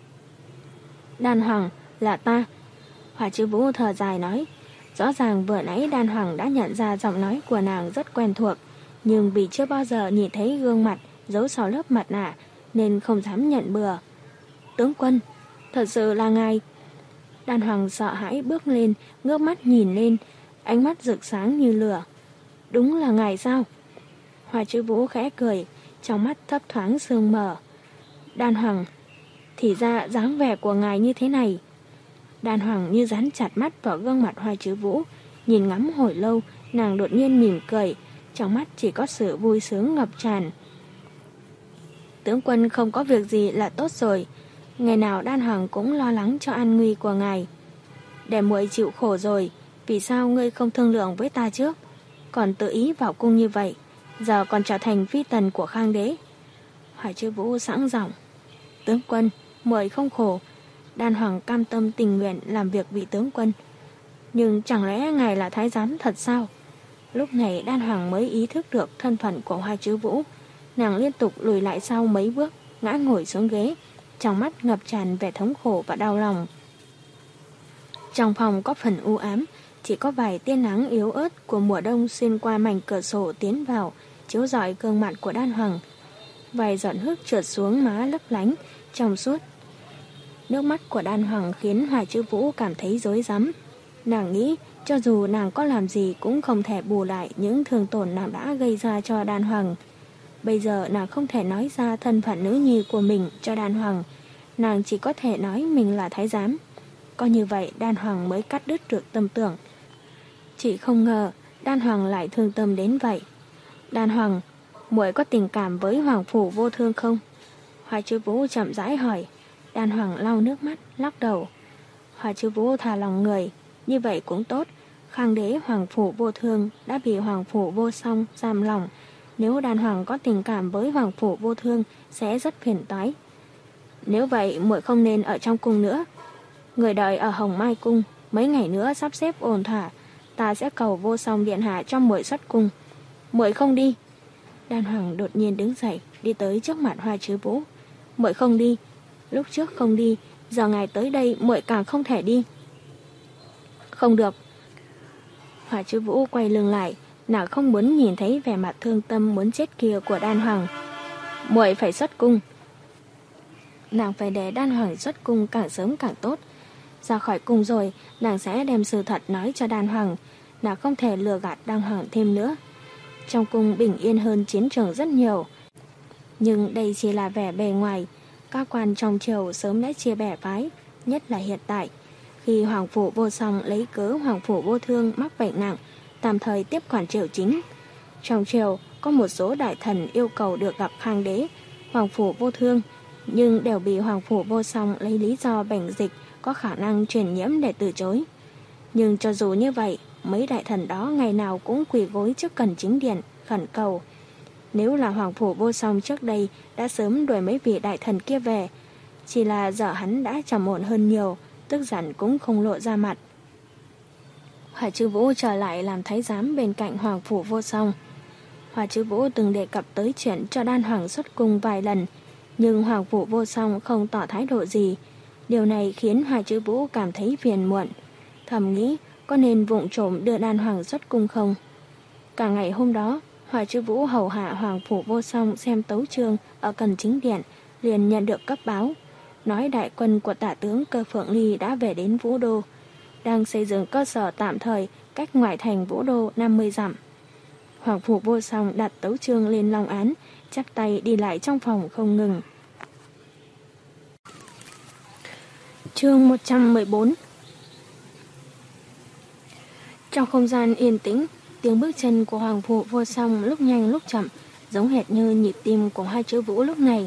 S1: Đan Hoàng, là ta. Hoa Chiêu Vũ thở dài nói. Rõ ràng vừa nãy Đan Hoàng đã nhận ra giọng nói của nàng rất quen thuộc, nhưng vì chưa bao giờ nhìn thấy gương mặt giấu sau lớp mặt nạ nên không dám nhận bừa. Tướng quân, thật sự là ngài. Đan Hoàng sợ hãi bước lên, ngước mắt nhìn lên, ánh mắt rực sáng như lửa. Đúng là ngài sao? Hoa Chiêu Vũ khẽ cười, trong mắt thấp thoáng sương mờ. Đan Hoàng, thì ra dáng vẻ của ngài như thế này. Đan Hoàng như dán chặt mắt vào gương mặt Hoa Chiêu Vũ, nhìn ngắm hồi lâu, nàng đột nhiên mỉm cười, trong mắt chỉ có sự vui sướng ngập tràn. Tướng quân không có việc gì là tốt rồi, ngày nào Đan Hoàng cũng lo lắng cho an nguy của ngài. Để muội chịu khổ rồi, vì sao ngươi không thương lượng với ta trước, còn tự ý vào cung như vậy, giờ còn trở thành phi tần của Khang đế. Hoa Chiêu Vũ sẵn giọng. Tướng quân, muội không khổ, Đan Hoàng cam tâm tình nguyện làm việc vì tướng quân. Nhưng chẳng lẽ ngài là thái giám thật sao? Lúc này Đan Hoàng mới ý thức được thân phận của Hoa Chiêu Vũ. Nàng liên tục lùi lại sau mấy bước, ngã ngồi xuống ghế, trong mắt ngập tràn vẻ thống khổ và đau lòng. Trong phòng có phần u ám, chỉ có vài tia nắng yếu ớt của mùa đông xuyên qua mảnh cửa sổ tiến vào, chiếu rọi gương mặt của Đan Hoàng. Vài giọt nước trượt xuống má lấp lánh, trong suốt. Nước mắt của Đan Hoàng khiến Hoa Chiêu Vũ cảm thấy rối rắm. Nàng nghĩ cho dù nàng có làm gì cũng không thể bù lại những thương tổn nàng đã gây ra cho Đan Hoàng. Bây giờ nàng không thể nói ra thân phận nữ nhi của mình cho Đan Hoàng, nàng chỉ có thể nói mình là thái giám. Có như vậy Đan Hoàng mới cắt đứt được tâm tưởng. Chỉ không ngờ Đan Hoàng lại thương tâm đến vậy. Đan Hoàng, muội có tình cảm với Hoàng Phủ Vô Thương không? Hoa Chiêu Vũ chậm rãi hỏi. Đan Hoàng lau nước mắt, lắc đầu. Hoa Chiêu Vũ thả lòng người, như vậy cũng tốt. Khang đế Hoàng Phủ Vô Thương đã bị Hoàng Phủ Vô Song giam lòng. Nếu Đan Hoàng có tình cảm với Hoàng Phủ Vô Thương sẽ rất phiền toái. Nếu vậy muội không nên ở trong cung nữa. Người đợi ở Hồng Mai Cung, mấy ngày nữa sắp xếp ổn thỏa, ta sẽ cầu Vô Song điện hạ cho muội xuất cung. Muội không đi. Đan Hoàng đột nhiên đứng dậy, đi tới trước mặt Hoa Chiêu Vũ. Muội không đi. Lúc trước không đi, giờ ngài tới đây muội càng không thể đi. Không được. Hoa Chiêu Vũ quay lưng lại, nàng không muốn nhìn thấy vẻ mặt thương tâm muốn chết kia của Đan Hoàng. Muội phải xuất cung. Nàng phải để Đan Hoàng xuất cung càng sớm càng tốt. Ra khỏi cung rồi, nàng sẽ đem sự thật nói cho Đan Hoàng. Nàng không thể lừa gạt Đan Hoàng thêm nữa. Trong cung bình yên hơn chiến trường rất nhiều. Nhưng đây chỉ là vẻ bề ngoài. Các quan trong triều sớm đã chia bè phái, nhất là hiện tại. Khi Hoàng Phủ Vô Song lấy cớ Hoàng Phủ Vô Thương mắc bệnh nặng, tạm thời tiếp quản triều chính. Trong triều có một số đại thần yêu cầu được gặp Khang đế, Hoàng Phủ Vô Thương, nhưng đều bị Hoàng Phủ Vô Song lấy lý do bệnh dịch có khả năng truyền nhiễm để từ chối. Nhưng cho dù như vậy, mấy đại thần đó ngày nào cũng quỳ gối trước cẩn chính điện, khẩn cầu. Nếu là Hoàng Phủ Vô Song trước đây đã sớm đuổi mấy vị đại thần kia về, chỉ là giờ hắn đã trầm ổn hơn nhiều, tức giận cũng không lộ ra mặt. Hỏa Chư Vũ trở lại làm thái giám bên cạnh Hoàng Phủ Vô Song. Hỏa Chư Vũ từng đề cập tới chuyện cho Đan Hoàng xuất cung vài lần, nhưng Hoàng Phủ Vô Song không tỏ thái độ gì. Điều này khiến Hỏa Chư Vũ cảm thấy phiền muộn, thầm nghĩ có nên vụng trộm đưa Đan Hoàng xuất cung không. Cả ngày hôm đó, Hỏa Chư Vũ hầu hạ Hoàng Phủ Vô Song xem tấu chương ở Cần Chính Điện, liền nhận được cấp báo, nói đại quân của tả tướng Cơ Phượng Ly đã về đến Vũ Đô, đang xây dựng cơ sở tạm thời cách ngoại thành Vũ Đô năm mươi dặm. Hoàng Phủ Vô Song đặt tấu chương lên long án, chắp tay đi lại trong phòng không ngừng. Chương một trăm mười bốn. Trong không gian yên tĩnh, tiếng bước chân của Hoàng Phủ Vô Song lúc nhanh lúc chậm, giống hệt như nhịp tim của Hai Chữ Vũ lúc này.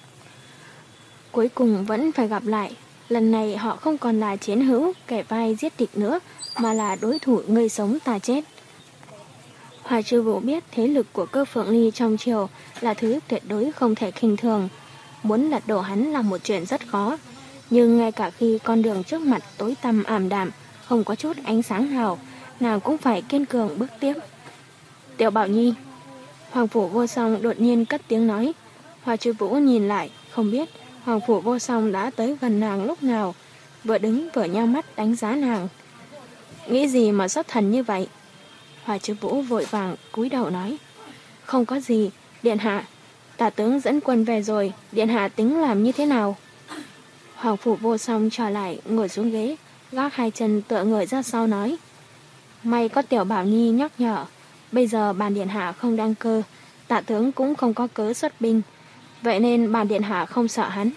S1: Cuối cùng vẫn phải gặp lại. Lần này họ không còn là chiến hữu, kẻ vai giết địch nữa, mà là đối thủ người sống ta chết. Hoài Chư Vũ biết thế lực của Cơ Phượng Ly trong triều là thứ tuyệt đối không thể khinh thường. Muốn lật đổ hắn là một chuyện rất khó. Nhưng ngay cả khi con đường trước mặt tối tăm ảm đạm, không có chút ánh sáng nào, nàng cũng phải kiên cường bước tiếp. Tiểu Bảo Nhi. Hoàng Phủ Vô Song đột nhiên cất tiếng nói. Hoài Chư Vũ nhìn lại, không biết Hoàng Phủ Vô Song đã tới gần nàng lúc nào, vừa đứng vừa nheo mắt đánh giá nàng. Nghĩ gì mà xuất thần như vậy? Hoài Chư Vũ vội vàng cúi đầu nói. Không có gì, điện hạ. Tả tướng dẫn quân về rồi, điện hạ tính làm như thế nào? Hoàng Phủ Vô Song trở lại ngồi xuống ghế, gác hai chân tựa người ra sau nói. May có Tiểu Bảo Nhi nhắc nhở, bây giờ bàn điện hạ không đăng cơ, tả tướng cũng không có cớ xuất binh, vậy nên bàn điện hạ không sợ hắn.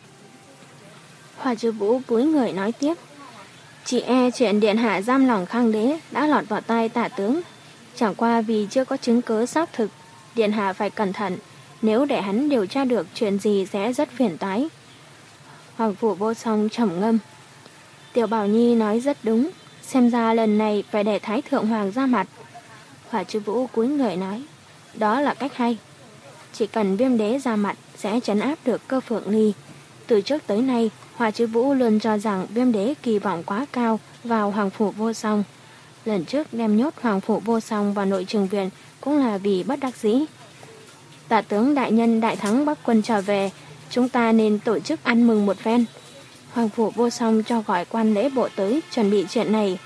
S1: Hoài Chư Vũ cúi người nói tiếp. Chỉ e chuyện điện hạ giam lòng Khang Đế đã lọt vào tai tả tướng, chẳng qua vì chưa có chứng cứ xác thực, điện hạ phải cẩn thận, nếu để hắn điều tra được chuyện gì sẽ rất phiền toái. Hoàng Phủ Vô Song trầm ngâm. Tiểu Bảo Nhi nói rất đúng, xem ra lần này phải để Thái Thượng Hoàng ra mặt. Hoài Chư Vũ cúi người nói. Đó là cách hay. Chỉ cần Viêm Đế ra mặt sẽ trấn áp được Cơ Phượng Ly. Từ trước tới nay, Hoài Chư Vũ luôn cho rằng Viêm Đế kỳ vọng quá cao vào Hoàng Phủ Vô Song. Lần trước đem nhốt Hoàng Phủ Vô Song vào nội trường viện cũng là vì bất đắc dĩ. Tả tướng đại nhân đại thắng Bắc quân trở về, chúng ta nên tổ chức ăn mừng một phen. Hoàng Phủ Vô Song cho gọi quan lễ bộ tới chuẩn bị chuyện này.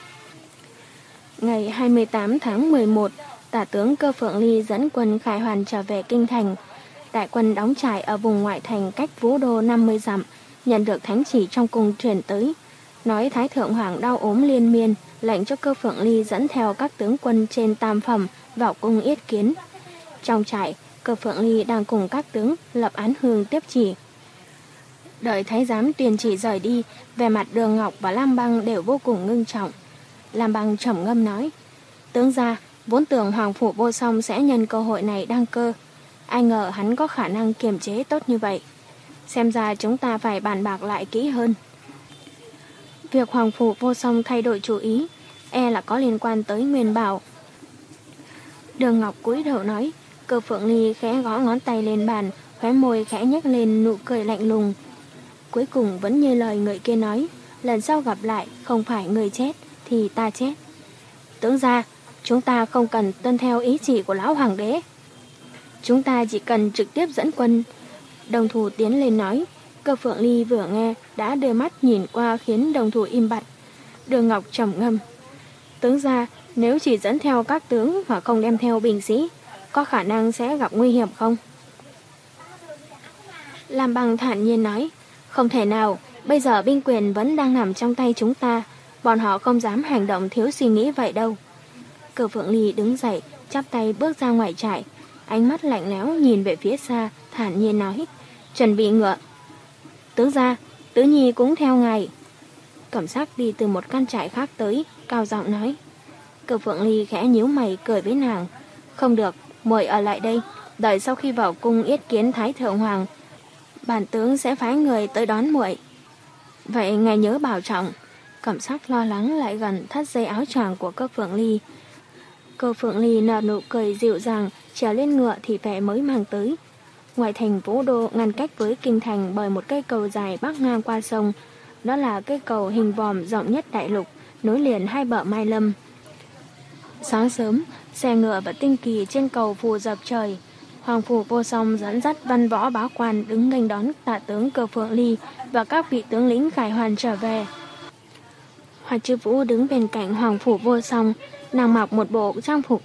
S1: Ngày hai mươi tám tháng mười một, tả tướng Cơ Phượng Ly dẫn quân khải hoàn trở về kinh thành. Đại quân đóng trại ở vùng ngoại thành cách Vũ Đô năm mươi dặm, nhận được thánh chỉ trong cung truyền tới, nói Thái Thượng Hoàng đau ốm liên miên, lệnh cho Cơ Phượng Ly dẫn theo các tướng quân trên tam phẩm vào cung yết kiến. Trong trại, Cơ Phượng Ly đang cùng các tướng lập án hương tiếp chỉ. Đợi thái giám tuyên chỉ rời đi, về mặt Đường Ngọc và Lam Băng đều vô cùng ngưng trọng. Lam Băng trầm ngâm nói. Tướng gia, vốn tưởng Hoàng Phủ Vô Song sẽ nhân cơ hội này đăng cơ, ai ngờ hắn có khả năng kiềm chế tốt như vậy. Xem ra chúng ta phải bàn bạc lại kỹ hơn. Việc Hoàng Phủ Vô Song thay đổi chủ ý e là có liên quan tới Nguyên Bảo. Đường Ngọc cúi đầu nói. Cơ Phượng Ly khẽ gõ ngón tay lên bàn, khóe môi khẽ nhếch lên nụ cười lạnh lùng. Cuối cùng vẫn như lời người kia nói, lần sau gặp lại không phải người chết thì ta chết. Tướng gia, chúng ta không cần tuân theo ý chỉ của lão hoàng đế. Chúng ta chỉ cần trực tiếp dẫn quân. Đồng thủ tiến lên nói. Cơ Phượng Ly vừa nghe đã đưa mắt nhìn qua khiến đồng thủ im bặt. Đường Ngọc trầm ngâm. Tướng gia, nếu chỉ dẫn theo các tướng mà không đem theo binh sĩ, có khả năng sẽ gặp nguy hiểm không? Lam Băng thản nhiên nói. Không thể nào, bây giờ binh quyền vẫn đang nằm trong tay chúng ta, bọn họ không dám hành động thiếu suy nghĩ vậy đâu. Cơ Phượng Ly đứng dậy, chắp tay bước ra ngoài trại, ánh mắt lạnh lẽo nhìn về phía xa, thản nhiên nói. Chuẩn bị ngựa. Tướng gia, Tứ Nhi cũng theo ngài. Cẩm Sắc đi từ một căn trại khác tới, cao giọng nói. Cơ Phượng Ly khẽ nhíu mày cười với nàng. Không được, muội ở lại đây, đợi sau khi vào cung yết kiến Thái Thượng Hoàng, bản tướng sẽ phái người tới đón muội. Vậy ngài nhớ bảo trọng. Cẩm Sắc lo lắng lại gần thắt dây áo choàng của Cơ Phượng Ly. Cơ Phượng Ly nở nụ cười dịu dàng, trèo lên ngựa thị vệ mới mang tới. Ngoại thành Vũ Đô ngăn cách với kinh thành bởi một cây cầu dài bắc ngang qua sông. Đó là cây cầu hình vòm rộng nhất đại lục, nối liền hai bờ Mai Lâm. Sáng sớm, xe ngựa và tinh kỳ trên cầu phù dập trời. Hoàng phủ Vô Song dẫn dắt văn võ bá quan đứng nghênh đón Tả tướng Cơ Phượng Ly và các vị tướng lĩnh khải hoàn trở về. Hoa Chiêu Vũ đứng bên cạnh Hoàng phủ Vô Song, nàng mặc một bộ trang phục.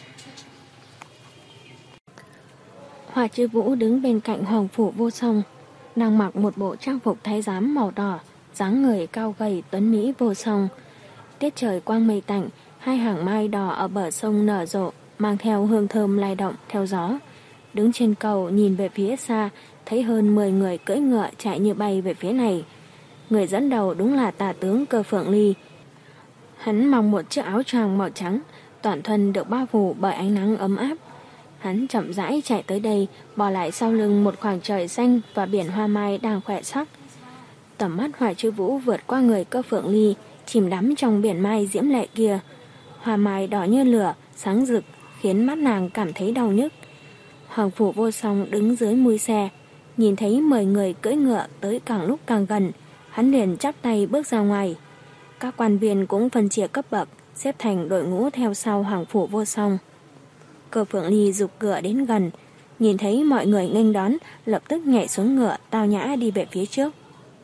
S1: Hoa Chiêu Vũ đứng bên cạnh Hoàng phủ Vô Song, nàng mặc một bộ trang phục thái giám màu đỏ, dáng người cao gầy tuấn mỹ vô song. Tiết trời quang mây tạnh, hai hàng mai đỏ ở bờ sông nở rộ, mang theo hương thơm lay động theo gió. Đứng trên cầu nhìn về phía xa, thấy hơn mười người cưỡi ngựa chạy như bay về phía này. Người dẫn đầu đúng là Tả tướng Cơ Phượng Ly. Hắn mặc một chiếc áo choàng màu trắng, toàn thân được bao phủ bởi ánh nắng ấm áp. Hắn chậm rãi chạy tới đây, bỏ lại sau lưng một khoảng trời xanh và biển hoa mai đang khỏe sắc. Tầm mắt Hoài Chư Vũ vượt qua người Cơ Phượng Ly, chìm đắm trong biển mai diễm lệ kia. Hoa mai đỏ như lửa, sáng rực, khiến mắt nàng cảm thấy đau nhức. Hoàng phủ Vô Song đứng dưới mui xe, nhìn thấy mười người cưỡi ngựa tới càng lúc càng gần, hắn liền chắp tay bước ra ngoài. Các quan viên cũng phân chia cấp bậc, xếp thành đội ngũ theo sau Hoàng phủ Vô Song. Cơ Phượng Ly giục ngựa đến gần, nhìn thấy mọi người nghênh đón, lập tức nhảy xuống ngựa, tao nhã đi về phía trước.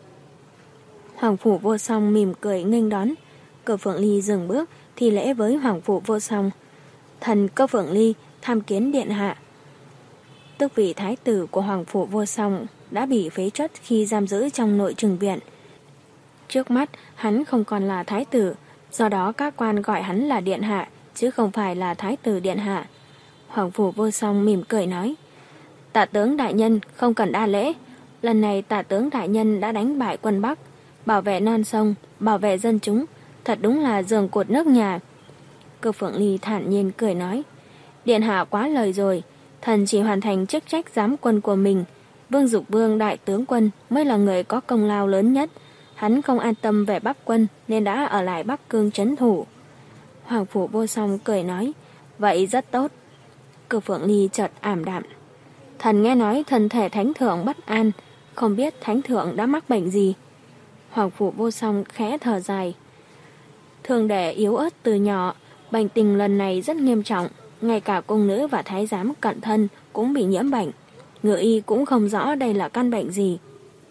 S1: Hoàng phủ Vô Song mỉm cười nghênh đón. Cơ Phượng Ly dừng bước, thi lễ với Hoàng phủ Vô Song. Thần Cơ Phượng Ly tham kiến điện hạ. Tước vị thái tử của Hoàng phủ Vô Song đã bị phế truất khi giam giữ trong nội trừng viện. Trước mắt hắn không còn là thái tử, do đó các quan gọi hắn là điện hạ, chứ không phải là thái tử điện hạ. Hoàng phủ Vô Song mỉm cười nói: Tả tướng đại nhân không cần đa lễ. Lần này Tả tướng đại nhân đã đánh bại quân Bắc, bảo vệ non sông, bảo vệ dân chúng, thật đúng là giường cột nước nhà. Cơ Phượng Ly thản nhiên cười nói: Điện hạ quá lời rồi, thần chỉ hoàn thành chức trách giám quân của mình. Vương Dục Vương đại tướng quân mới là người có công lao lớn nhất. Hắn không an tâm về Bắc quân nên đã ở lại Bắc Cương trấn thủ. Hoàng phủ Vô Song cười nói: Vậy rất tốt. Cơ Phượng Ly chợt ảm đạm: Thần nghe nói thân thể thánh thượng bất an, không biết thánh thượng đã mắc bệnh gì. Hoàng phủ Vô Song khẽ thở dài: Thường đệ yếu ớt từ nhỏ, bệnh tình lần này rất nghiêm trọng, ngay cả cung nữ và thái giám cận thân cũng bị nhiễm bệnh. Ngự y cũng không rõ đây là căn bệnh gì.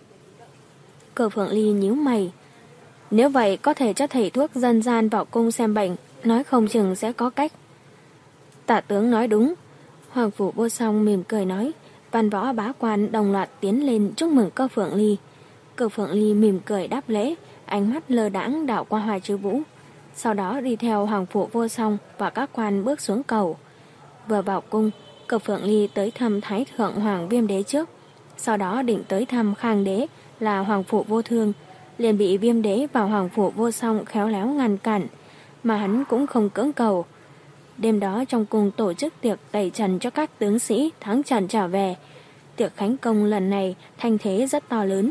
S1: Cơ Phượng Ly nhíu mày: Nếu vậy có thể cho thầy thuốc dân gian vào cung xem bệnh, nói không chừng sẽ có cách. Tả tướng nói đúng. Hoàng phủ Vô Song mỉm cười nói. Văn võ bá quan đồng loạt tiến lên chúc mừng Cơ Phượng Ly. Cơ Phượng Ly mỉm cười đáp lễ, ánh mắt lơ đãng đảo qua Hoài Chư Vũ, sau đó đi theo Hoàng phủ Vô Song và các quan bước xuống cầu. Vừa vào cung, Cơ Phượng Ly tới thăm Thái thượng Hoàng Viêm Đế trước, sau đó định tới thăm Khang Đế là Hoàng phủ Vô Thương, liền bị Viêm Đế và Hoàng phủ Vô Song khéo léo ngăn cản, mà hắn cũng không cưỡng cầu. Đêm đó trong cung tổ chức tiệc tẩy trần cho các tướng sĩ thắng trận trở về. Tiệc khánh công lần này thanh thế rất to lớn.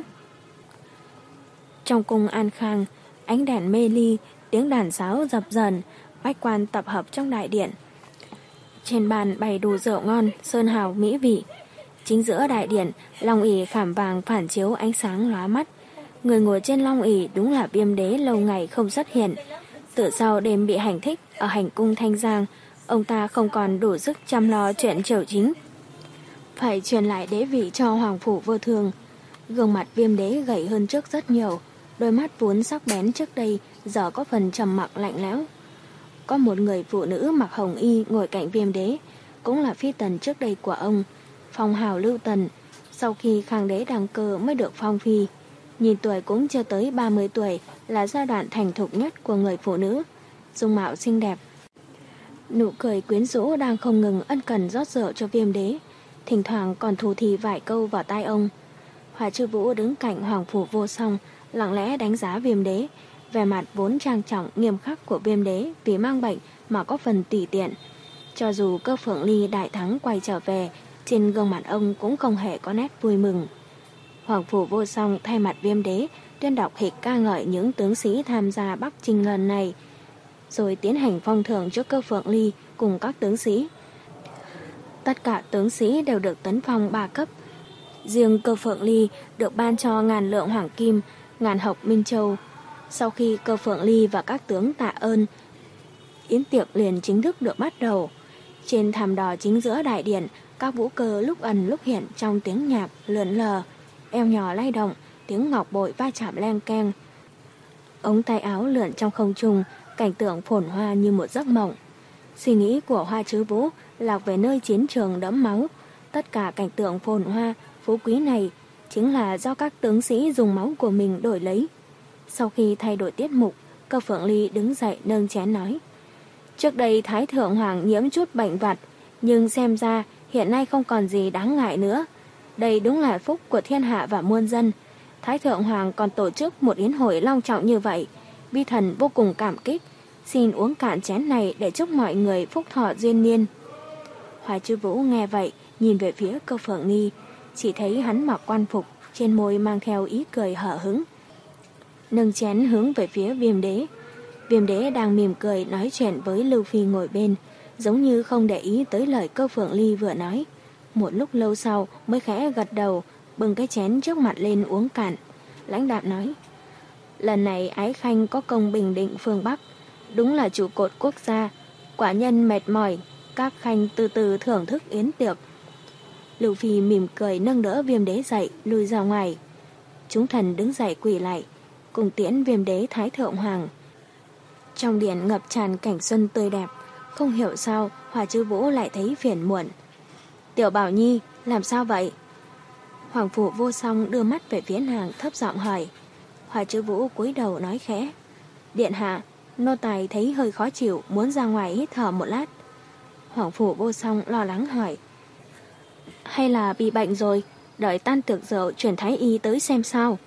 S1: Trong cung An Khang, ánh đèn mê ly, tiếng đàn sáo dập dần, bách quan tập hợp trong đại điện. Trên bàn bày đủ rượu ngon, sơn hào mỹ vị. Chính giữa đại điện, long ỷ khảm vàng phản chiếu ánh sáng lóa mắt. Người ngồi trên long ỷ đúng là Viêm Đế lâu ngày không xuất hiện. Từ sau đêm bị hành thích ở hành cung Thanh Giang, ông ta không còn đủ sức chăm lo chuyện triều chính, phải truyền lại đế vị cho Hoàng phủ Vô Thương. Gương mặt Viêm Đế gầy hơn trước rất nhiều, đôi mắt vốn sắc bén trước đây giờ có phần trầm mặc lạnh lẽo. Có một người phụ nữ mặc hồng y ngồi cạnh Viêm Đế, cũng là phi tần trước đây của ông, phong hào Lưu Tần, sau khi Khang Đế đăng cơ mới được phong phi. Nhìn tuổi cũng chưa tới ba mươi tuổi, là giai đoạn thành thục nhất của người phụ nữ, dung mạo xinh đẹp. Nụ cười quyến rũ đang không ngừng ân cần rót rượu cho Viêm Đế, thỉnh thoảng còn thủ thỉ vài câu vào tai ông. Hoài Chư Vũ đứng cạnh Hoàng phủ Vô Song, lặng lẽ đánh giá Viêm Đế. Vẻ mặt vốn trang trọng nghiêm khắc của Viêm Đế vì mang bệnh mà có phần tùy tiện. Cho dù Cơ Phượng Ly đại thắng quay trở về, trên gương mặt ông cũng không hề có nét vui mừng. Hoàng Phủ Vô Song thay mặt Viêm Đế tuyên đọc hịch ca ngợi những tướng sĩ tham gia Bắc Chinh lần này, rồi tiến hành phong thưởng cho Cơ Phượng Ly cùng các tướng sĩ. Tất cả tướng sĩ đều được tấn phong ba cấp. Riêng Cơ Phượng Ly được ban cho ngàn lượng hoàng kim, ngàn hộc Minh Châu. Sau khi Cơ Phượng Ly và các tướng tạ ơn, yến tiệc liền chính thức được bắt đầu. Trên thảm đỏ chính giữa đại điện, các vũ cơ lúc ẩn lúc hiện trong tiếng nhạc lượn lờ, eo nhỏ lay động, tiếng ngọc bội va chạm leng keng. Ống tay áo lượn trong không trung, cảnh tượng phồn hoa như một giấc mộng. Suy nghĩ của Hoa Trư Vũ lạc về nơi chiến trường đẫm máu. Tất cả cảnh tượng phồn hoa, phú quý này chính là do các tướng sĩ dùng máu của mình đổi lấy. Sau khi thay đổi tiết mục, Cơ Phượng Ly đứng dậy nâng chén nói: Trước đây Thái Thượng Hoàng nhiễm chút bệnh vặt, nhưng xem ra hiện nay không còn gì đáng ngại nữa. Đây đúng là phúc của thiên hạ và muôn dân. Thái Thượng Hoàng còn tổ chức một yến hội long trọng như vậy, vi thần vô cùng cảm kích. Xin uống cạn chén này để chúc mọi người phúc thọ duyên niên. Hoài Trư Vũ nghe vậy, nhìn về phía Cơ Phượng Nghi, chỉ thấy hắn mặc quan phục, trên môi mang theo ý cười hở hứng, nâng chén hướng về phía Viêm Đế. Viêm Đế đang mỉm cười nói chuyện với Lưu Phi ngồi bên, giống như không để ý tới lời Cơ Phượng Ly vừa nói. Một lúc lâu sau mới khẽ gật đầu, bưng cái chén trước mặt lên uống cạn. Lãnh đạm nói: Lần này Ái Khanh có công bình định phương Bắc, đúng là trụ cột quốc gia. Quả nhân mệt mỏi, các khanh từ từ thưởng thức yến tiệc. Lưu Phi mỉm cười nâng đỡ Viêm Đế dậy, lui ra ngoài. Chúng thần đứng dậy quỳ lại, cùng tiễn Viêm Đế Thái Thượng Hoàng. Trong điện ngập tràn cảnh xuân tươi đẹp, không hiểu sao Hoa Trư Vũ lại thấy phiền muộn. Tiểu Bảo Nhi, làm sao vậy? Hoàng Phủ Vô Song đưa mắt về phía nàng, thấp giọng hỏi. Hoa Trư Vũ cúi đầu nói khẽ: Điện hạ, nô tài thấy hơi khó chịu, muốn ra ngoài hít thở một lát. Hoàng Phủ Vô Song lo lắng hỏi: Hay là bị bệnh rồi, đợi tan tiệc rượu chuyển thái y tới xem sao?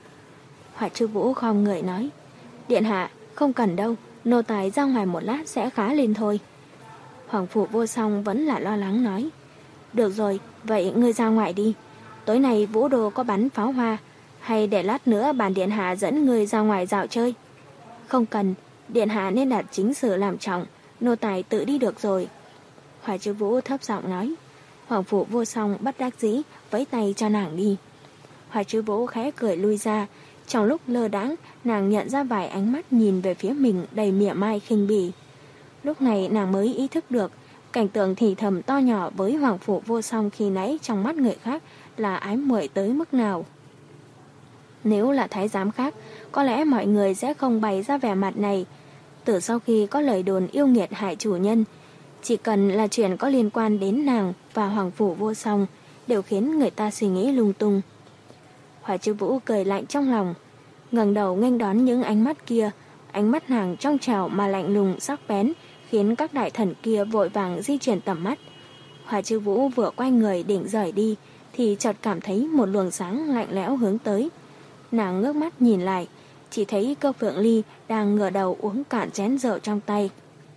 S1: Hoa Trư Vũ khom người nói: Điện hạ, không cần đâu, nô tài ra ngoài một lát sẽ khá lên thôi. Hoàng Phủ Vô Song vẫn là lo lắng nói: Được rồi, vậy ngươi ra ngoài đi. Tối nay Vũ Đô có bắn pháo hoa, hay để lát nữa bản điện hạ dẫn ngươi ra ngoài dạo chơi? Không cần, điện hạ nên đặt chính sự làm trọng, nô tài tự đi được rồi. Hoài Trư Vũ thấp giọng nói. Hoàng Phủ Vô Song bất đắc dĩ vẫy tay cho nàng đi. Hoài Trư Vũ khẽ cười lui ra. Trong lúc lơ đãng, nàng nhận ra vài ánh mắt nhìn về phía mình đầy mỉa mai khinh bỉ. Lúc này nàng mới ý thức được cảnh tượng thì thầm to nhỏ với Hoàng Phủ Vô Song khi nãy trong mắt người khác là ái muội tới mức nào. Nếu là thái giám khác, có lẽ mọi người sẽ không bày ra vẻ mặt này. Từ sau khi có lời đồn yêu nghiệt hại chủ nhân, chỉ cần là chuyện có liên quan đến nàng và Hoàng Phủ Vô Song đều khiến người ta suy nghĩ lung tung. Hoài Trư Vũ cười lạnh trong lòng, ngẩng đầu nghênh đón những ánh mắt kia. Ánh mắt nàng trong trào mà lạnh lùng sắc bén, khiến các đại thần kia vội vàng di chuyển tầm mắt. Hoài Trư Vũ vừa quay người định rời đi thì chợt cảm thấy một luồng sáng lạnh lẽo hướng tới. Nàng ngước mắt nhìn lại, chỉ thấy Cơ Phượng Ly đang ngửa đầu uống cạn chén rượu trong tay.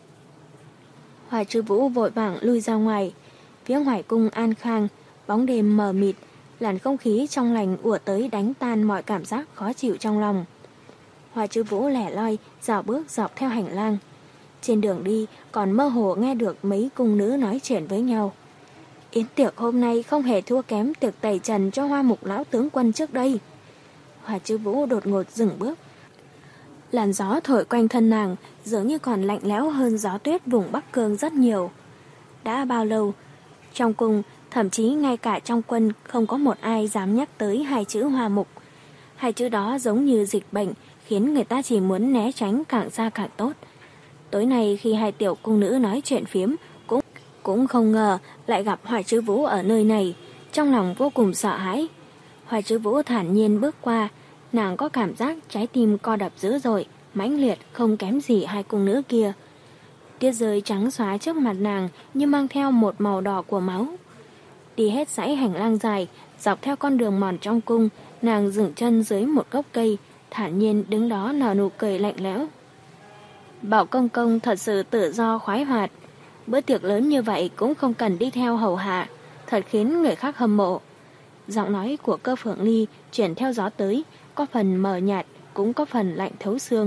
S1: Hoài Trư Vũ vội vàng lui ra ngoài. Phía ngoài cung An Khang, bóng đêm mờ mịt, làn không khí trong lành ùa tới đánh tan mọi cảm giác khó chịu trong lòng. Hoài Trư Vũ lẻ loi dạo bước dọc theo hành lang. Trên đường đi còn mơ hồ nghe được mấy cung nữ nói chuyện với nhau. Yến tiệc hôm nay không hề thua kém tiệc tẩy trần cho Hoa Mục lão tướng quân trước đây. Hoài Trư Vũ đột ngột dừng bước. Làn gió thổi quanh thân nàng dường như còn lạnh lẽo hơn gió tuyết vùng Bắc Cương rất nhiều. Đã bao lâu, trong cung, thậm chí ngay cả trong quân không có một ai dám nhắc tới hai chữ Hoa Mục. Hai chữ đó giống như dịch bệnh, khiến người ta chỉ muốn né tránh càng xa càng tốt. Tối nay khi hai tiểu cung nữ nói chuyện phiếm, cũng cũng không ngờ lại gặp Hoài Trư Vũ ở nơi này, trong lòng vô cùng sợ hãi. Hoài Trư Vũ thản nhiên bước qua, nàng có cảm giác trái tim co đập dữ dội, mãnh liệt không kém gì hai cung nữ kia. Tiết rơi trắng xóa trước mặt nàng như mang theo một màu đỏ của máu. Đi hết dãy hành lang dài, dọc theo con đường mòn trong cung, nàng dừng chân dưới một gốc cây, thản nhiên đứng đó nở nụ cười lạnh lẽo. Bảo công công thật sự tự do khoái hoạt, bữa tiệc lớn như vậy cũng không cần đi theo hầu hạ, thật khiến người khác hâm mộ. Giọng nói của Cơ Phượng Ly chuyển theo gió tới, có phần mờ nhạt, cũng có phần lạnh thấu xương.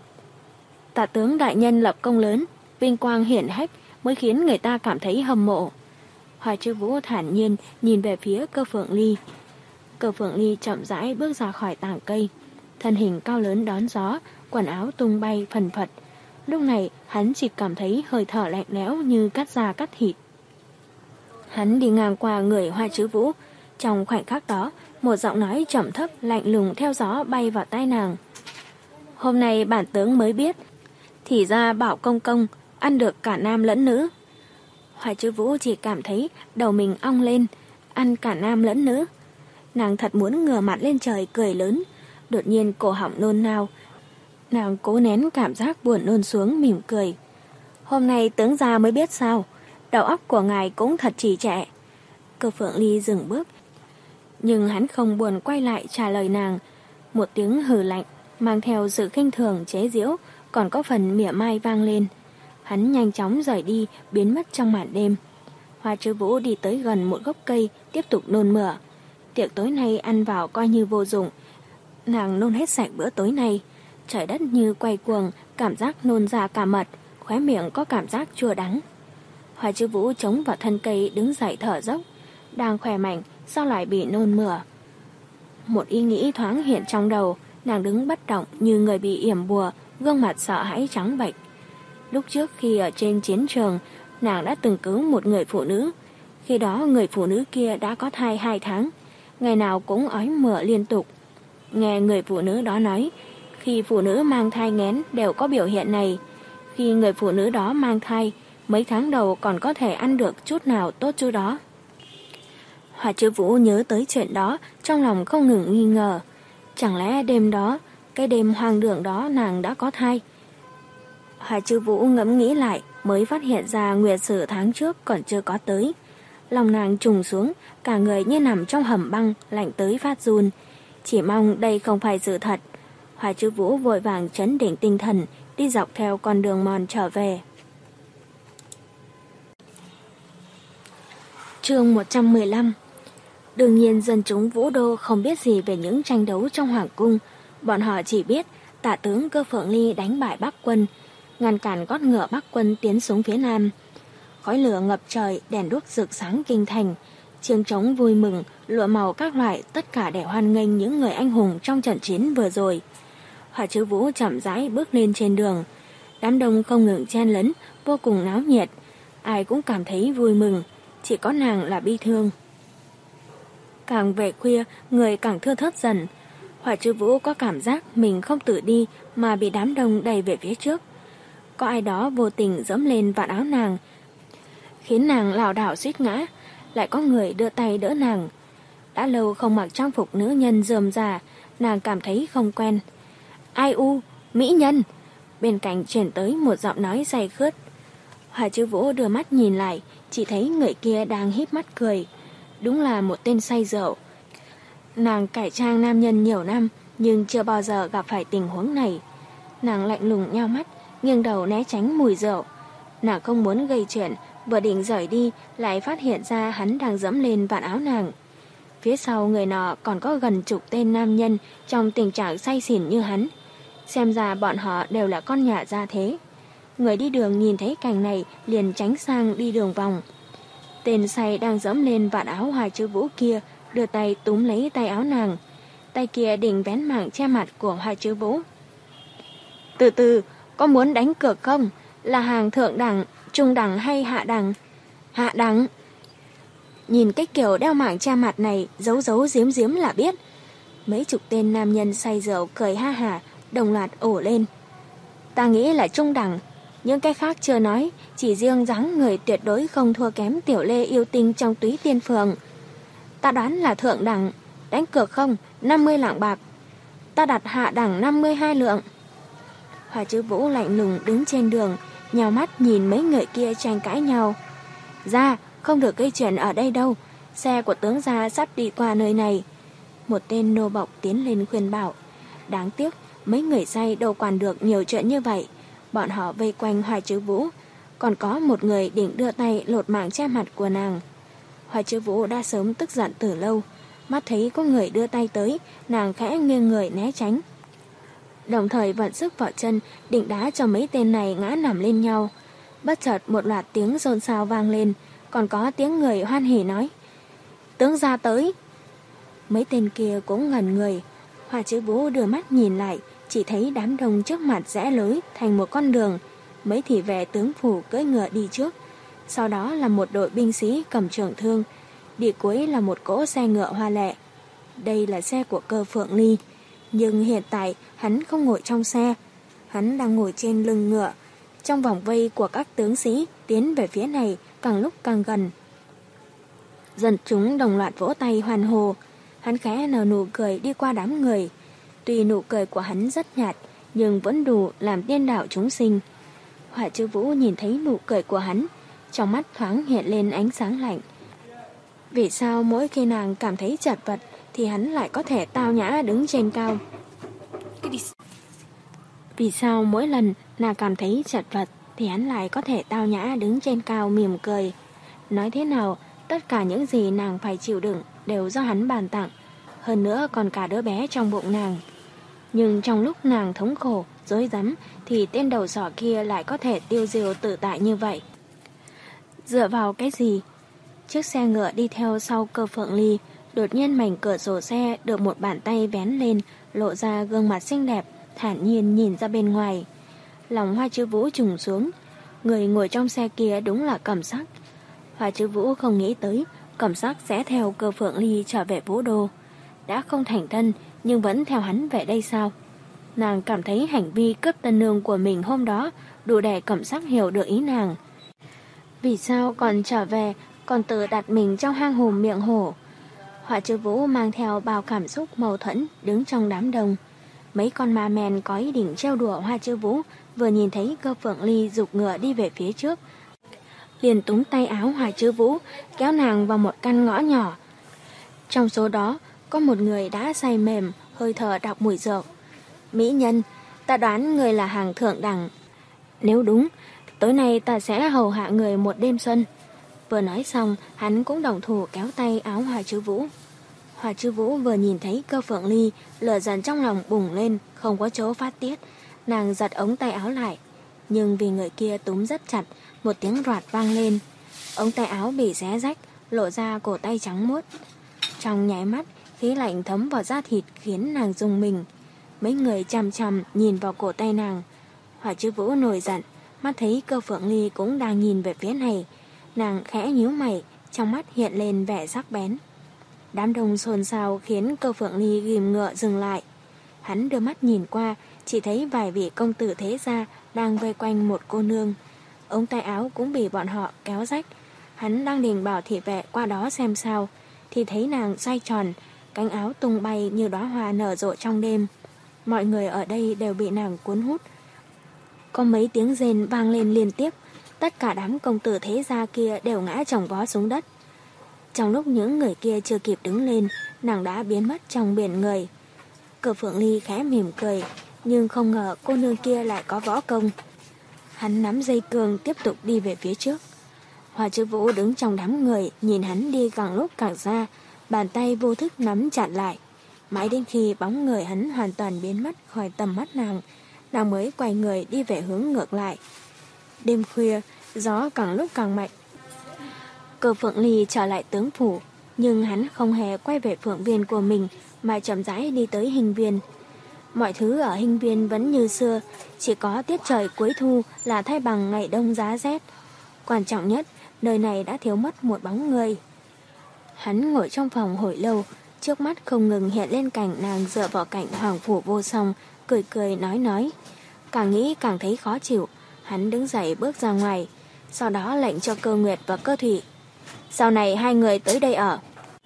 S1: Tạ tướng đại nhân lập công lớn, vinh quang hiển hách mới khiến người ta cảm thấy hâm mộ. Hoài Chư Vũ thản nhiên nhìn về phía Cơ Phượng Ly. Cơ Phượng Ly chậm rãi bước ra khỏi tàng cây, thân hình cao lớn đón gió, quần áo tung bay phần phật. Lúc này hắn chỉ cảm thấy hơi thở lạnh lẽo như cắt da cắt thịt. Hắn đi ngang qua người Hoài Chư Vũ, trong khoảnh khắc đó, một giọng nói trầm thấp lạnh lùng theo gió bay vào tai nàng. Hôm nay bản tướng mới biết, thì ra Bảo công công ăn được cả nam lẫn nữ. Hoài Chư Vũ chỉ cảm thấy đầu mình ong lên, ăn cả nam lẫn nữ. Nàng thật muốn ngửa mặt lên trời cười lớn, đột nhiên cổ họng nôn nao. Nàng cố nén cảm giác buồn nôn xuống mỉm cười. Hôm nay tướng gia mới biết sao, đầu óc của ngài cũng thật trì trệ. Cơ Phượng Ly dừng bước, nhưng hắn không buồn quay lại trả lời nàng. Một tiếng hừ lạnh mang theo sự khinh thường chế giễu, còn có phần mỉa mai vang lên. Hắn nhanh chóng rời đi, biến mất trong màn đêm. Hoa Chư Vũ đi tới gần một gốc cây, tiếp tục nôn mửa. Tiệc tối nay ăn vào coi như vô dụng. Nàng nôn hết sạch bữa tối nay. Trời đất như quay cuồng, cảm giác nôn ra cả mật, khóe miệng có cảm giác chua đắng. Hoa Chư Vũ chống vào thân cây đứng dậy thở dốc. Đang khỏe mạnh, sao lại bị nôn mửa? Một ý nghĩ thoáng hiện trong đầu, nàng đứng bất động như người bị yểm bùa, gương mặt sợ hãi trắng bệch. Lúc trước khi ở trên chiến trường, nàng đã từng cứu một người phụ nữ. Khi đó người phụ nữ kia đã có thai hai tháng, ngày nào cũng ói mửa liên tục. Nghe người phụ nữ đó nói, khi phụ nữ mang thai nghén đều có biểu hiện này. Khi người phụ nữ đó mang thai, mấy tháng đầu còn có thể ăn được chút nào tốt chút đó. Hoa Chư Vũ nhớ tới chuyện đó, trong lòng không ngừng nghi ngờ. Chẳng lẽ đêm đó, cái đêm hoang đường đó nàng đã có thai? Hoa Chư Vũ ngẫm nghĩ lại, mới phát hiện ra nguyệt sự tháng trước còn chưa có tới. Lòng nàng trùng xuống, cả người như nằm trong hầm băng, lạnh tới phát run. Chỉ mong đây không phải sự thật. Hoa Chư Vũ vội vàng trấn định tinh thần, đi dọc theo con đường mòn trở về. Chương một trăm mười lăm. Đương nhiên dân chúng Vũ Đô không biết gì về những tranh đấu trong hoàng cung. Bọn họ chỉ biết Tả tướng Cơ Phượng Ly đánh bại Bắc quân, ngăn cản gót ngựa Bắc quân tiến xuống phía nam. Khói lửa ngập trời, đèn đuốc rực sáng kinh thành, chiêng trống vui mừng, lụa màu các loại, tất cả để hoan nghênh những người anh hùng trong trận chiến vừa rồi. Hoa Chư Vũ chậm rãi bước lên trên đường. Đám đông không ngừng chen lấn, vô cùng náo nhiệt. Ai cũng cảm thấy vui mừng, chỉ có nàng là bi thương. Càng về khuya, người càng thưa thớt dần. Hoa Chư Vũ có cảm giác mình không tự đi mà bị đám đông đẩy về phía trước. Có ai đó vô tình giẫm lên vạt áo nàng, khiến nàng lảo đảo suýt ngã. Lại có người đưa tay đỡ nàng. Đã lâu không mặc trang phục nữ nhân rườm rà, nàng cảm thấy không quen. Ai u, mỹ nhân! Bên cạnh truyền tới một giọng nói say khướt. Hoa Chư Vũ đưa mắt nhìn lại, chỉ thấy người kia đang híp mắt cười. Đúng là một tên say rượu. Nàng cải trang nam nhân nhiều năm, nhưng chưa bao giờ gặp phải tình huống này. Nàng lạnh lùng nheo mắt, nghiêng đầu né tránh mùi rượu. Nàng không muốn gây chuyện, vừa định rời đi, lại phát hiện ra hắn đang giẫm lên vạt áo nàng. Phía sau người nọ còn có gần chục tên nam nhân trong tình trạng say xỉn như hắn. Xem ra bọn họ đều là con nhà gia thế. Người đi đường nhìn thấy cảnh này liền tránh sang đi đường vòng. Tên say đang giẫm lên vạt áo Hoa Chư Vũ kia, đưa tay túm lấy tay áo nàng. Tay kia định vén mảng che mặt của Hoa Chư Vũ. Từ từ, có muốn đánh cược không? Là hàng thượng đẳng, trung đẳng hay hạ đẳng? Hạ đẳng. Nhìn cái kiểu đeo mảng che mặt này, giấu giấu giếm giếm là biết. Mấy chục tên nam nhân say rượu cười ha hả, đồng loạt ổ lên. Ta nghĩ là trung đẳng. Những cái khác chưa nói, chỉ riêng dáng người tuyệt đối không thua kém Tiểu Lê yêu tinh trong Túy Tiên Phường. Ta đoán là thượng đẳng. Đánh cược không? năm mươi lạng bạc. Ta đặt hạ đẳng năm mươi hai lượng. Hoa Chư Vũ lạnh lùng đứng trên đường, nhào mắt nhìn mấy người kia tranh cãi nhau. Ra, không được gây chuyện ở đây đâu. Xe của tướng gia sắp đi qua nơi này. Một tên nô bộc tiến lên khuyên bảo. Đáng tiếc, mấy người say đâu quản được nhiều chuyện như vậy. Bọn họ vây quanh Hoa Chư Vũ. Còn có một người định đưa tay lột mảng che mặt của nàng. Hoa Chư Vũ đã sớm tức giận từ lâu. Mắt thấy có người đưa tay tới, nàng khẽ nghiêng người né tránh. Đồng thời vận sức vào chân, định đá cho mấy tên này ngã nằm lên nhau. Bất chợt một loạt tiếng xôn xao vang lên, còn có tiếng người hoan hỉ nói: tướng gia tới. Mấy tên kia cũng ngẩn người. Hoa Chữ Vũ đưa mắt nhìn lại, chỉ thấy đám đông trước mặt rẽ lối thành một con đường. Mấy thị vệ tướng phủ cưỡi ngựa đi trước, sau đó là một đội binh sĩ cầm trường thương, đi cuối là một cỗ xe ngựa hoa lệ. Đây là xe của Cơ Phượng Ly, nhưng hiện tại hắn không ngồi trong xe, hắn đang ngồi trên lưng ngựa. Trong vòng vây của các tướng sĩ tiến về phía này càng lúc càng gần. Dân chúng đồng loạt vỗ tay hoan hô. Hắn khẽ nở nụ cười đi qua đám người. Tuy nụ cười của hắn rất nhạt, nhưng vẫn đủ làm điên đảo chúng sinh. Hỏa Chư Vũ nhìn thấy nụ cười của hắn, trong mắt thoáng hiện lên ánh sáng lạnh. Vì sao mỗi khi nàng cảm thấy chật vật thì hắn lại có thể tao nhã đứng trên cao? Vì sao mỗi lần nàng cảm thấy chật vật thì hắn lại có thể tao nhã đứng trên cao mỉm cười? Nói thế nào, tất cả những gì nàng phải chịu đựng đều do hắn ban tặng, hơn nữa còn cả đứa bé trong bụng nàng. Nhưng trong lúc nàng thống khổ, rối rắm thì tên đầu sỏ kia lại có thể tiêu diêu tự tại như vậy. Dựa vào cái gì? Chiếc xe ngựa đi theo sau Cơ Phượng Ly, đột nhiên mảnh cửa sổ xe được một bàn tay vén lên, lộ ra gương mặt xinh đẹp, thản nhiên nhìn ra bên ngoài. Lòng Hoa Chữ Vũ trùng xuống, người ngồi trong xe kia đúng là Cẩm Sắc. Hoa Chữ Vũ không nghĩ tới Cẩm Sắc sẽ theo Cơ Phượng Ly trở về Vũ Đô. Đã không thành thân nhưng vẫn theo hắn về đây sao? Nàng cảm thấy hành vi cướp tân nương của mình hôm đó đủ để Cẩm Sắc hiểu được ý nàng. Vì sao còn trở về, còn tự đặt mình trong hang hùm miệng hổ? Hoa Chữ Vũ mang theo bao cảm xúc mâu thuẫn đứng trong đám đông. Mấy con ma men có ý định trêu đùa Hoa Chữ Vũ vừa nhìn thấy Cơ Phượng Ly giục ngựa đi về phía trước, liền túm tay áo Hoa Chữ Vũ kéo nàng vào một căn ngõ nhỏ. Trong số đó có một người đã say mềm, hơi thở đặc mùi rượu. Mỹ nhân, ta đoán người là hàng thượng đẳng. Nếu đúng, tối nay ta sẽ hầu hạ người một đêm xuân. Vừa nói xong, hắn cũng đồng thủ kéo tay áo Hoa Chữ Vũ. Hoa Chữ Vũ vừa nhìn thấy Cơ Phượng Ly, lửa giận trong lòng bùng lên, không có chỗ phát tiết. Nàng giật ống tay áo lại, nhưng vì người kia túm rất chặt, một tiếng roạt vang lên. Ống tay áo bị xé rách, lộ ra cổ tay trắng muốt. Trong nháy mắt, khí lạnh thấm vào da thịt khiến nàng rùng mình. Mấy người chằm chằm nhìn vào cổ tay nàng. Hoa Chữ Vũ nổi giận, mắt thấy Cơ Phượng Ly cũng đang nhìn về phía này. Nàng khẽ nhíu mày, trong mắt hiện lên vẻ sắc bén. Đám đông xôn xao khiến Cơ Phượng Ly ghim ngựa dừng lại. Hắn đưa mắt nhìn qua, chỉ thấy vài vị công tử thế gia đang vây quanh một cô nương. Ống tay áo cũng bị bọn họ kéo rách. Hắn đang định bảo thị vệ qua đó xem sao, thì thấy nàng xoay tròn, cánh áo tung bay như đóa hoa nở rộ trong đêm. Mọi người ở đây đều bị nàng cuốn hút. Có mấy tiếng rên vang lên liên tiếp, tất cả đám công tử thế gia kia đều ngã chồng vó xuống đất. Trong lúc những người kia chưa kịp đứng lên, nàng đã biến mất trong biển người. Cơ Phượng Ly khẽ mỉm cười, nhưng không ngờ cô nương kia lại có võ công. Hắn nắm dây cương tiếp tục đi về phía trước. Hoa Chữ Vũ đứng trong đám người, nhìn hắn đi càng lúc càng xa, bàn tay vô thức nắm chặt lại. Mãi đến khi bóng người hắn hoàn toàn biến mất khỏi tầm mắt nàng, nàng mới quay người đi về hướng ngược lại. Đêm khuya, gió càng lúc càng mạnh. Cơ Phượng Ly trở lại tướng phủ, nhưng hắn không hề quay về phượng viên của mình mà chậm rãi đi tới hình viên. Mọi thứ ở hình viên vẫn như xưa, chỉ có tiết trời cuối thu là thay bằng ngày đông giá rét. Quan trọng nhất, nơi này đã thiếu mất một bóng người. Hắn ngồi trong phòng hồi lâu, trước mắt không ngừng hiện lên cảnh nàng dựa vào cạnh hoàng phủ vô song, cười cười nói nói. Càng nghĩ càng thấy khó chịu, hắn đứng dậy bước ra ngoài, sau đó lệnh cho Cơ Nguyệt và Cơ Thủy. Sau này hai người tới đây ở.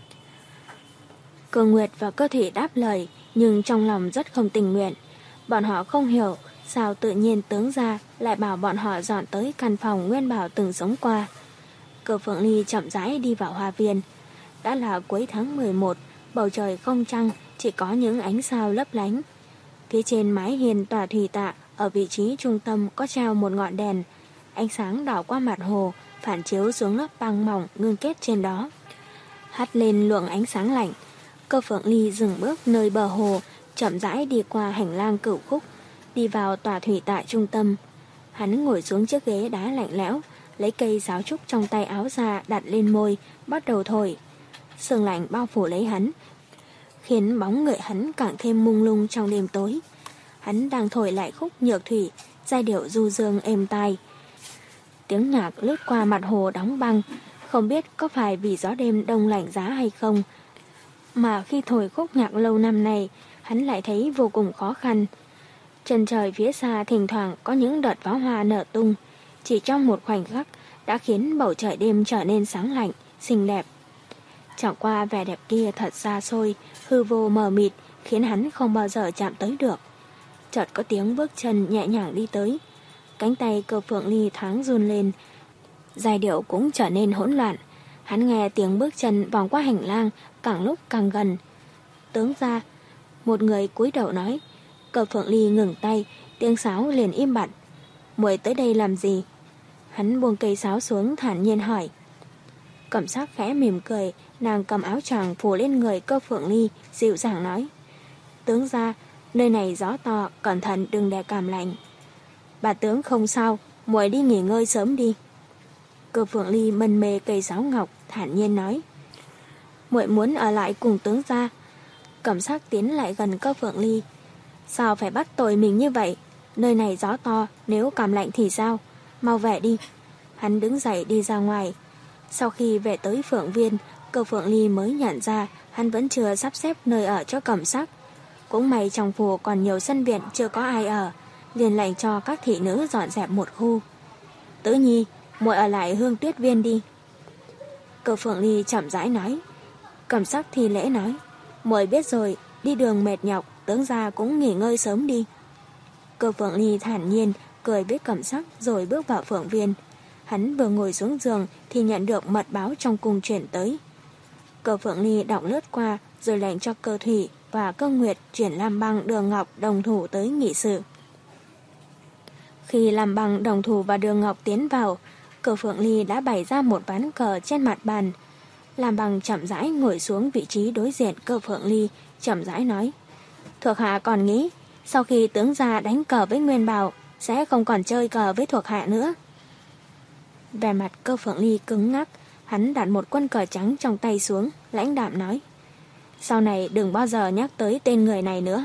S1: Cơ Nguyệt và Cơ Thủy đáp lời, nhưng trong lòng rất không tình nguyện. Bọn họ không hiểu sao tự nhiên tướng gia lại bảo bọn họ dọn tới căn phòng Nguyên Bảo từng sống qua. Cơ Phượng Ly chậm rãi đi vào hoa viên. Đã là cuối tháng mười một, bầu trời không trăng, chỉ có những ánh sao lấp lánh. Phía trên mái hiên tòa thủy tạ, ở vị trí trung tâm có treo một ngọn đèn. Ánh sáng đảo qua mặt hồ, phản chiếu xuống lớp băng mỏng ngưng kết trên đó, hắt lên luồng ánh sáng lạnh. Cơ Phượng Ly dừng bước nơi bờ hồ, chậm rãi đi qua hành lang cửu khúc, đi vào tòa thủy tại trung tâm. Hắn ngồi xuống chiếc ghế đá lạnh lẽo, lấy cây sáo trúc trong tay áo ra đặt lên môi, bắt đầu thổi. Sương lạnh bao phủ lấy hắn, khiến bóng người hắn càng thêm mông lung trong đêm tối. Hắn đang thổi lại khúc Nhược Thủy, giai điệu du dương êm tai. Tiếng nhạc lướt qua mặt hồ đóng băng, không biết có phải vì gió đêm đông lạnh giá hay không, mà khi thổi khúc nhạc lâu năm này, hắn lại thấy vô cùng khó khăn. Chân trời phía xa thỉnh thoảng có những đợt pháo hoa nở tung, chỉ trong một khoảnh khắc đã khiến bầu trời đêm trở nên sáng lạnh, xinh đẹp. Chẳng qua vẻ đẹp kia thật xa xôi, hư vô mờ mịt, khiến hắn không bao giờ chạm tới được. Chợt có tiếng bước chân nhẹ nhàng đi tới, cánh tay Cơ Phượng Ly thoáng run lên, giai điệu cũng trở nên hỗn loạn. Hắn nghe tiếng bước chân vòng qua hành lang, càng lúc càng gần. Tướng ra, một người cúi đầu nói. Cơ Phượng Ly ngừng tay, tiếng sáo liền im bặt. Muội tới đây làm gì? Hắn buông cây sáo xuống thản nhiên hỏi. Cẩm Sắc khẽ mỉm cười, nàng cầm áo choàng phủ lên người Cơ Phượng Ly, dịu dàng nói. Tướng ra, nơi này gió to, cẩn thận đừng để cảm lạnh. Bà tướng không sao, muội đi nghỉ ngơi sớm đi. Cơ Phượng Ly mân mê cây sáo ngọc, thản nhiên nói. Muội muốn ở lại cùng tướng gia. Cẩm Sắc tiến lại gần Cơ Phượng Ly. Sao phải bắt tội mình như vậy? Nơi này gió to, nếu cảm lạnh thì sao? Mau về đi. Hắn đứng dậy đi ra ngoài. Sau khi về tới Phượng Viên, Cơ Phượng Ly mới nhận ra hắn vẫn chưa sắp xếp nơi ở cho Cẩm Sắc. Cũng may trong phủ còn nhiều sân viện chưa có ai ở, liền lệnh cho các thị nữ dọn dẹp một khu. Tứ Nhi, muội ở lại Hương Tuyết Viên đi. Cơ Phượng Ly chậm rãi nói. Cẩm Sắc thi lễ nói. Muội biết rồi, đi đường mệt nhọc, tướng gia cũng nghỉ ngơi sớm đi. Cơ Phượng Ly thản nhiên cười với Cẩm Sắc rồi bước vào Phượng Viên. Hắn vừa ngồi xuống giường thì nhận được mật báo trong cung chuyển tới. Cơ Phượng Ly đọc lướt qua rồi lệnh cho Cơ Thủy và Cơ Nguyệt chuyển Lam Băng, Đường Ngọc đồng thủ tới nghị sự. Khi Lam Băng, Đồng Thủ và Đường Ngọc tiến vào, Cơ Phượng Ly đã bày ra một ván cờ trên mặt bàn. Lam Băng chậm rãi ngồi xuống vị trí đối diện Cơ Phượng Ly, chậm rãi nói. Thuộc hạ còn nghĩ, sau khi tướng gia đánh cờ với Nguyên Bảo, sẽ không còn chơi cờ với thuộc hạ nữa. Vẻ mặt Cơ Phượng Ly cứng ngắc, hắn đặt một quân cờ trắng trong tay xuống, lãnh đạm nói. Sau này đừng bao giờ nhắc tới tên người này nữa.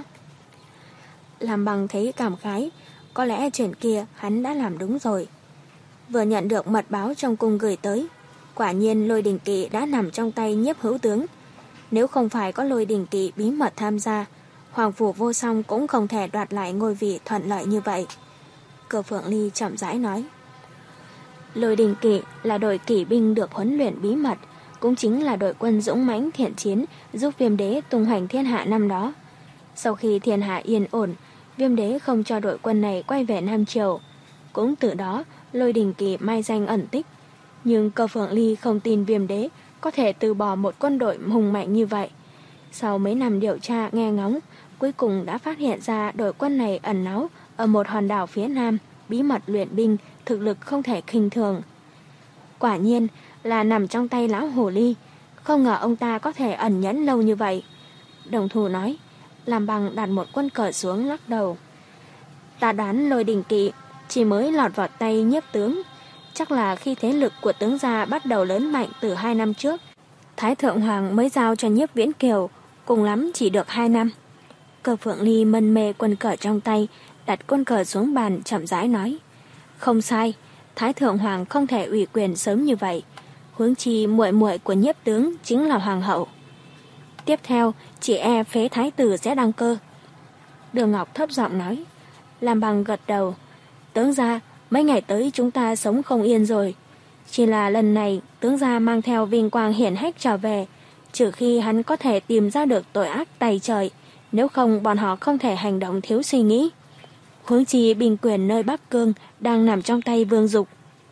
S1: Lam Băng thấy cảm khái, có lẽ chuyện kia hắn đã làm đúng rồi. Vừa nhận được mật báo trong cung gửi tới, quả nhiên Lôi Đình Kỵ đã nằm trong tay Nhiếp Hữu tướng. Nếu không phải có Lôi Đình Kỵ bí mật tham gia, Hoàng phủ Vô Song cũng không thể đoạt lại ngôi vị thuận lợi như vậy. Cơ Phượng Ly chậm rãi nói. Lôi Đình Kỵ là đội kỵ binh được huấn luyện bí mật, cũng chính là đội quân dũng mãnh thiện chiến giúp Viêm Đế tung hoành thiên hạ năm đó. Sau khi thiên hạ yên ổn, Viêm Đế không cho đội quân này quay về Nam Triều. Cũng từ đó, Lôi Đình Kỵ mai danh ẩn tích. Nhưng Cơ Phượng Ly không tin Viêm Đế có thể từ bỏ một quân đội hùng mạnh như vậy. Sau mấy năm điều tra nghe ngóng, cuối cùng đã phát hiện ra đội quân này ẩn náu ở một hòn đảo phía Nam, bí mật luyện binh, thực lực không thể khinh thường. Quả nhiên là nằm trong tay lão hồ ly, không ngờ ông ta có thể ẩn nhẫn lâu như vậy. Đồng Thủ nói. Làm Bằng đặt một quân cờ xuống lắc đầu. Ta đoán Lôi Đình Kỵ chỉ mới lọt vào tay Nhiếp tướng, chắc là khi thế lực của tướng gia bắt đầu lớn mạnh từ hai năm trước, Thái Thượng Hoàng mới giao cho Nhiếp Viễn Kiều, cùng lắm chỉ được hai năm. Cơ Phượng Ly mân mê quân cờ trong tay, đặt quân cờ xuống bàn chậm rãi nói. Không sai, Thái Thượng Hoàng không thể ủy quyền sớm như vậy, huống chi muội muội của Nhiếp tướng chính là Hoàng hậu. Tiếp theo, chỉ e phế thái tử sẽ đăng cơ. Đường Ngọc thấp giọng nói. Lam Băng gật đầu. Tướng gia, mấy ngày tới chúng ta sống không yên rồi. Chỉ là lần này tướng gia mang theo vinh quang hiển hách trở về, trừ khi hắn có thể tìm ra được tội ác tày trời, nếu không bọn họ không thể hành động thiếu suy nghĩ. Huống chi binh quyền nơi Bắc Cương đang nằm trong tay Vương Dục.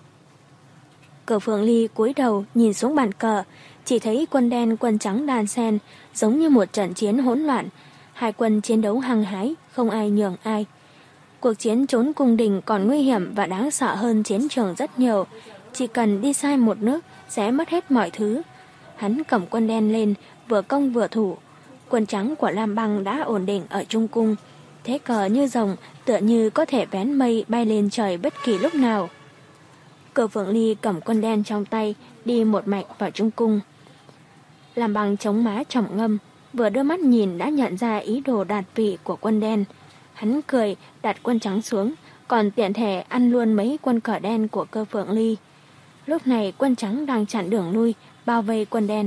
S1: Cơ Phượng Ly cúi đầu nhìn xuống bàn cờ, chỉ thấy quân đen quân trắng đan xen, giống như một trận chiến hỗn loạn. Hai quân chiến đấu hăng hái, không ai nhường ai. Cuộc chiến trốn cung đình còn nguy hiểm và đáng sợ hơn chiến trường rất nhiều. Chỉ cần đi sai một nước sẽ mất hết mọi thứ. Hắn cầm quân đen lên, vừa công vừa thủ. Quân trắng của Lam Băng đã ổn định ở trung cung, thế cờ như rồng, tựa như có thể vén mây bay lên trời bất kỳ lúc nào. Cơ Phượng Ly cầm quân đen trong tay, đi một mạch vào trung cung. Lam Băng chống má trầm ngâm, vừa đưa mắt nhìn đã nhận ra ý đồ đạt vị của quân đen. Hắn cười, đặt quân trắng xuống, còn tiện thể ăn luôn mấy quân cờ đen của Cơ Phượng Ly. Lúc này quân trắng đang chặn đường lui, bao vây quân đen.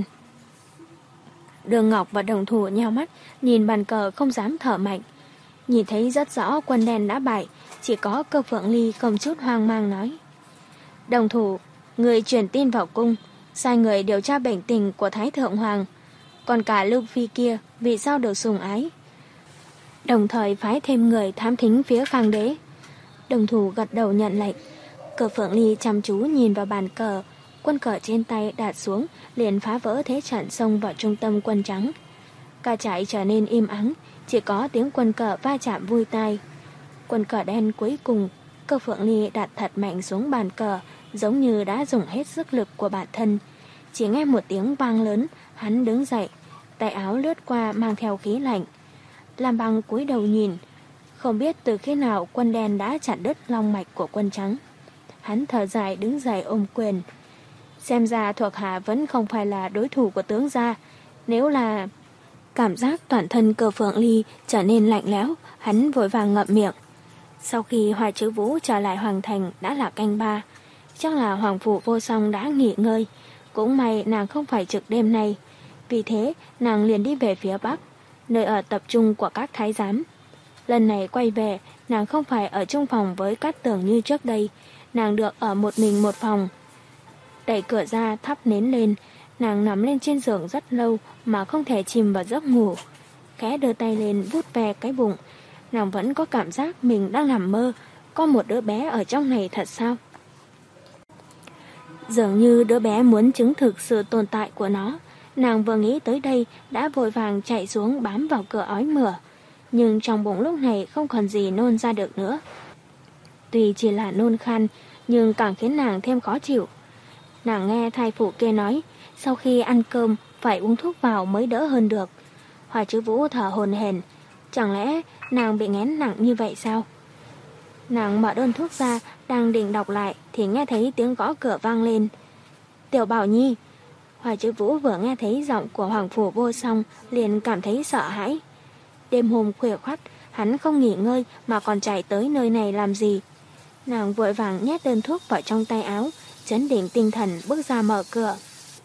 S1: Đường Ngọc và đồng thủ nheo mắt, nhìn bàn cờ không dám thở mạnh. Nhìn thấy rất rõ quân đen đã bại, chỉ có Cơ Phượng Ly không chút hoang mang nói: Đồng thủ, người truyền tin vào cung, sai người điều tra bệnh tình của Thái Thượng Hoàng, còn cả Lưu Phi kia vì sao được sủng ái. Đồng thời phái thêm người thám thính phía Khang Đế. Đồng thủ gật đầu nhận lệnh. Cơ Phượng Ly chăm chú nhìn vào bàn cờ, quân cờ trên tay đặt xuống, liền phá vỡ thế trận xông vào trung tâm quân trắng. Cả trại trở nên im ắng, chỉ có tiếng quân cờ va chạm vui tai. Quân cờ đen cuối cùng, Cơ Phượng Ly đặt thật mạnh xuống bàn cờ, giống như đã dùng hết sức lực của bản thân. Chỉ nghe một tiếng vang lớn, hắn đứng dậy, tay áo lướt qua mang theo khí lạnh. Lam Băng cúi đầu nhìn, không biết từ khi nào quân đen đã chặn đứt long mạch của quân trắng. Hắn thở dài đứng dậy ôm quyền. Xem ra thuộc hạ vẫn không phải là đối thủ của tướng gia. Nếu là... Cảm giác toàn thân Cơ Phượng Ly trở nên lạnh lẽo, hắn vội vàng ngậm miệng. Sau khi Hoài Trứ Vũ trở lại Hoàng Thành đã là canh ba, chắc là Hoàng Phủ Vô Song đã nghỉ ngơi. Cũng may nàng không phải trực đêm nay, vì thế nàng liền đi về phía Bắc, nơi ở tập trung của các thái giám. Lần này quay về, nàng không phải ở chung phòng với Cát Tường như trước đây, nàng được ở một mình một phòng. Đẩy cửa ra thắp nến lên, nàng nằm lên trên giường rất lâu mà không thể chìm vào giấc ngủ. Khẽ đưa tay lên vuốt ve cái bụng, nàng vẫn có cảm giác mình đang nằm mơ, có một đứa bé ở trong này thật sao? Dường như đứa bé muốn chứng thực sự tồn tại của nó. Nàng vừa nghĩ tới đây đã vội vàng chạy xuống bám vào cửa ói mửa, nhưng trong bụng lúc này không còn gì nôn ra được nữa. Tuy chỉ là nôn khan, nhưng càng khiến nàng thêm khó chịu. Nàng nghe thai phụ kia nói, sau khi ăn cơm phải uống thuốc vào mới đỡ hơn được. Hoài Trứ Vũ thở hổn hển, chẳng lẽ nàng bị nghén nặng như vậy sao? Nàng mở đơn thuốc ra, đang định đọc lại thì nghe thấy tiếng gõ cửa vang lên. Tiểu Bảo Nhi. Hoài Trứ Vũ vừa nghe thấy giọng của Hoàng Phủ Vô Song liền cảm thấy sợ hãi. Đêm hôm khuya khoắt, hắn không nghỉ ngơi mà còn chạy tới nơi này làm gì? Nàng vội vàng nhét đơn thuốc vào trong tay áo, trấn định tinh thần bước ra mở cửa.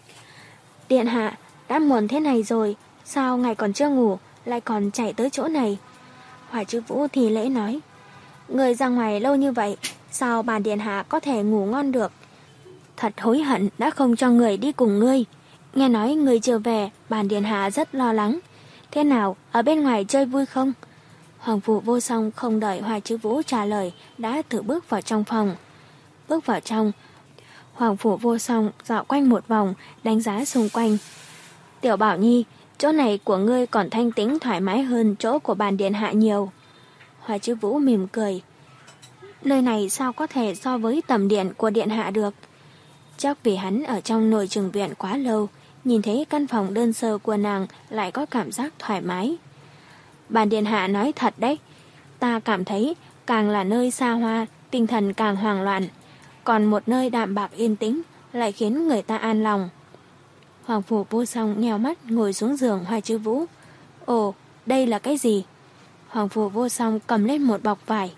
S1: Điện hạ, đã muộn thế này rồi, sao ngài còn chưa ngủ, lại còn chạy tới chỗ này? Hoài Trứ Vũ thì lễ nói, người ra ngoài lâu như vậy, sao bản điện hạ có thể ngủ ngon được? Thật hối hận đã không cho người đi cùng ngươi. Nghe nói người chưa về, bản điện hạ rất lo lắng. Thế nào, ở bên ngoài chơi vui không? Hoàng Phủ Vô Song không đợi Hoài Trứ Vũ trả lời, đã tự bước vào trong phòng. Bước vào trong, Hoàng Phủ Vô Song dạo quanh một vòng, đánh giá xung quanh. Tiểu Bảo Nhi, chỗ này của ngươi còn thanh tĩnh thoải mái hơn chỗ của bản điện hạ nhiều. Hoài Trứ Vũ mỉm cười. Nơi này sao có thể so với tầm điện của điện hạ được? Chắc vì hắn ở trong nội trường viện quá lâu, nhìn thấy căn phòng đơn sơ của nàng lại có cảm giác thoải mái. Bản điện hạ nói thật đấy, ta cảm thấy càng là nơi xa hoa, tinh thần càng hoang loạn, còn một nơi đạm bạc yên tĩnh lại khiến người ta an lòng. Hoàng Phủ Vô Song nheo mắt ngồi xuống giường Hoài Trứ Vũ. Ồ, đây là cái gì? Hoàng Phủ Vô Song cầm lên một bọc vải.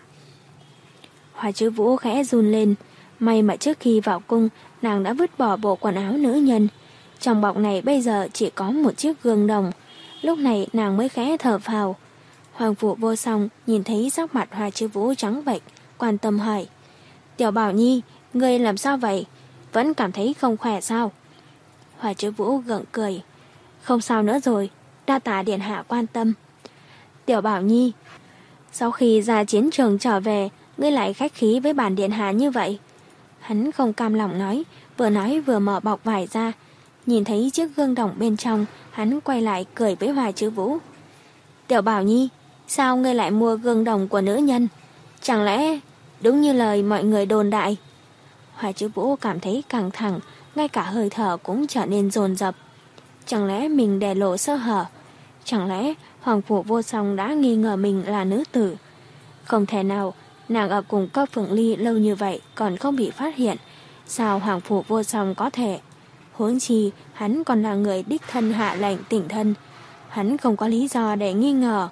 S1: Hoài Trứ Vũ khẽ run lên, may mà trước khi vào cung nàng đã vứt bỏ bộ quần áo nữ nhân. Trong bọc này bây giờ chỉ có một chiếc gương đồng. Lúc này nàng mới khẽ thở phào. Hoàng Phủ Vô Song nhìn thấy sắc mặt Hoài Trứ Vũ trắng bệch, quan tâm hỏi, Tiểu Bảo Nhi, ngươi làm sao vậy? Vẫn cảm thấy không khỏe sao? Hoài Trứ Vũ gượng cười, không sao nữa rồi, đa tạ điện hạ quan tâm. Tiểu Bảo Nhi, sau khi ra chiến trường trở về, ngươi lại khách khí với bản điện hạ như vậy? Hắn không cam lòng nói, vừa nói vừa mở bọc vải ra. Nhìn thấy chiếc gương đồng bên trong, hắn quay lại cười với Hoài Trứ Vũ. Tiểu Bảo Nhi, sao ngươi lại mua gương đồng của nữ nhân? Chẳng lẽ đúng như lời mọi người đồn đại? Hoài Trứ Vũ cảm thấy căng thẳng, ngay cả hơi thở cũng trở nên dồn dập. Chẳng lẽ mình để lộ sơ hở? Chẳng lẽ Hoàng Phủ Vô Song đã nghi ngờ mình là nữ tử? Không thể nào, nàng ở cùng Cao Phượng Ly lâu như vậy còn không bị phát hiện. Sao Hoàng Phủ Vô Song có thể? Huống chi, hắn còn là người đích thân hạ lệnh tỉnh thân. Hắn không có lý do để nghi ngờ.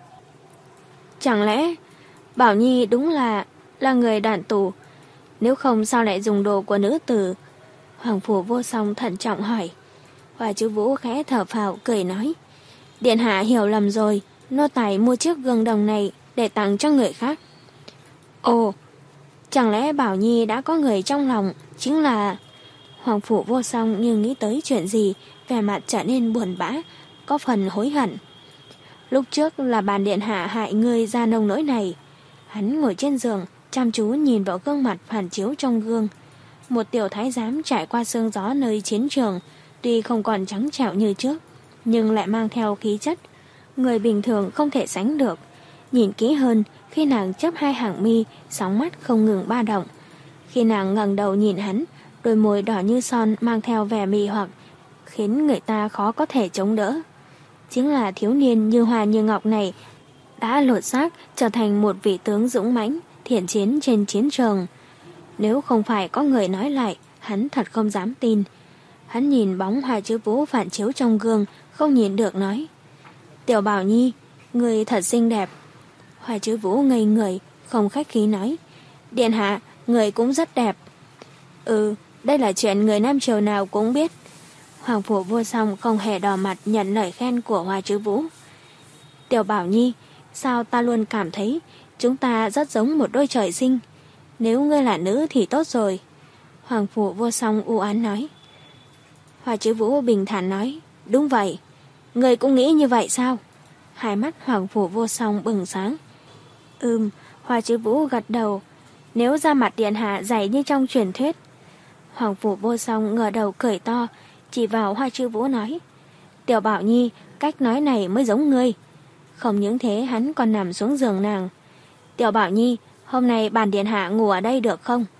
S1: Chẳng lẽ Bảo Nhi đúng là là người đàn tù? Nếu không sao lại dùng đồ của nữ tử? Hoàng Phủ Vô Song thận trọng hỏi. Hoa Chứ Vũ khẽ thở phào cười nói. Điện hạ hiểu lầm rồi, nô tài mua chiếc gương đồng này để tặng cho người khác. Ồ, chẳng lẽ Bảo Nhi đã có người trong lòng, chính là... Hoàng Phủ Vô Song như nghĩ tới chuyện gì, vẻ mặt trở nên buồn bã, có phần hối hận. Lúc trước là bàn điện hạ hại người ra nông nỗi này. Hắn ngồi trên giường, chăm chú nhìn vào gương mặt phản chiếu trong gương. Một tiểu thái giám trải qua sương gió nơi chiến trường, tuy không còn trắng trẻo như trước, nhưng lại mang theo khí chất người bình thường không thể sánh được. Nhìn kỹ hơn, khi nàng chớp hai hàng mi, sóng mắt không ngừng ba động. Khi nàng ngẩng đầu nhìn hắn, đôi môi đỏ như son mang theo vẻ mị hoặc, khiến người ta khó có thể chống đỡ. Chính là thiếu niên như hoa như ngọc này đã lột xác trở thành một vị tướng dũng mãnh, thiện chiến trên chiến trường. Nếu không phải có người nói lại, hắn thật không dám tin. Hắn nhìn bóng Hoa Chứ Vũ phản chiếu trong gương, không nhìn được nói. Tiểu Bảo Nhi, người thật xinh đẹp. Hoa Chứ Vũ ngây người, không khách khí nói. Điện hạ, người cũng rất đẹp. Ừ, đây là chuyện người Nam Triều nào cũng biết. Hoàng Phủ Vô Song không hề đỏ mặt nhận lời khen của Hoa Chứ Vũ. Tiểu Bảo Nhi, sao ta luôn cảm thấy chúng ta rất giống một đôi trời sinh. Nếu ngươi là nữ thì tốt rồi. Hoàng Phủ Vô Song u oán nói. Hoa Chứ Vũ bình thản nói. Đúng vậy. Ngươi cũng nghĩ như vậy sao? Hai mắt Hoàng Phủ Vô Song bừng sáng. Ừm, Hoa Chứ Vũ gật đầu. Nếu da mặt điện hạ dày như trong truyền thuyết. Hoàng Phủ Vô Song ngửa đầu cười to, chỉ vào Hoa Chứ Vũ nói. Tiểu Bảo Nhi, cách nói này mới giống ngươi. Không những thế hắn còn nằm xuống giường nàng. Tiểu Bảo Nhi, hôm nay bàn điện hạ ngủ ở đây được không?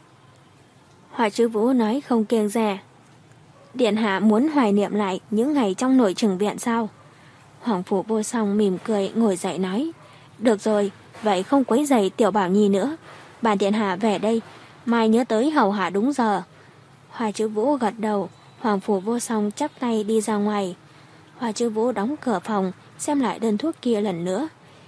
S1: Hoa Chứ Vũ nói không kiêng dè. Điện hạ muốn hoài niệm lại những ngày trong nội trừng viện sao? Hoàng Phủ Vô Song mỉm cười ngồi dậy nói. Được rồi, vậy không quấy rầy Tiểu Bảo Nhi nữa. Bàn điện hạ về đây, mai nhớ tới hầu hạ đúng giờ. Hoa Chứ Vũ gật đầu, Hoàng Phủ Vô Song chắp tay đi ra ngoài. Hoa Chứ Vũ đóng cửa phòng, xem lại đơn thuốc kia lần nữa.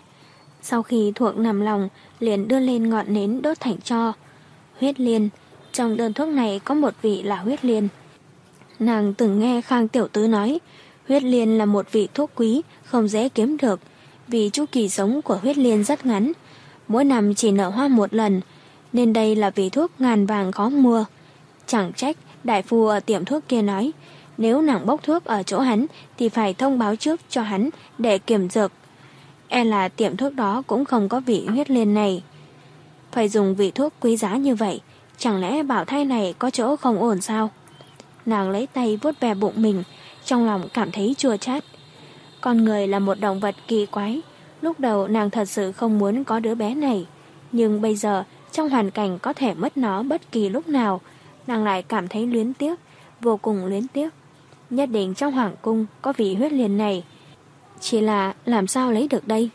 S1: Sau khi thuộc nằm lòng, liền đưa lên ngọn nến đốt thành tro. Huyết liên, trong đơn thuốc này có một vị là huyết liên. Nàng từng nghe Khang tiểu tứ nói, huyết liên là một vị thuốc quý, không dễ kiếm được, vì chu kỳ sống của huyết liên rất ngắn, mỗi năm chỉ nở hoa một lần, nên đây là vị thuốc ngàn vàng khó mua. Chẳng trách đại phu ở tiệm thuốc kia nói, nếu nàng bốc thuốc ở chỗ hắn thì phải thông báo trước cho hắn để kiểm dược. E là tiệm thuốc đó cũng không có vị huyết liên này. Phải dùng vị thuốc quý giá như vậy, chẳng lẽ bảo thai này có chỗ không ổn sao? Nàng lấy tay vuốt ve bụng mình, trong lòng cảm thấy chua chát. Con người là một động vật kỳ quái. Lúc đầu nàng thật sự không muốn có đứa bé này, nhưng bây giờ trong hoàn cảnh có thể mất nó bất kỳ lúc nào, nàng lại cảm thấy luyến tiếc, vô cùng luyến tiếc. Nhất định trong hoàng cung có vị huyết liên này, chỉ là làm sao lấy được đây?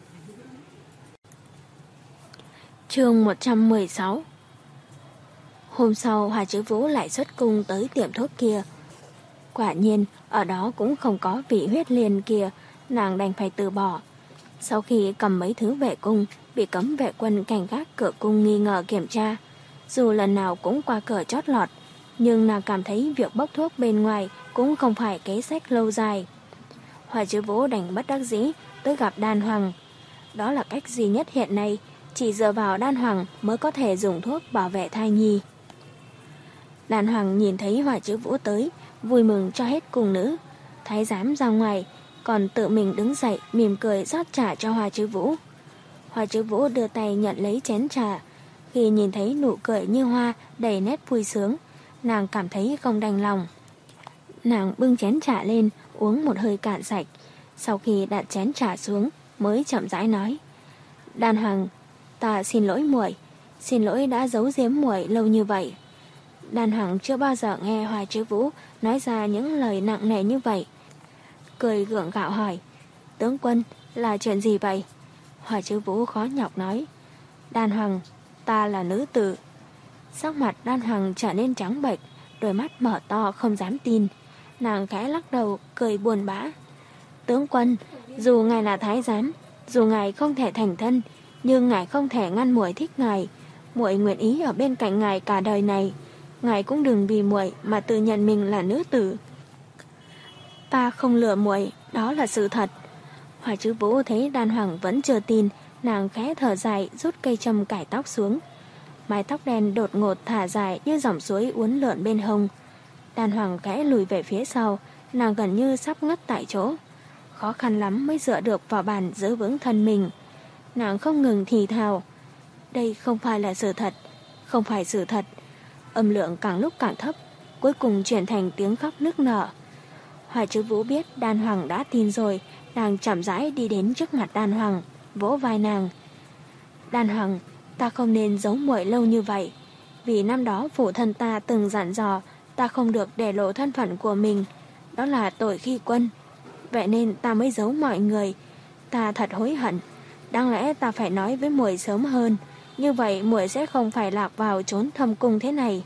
S1: Chương một trăm mười sáu. Hôm sau Hoa Chứ Vũ lại xuất cung tới tiệm thuốc kia. Quả nhiên ở đó cũng không có vị huyết liên kia, nàng đành phải từ bỏ. Sau khi cầm mấy thứ về cung, bị cấm vệ quân cảnh gác cửa cung nghi ngờ kiểm tra. Dù lần nào cũng qua cửa chót lọt, nhưng nàng cảm thấy việc bốc thuốc bên ngoài cũng không phải kế sách lâu dài. Hoa Chứ Vũ đành bất đắc dĩ tới gặp Đan Hoàng. Đó là cách duy nhất hiện nay, chỉ dựa vào Đan Hoàng mới có thể dùng thuốc bảo vệ thai nhi. Đan Hoàng nhìn thấy Hoa Chứ Vũ tới, vui mừng cho hết cung nữ. Thái giám ra ngoài, còn tự mình đứng dậy mỉm cười rót trà cho Hoa Chứ Vũ. Hoa Chứ Vũ đưa tay nhận lấy chén trà. Khi nhìn thấy nụ cười như hoa đầy nét vui sướng, nàng cảm thấy không đành lòng. Nàng bưng chén trà lên, uống một hơi cạn sạch. Sau khi đặt chén trà xuống, mới chậm rãi nói. Đan Hoàng, ta xin lỗi muội, xin lỗi đã giấu giếm muội lâu như vậy. Đan Hoàng chưa bao giờ nghe Hoa Chứ Vũ nói ra những lời nặng nề như vậy. Cười gượng gạo hỏi, Tướng quân, là chuyện gì vậy? Hỏa Chư Vũ khó nhọc nói. Đan Hoàng, ta là nữ tử. Sắc mặt Đan Hoàng trở nên trắng bệch, đôi mắt mở to không dám tin. Nàng khẽ lắc đầu, cười buồn bã. Tướng quân, dù ngài là thái giám, dù ngài không thể thành thân, nhưng ngài không thể ngăn muội thích ngài. Muội nguyện ý ở bên cạnh ngài cả đời này. Ngài cũng đừng vì muội mà tự nhận mình là nữ tử. Ta không lừa muội, đó là sự thật. Hỏa Chư Vũ thấy Đan Hoàng vẫn chưa tin, nàng khẽ thở dài, rút cây châm cải tóc xuống. Mái tóc đen đột ngột thả dài như dòng suối uốn lượn bên hông. Đan Hoàng khẽ lùi về phía sau, nàng gần như sắp ngất tại chỗ. Khó khăn lắm mới dựa được vào bàn giữ vững thân mình. Nàng không ngừng thì thào. Đây không phải là sự thật, không phải sự thật. Âm lượng càng lúc càng thấp, cuối cùng chuyển thành tiếng khóc nức nở. Hỏa Chư Vũ biết Đan Hoàng đã tin rồi, nàng chậm rãi đi đến trước mặt Đan Hoàng, vỗ vai nàng. Đan Hoàng, ta không nên giấu muội lâu như vậy. Vì năm đó phụ thân ta từng dặn dò ta không được để lộ thân phận của mình. Đó là tội khi quân. Vậy nên ta mới giấu mọi người. Ta thật hối hận. Đáng lẽ ta phải nói với muội sớm hơn. Như vậy muội sẽ không phải lạc vào trốn thâm cung thế này.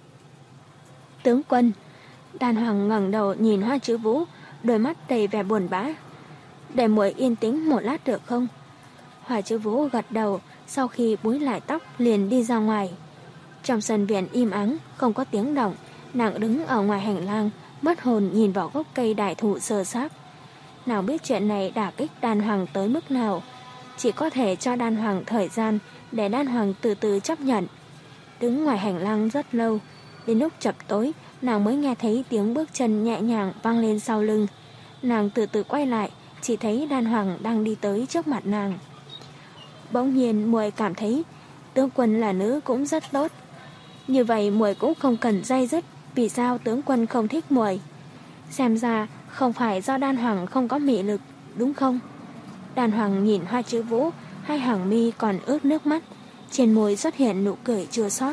S1: Tướng quân. Đan Hoàng ngẩng đầu nhìn Hoa Chữ Vũ, đôi mắt đầy vẻ buồn bã. Để muội yên tĩnh một lát được không? Hoa Chữ Vũ gật đầu, sau khi búi lại tóc liền đi ra ngoài. Trong sân viện im ắng, không có tiếng động. Nàng đứng ở ngoài hành lang, mất hồn nhìn vào gốc cây đại thụ sơ xác. Nàng biết chuyện này đả kích Đan Hoàng tới mức nào. Chỉ có thể cho Đan Hoàng thời gian để Đan Hoàng từ từ chấp nhận. Đứng ngoài hành lang rất lâu, đến lúc chập tối nàng mới nghe thấy tiếng bước chân nhẹ nhàng vang lên sau lưng. Nàng từ từ quay lại, chỉ thấy Đan Hoàng đang đi tới trước mặt nàng. Bỗng nhiên muội cảm thấy tướng quân là nữ cũng rất tốt. Như vậy muội cũng không cần day dứt vì sao tướng quân không thích muội. Xem ra không phải do Đan Hoàng không có mị lực, đúng không? Đan Hoàng nhìn Hoa Chữ Vũ, hai hàng mi còn ướt nước mắt, trên môi xuất hiện nụ cười chua xót.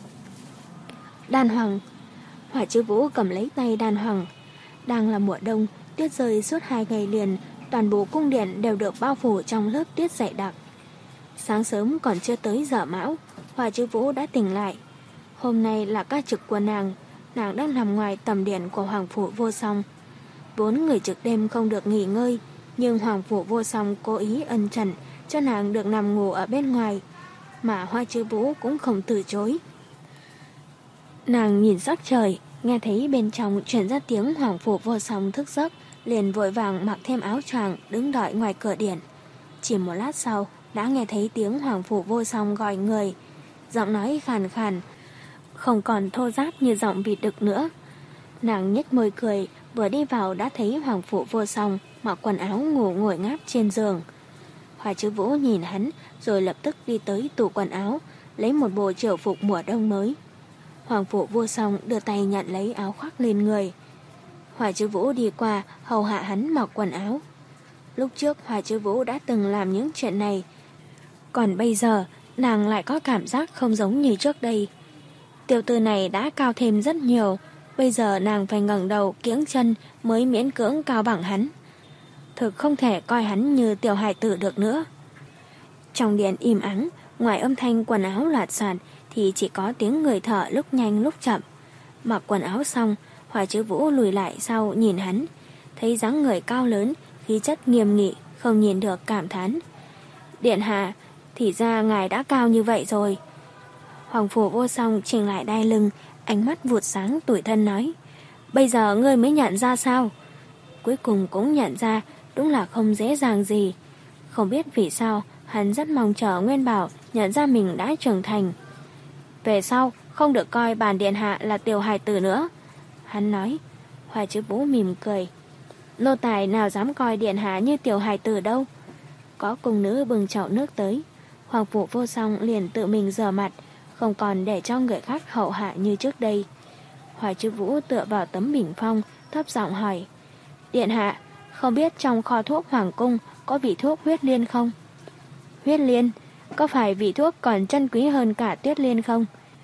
S1: Đan Hoàng. Hoa Chữ Vũ cầm lấy tay Đan Hoàng. Đang là mùa đông, tuyết rơi suốt hai ngày liền, toàn bộ cung điện đều được bao phủ trong lớp tuyết dày đặc. Sáng sớm còn chưa tới giờ mão, Hoa Chữ Vũ đã tỉnh lại. Hôm nay là ca trực của nàng, nàng đang nằm ngoài tầm điện của Hoàng Phủ Vô Song. Vốn người trực đêm không được nghỉ ngơi, nhưng Hoàng Phủ Vô Song cố ý ân trần cho nàng được nằm ngủ ở bên ngoài, mà Hoa Chữ Vũ cũng không từ chối. Nàng nhìn sắc trời, nghe thấy bên trong truyền ra tiếng Hoàng Phủ Vô Song thức giấc, liền vội vàng mặc thêm áo choàng đứng đợi ngoài cửa điện. Chỉ một lát sau đã nghe thấy tiếng Hoàng Phủ Vô Song gọi người, giọng nói khàn khàn, không còn thô ráp như giọng vịt đực nữa. Nàng nhếch môi cười, vừa đi vào đã thấy Hoàng Phủ Vô Song mặc quần áo ngủ ngồi ngáp trên giường. Hoa Chữ Vũ nhìn hắn rồi lập tức đi tới tủ quần áo, lấy một bộ triều phục mùa đông mới. Hoàng Phủ Vô Song đưa tay nhận lấy áo khoác lên người. Hoa Chữ Vũ đi qua hầu hạ hắn mặc quần áo. Lúc trước Hoa Chữ Vũ đã từng làm những chuyện này, còn bây giờ nàng lại có cảm giác không giống như trước đây. Tiểu tử này đã cao thêm rất nhiều, bây giờ nàng phải ngẩng đầu kiếng chân mới miễn cưỡng cao bằng hắn. Thực không thể coi hắn như tiểu hài tử được nữa. Trong điện im ắng, ngoài âm thanh quần áo loạt soạt thì chỉ có tiếng người thở lúc nhanh lúc chậm. Mặc quần áo xong, Hoa Chữ Vũ lùi lại sau nhìn hắn, thấy dáng người cao lớn, khí chất nghiêm nghị, không nhìn được cảm thán. Điện hạ, thì ra ngài đã cao như vậy rồi. Hoàng Phủ Vô Song chỉnh lại đai lưng, ánh mắt vụt sáng tủi thân nói, bây giờ ngươi mới nhận ra sao? Cuối cùng cũng nhận ra, đúng là không dễ dàng gì. Không biết vì sao, hắn rất mong chờ Nguyên Bảo nhận ra mình đã trưởng thành. Về sau, không được coi bản điện hạ là tiểu hài tử nữa. Hắn nói. Hoa Chữ Vũ mỉm cười. Nô tài nào dám coi điện hạ như tiểu hài tử đâu. Có cung nữ bưng chậu nước tới. Hoàng Phủ Vô Song liền tự mình rửa mặt, không còn để cho người khác hậu hạ như trước đây. Hoa Chữ Vũ tựa vào tấm bình phong, thấp giọng hỏi, điện hạ, không biết trong kho thuốc hoàng cung có vị thuốc huyết liên không? Huyết liên? Có phải vị thuốc còn chân quý hơn cả tuyết liên không?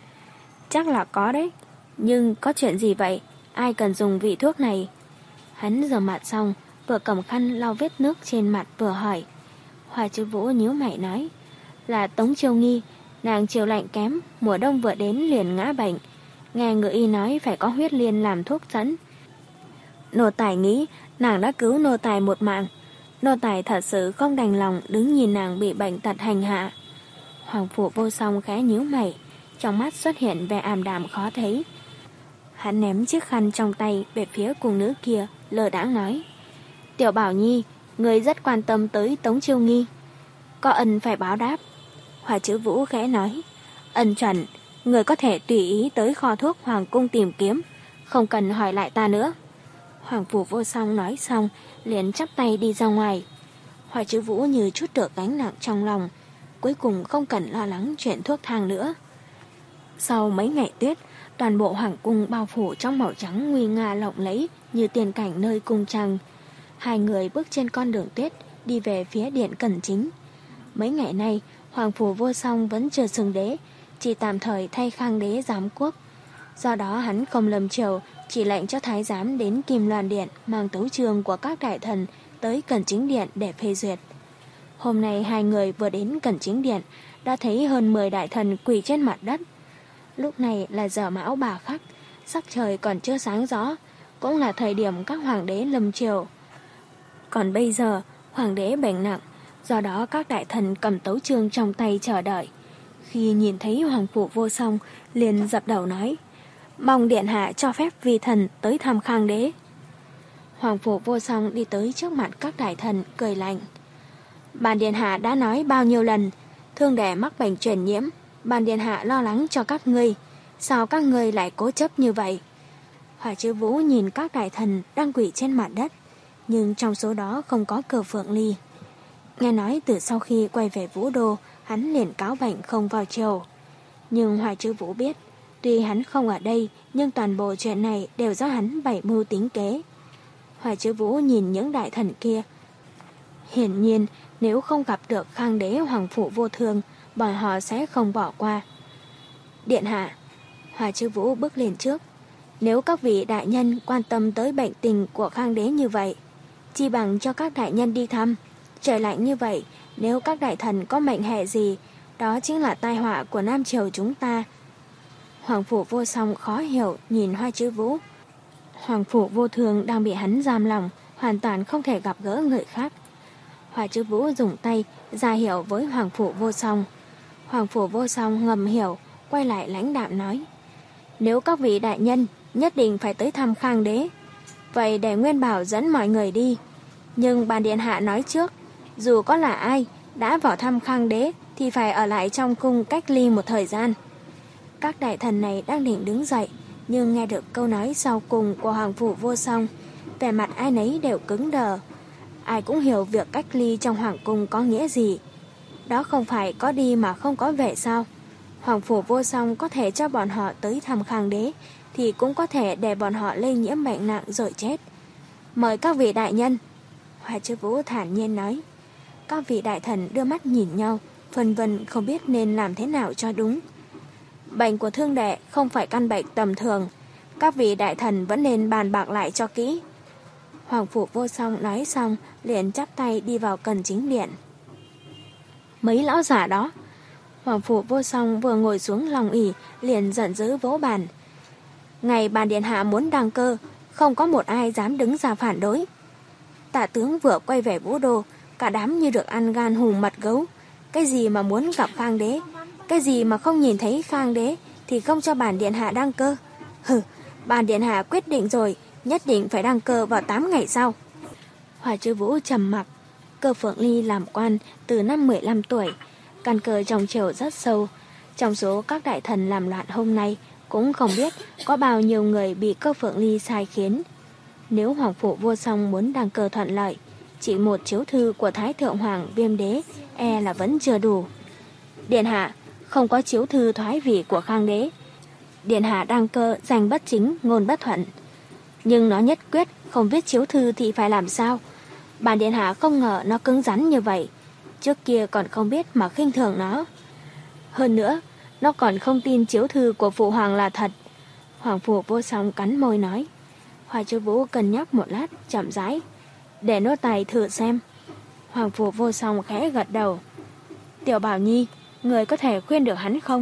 S1: Chắc là có đấy. Nhưng có chuyện gì vậy? Ai cần dùng vị thuốc này? Hắn rửa mặt xong, vừa cầm khăn lau vết nước trên mặt vừa hỏi. Hoa Chiêu Vũ nhíu mày nói, là Tống Chiêu Nghi, nàng chiều lạnh kém, mùa đông vừa đến liền ngã bệnh. Nghe ngự y nói phải có huyết liên làm thuốc dẫn. Nô tài nghĩ nàng đã cứu nô tài một mạng. Nô tài thật sự không đành lòng đứng nhìn nàng bị bệnh tật hành hạ. Hoàng Phủ Vô Song khẽ nhíu mày, trong mắt xuất hiện vẻ ảm đạm khó thấy. Hắn ném chiếc khăn trong tay về phía cung nữ kia, lờ đãng nói, Tiểu Bảo Nhi, người rất quan tâm tới Tống Chiêu Nghi, có ân phải báo đáp. Hoa Chiêu Vũ khẽ nói, ân chuẩn, người có thể tùy ý tới kho thuốc hoàng cung tìm kiếm, không cần hỏi lại ta nữa. Hoàng Phủ Vô Song nói xong liền chắp tay đi ra ngoài. Hoa Chiêu Vũ như chút được gánh nặng trong lòng, cuối cùng không cần lo lắng chuyện thuốc thang nữa. Sau mấy ngày tuyết, toàn bộ hoàng cung bao phủ trong màu trắng nguy nga lộng lẫy như tiền cảnh nơi cung trăng. Hai người bước trên con đường tuyết đi về phía điện Cẩn Chính. Mấy ngày nay, Hoàng Phủ Vô Song vẫn chưa xưng đế, chỉ tạm thời thay Khang đế giám quốc. Do đó hắn không lâm triều, chỉ lệnh cho thái giám đến Kim Loan Điện mang tấu chương của các đại thần tới Cẩn Chính Điện để phê duyệt. Hôm nay hai người vừa đến Cẩn Chính Điện đã thấy hơn mười đại thần quỳ trên mặt đất. Lúc này là giờ mão bà khắc, sắc trời còn chưa sáng rõ, cũng là thời điểm các hoàng đế lâm triều. Còn bây giờ, hoàng đế bệnh nặng, do đó các đại thần cầm tấu chương trong tay chờ đợi. Khi nhìn thấy Hoàng Phủ Vô Song, liền dập đầu nói, mong điện hạ cho phép vi thần tới thăm Khang đế. Hoàng Phủ Vô Song đi tới trước mặt các đại thần, cười lạnh. Bàn điện hạ đã nói bao nhiêu lần, thương đệ mắc bệnh truyền nhiễm, bàn điện hạ lo lắng cho các ngươi, sao các ngươi lại cố chấp như vậy? Hoa Chiêu Vũ nhìn các đại thần đang quỳ trên mặt đất, nhưng trong số đó không có Cờ Phượng Ly. Nghe nói từ sau khi quay về Vũ Đô, hắn liền cáo bệnh không vào triều. Nhưng Hoa Chiêu Vũ biết, tuy hắn không ở đây, nhưng toàn bộ chuyện này đều do hắn bày mưu tính kế. Hoa Chiêu Vũ nhìn những đại thần kia. Hiển nhiên, nếu không gặp được Khang đế Hoàng Phủ Vô Thương, bọn họ sẽ không bỏ qua. Điện hạ, Hoa Chiêu Vũ bước lên trước. Nếu các vị đại nhân quan tâm tới bệnh tình của Khang đế như vậy, chi bằng cho các đại nhân đi thăm. Trời lạnh như vậy, nếu các đại thần có mệnh hệ gì, đó chính là tai họa của Nam Triều chúng ta. Hoàng Phủ Vô Song khó hiểu nhìn Hoa Chiêu Vũ. Hoàng Phủ Vô Thương đang bị hắn giam lòng, hoàn toàn không thể gặp gỡ người khác. Hoa Chiêu Vũ dùng tay ra hiệu với Hoàng Phủ Vô Song. Hoàng Phủ Vô Song ngầm hiểu, quay lại lãnh đạm nói, nếu các vị đại nhân nhất định phải tới thăm Khang đế, vậy để Nguyên Bảo dẫn mọi người đi. Nhưng bàn điện hạ nói trước, dù có là ai đã vào thăm Khang đế thì phải ở lại trong cung cách ly một thời gian. Các đại thần này đang định đứng dậy, nhưng nghe được câu nói sau cùng của Hoàng Phủ Vô Song, vẻ mặt ai nấy đều cứng đờ. Ai cũng hiểu việc cách ly trong hoàng cung có nghĩa gì. Đó không phải có đi mà không có về sao? Hoàng Phủ Vô Song có thể cho bọn họ tới thăm Khang đế, thì cũng có thể để bọn họ lây nhiễm bệnh nặng rồi chết. Mời các vị đại nhân. Hoa Chiêu Vũ thản nhiên nói. Các vị đại thần đưa mắt nhìn nhau, phân vân không biết nên làm thế nào cho đúng. Bệnh của thương đệ không phải căn bệnh tầm thường, các vị đại thần vẫn nên bàn bạc lại cho kỹ. Hoàng Phủ Vô Song nói xong liền chắp tay đi vào Cẩn Chính Điện. Mấy lão giả đó. Hoàng Phủ Vô Song vừa ngồi xuống lòng ỷ liền giận dữ vỗ bàn. Ngày bàn điện hạ muốn đăng cơ, không có một ai dám đứng ra phản đối. Tả tướng vừa quay về Vũ Đô, cả đám như được ăn gan hùm mật gấu. Cái gì mà muốn gặp Khang đế, cái gì mà không nhìn thấy Khang đế thì không cho bàn điện hạ đăng cơ. Hừ, bàn điện hạ quyết định rồi, nhất định phải đăng cơ vào tám ngày sau. Hoa Chiêu Vũ trầm mặc. Cơ Phượng Ly làm quan từ năm mười lăm tuổi, căn cơ trong triều rất sâu. Trong số các đại thần làm loạn hôm nay, cũng không biết có bao nhiêu người bị Cơ Phượng Ly sai khiến. Nếu Hoàng Phủ Vô Song muốn đăng cơ thuận lợi, chỉ một chiếu thư của Thái Thượng Hoàng Viêm Đế e là vẫn chưa đủ. Điện hạ, không có chiếu thư thoái vị của Khang đế. Điện hạ đăng cơ danh bất chính, ngôn bất thuận. Nhưng nó nhất quyết không viết chiếu thư thì phải làm sao? Bàn điện hạ không ngờ nó cứng rắn như vậy. Trước kia còn không biết mà khinh thường nó. Hơn nữa, nó còn không tin chiếu thư của phụ hoàng là thật. Hoàng Phủ Vô Song cắn môi nói. Hoa Chiêu Vũ cân nhắc một lát, chậm rãi. Để nô tài thử xem. Hoàng phủ vô song khẽ gật đầu. Tiểu Bảo Nhi, người có thể khuyên được hắn không?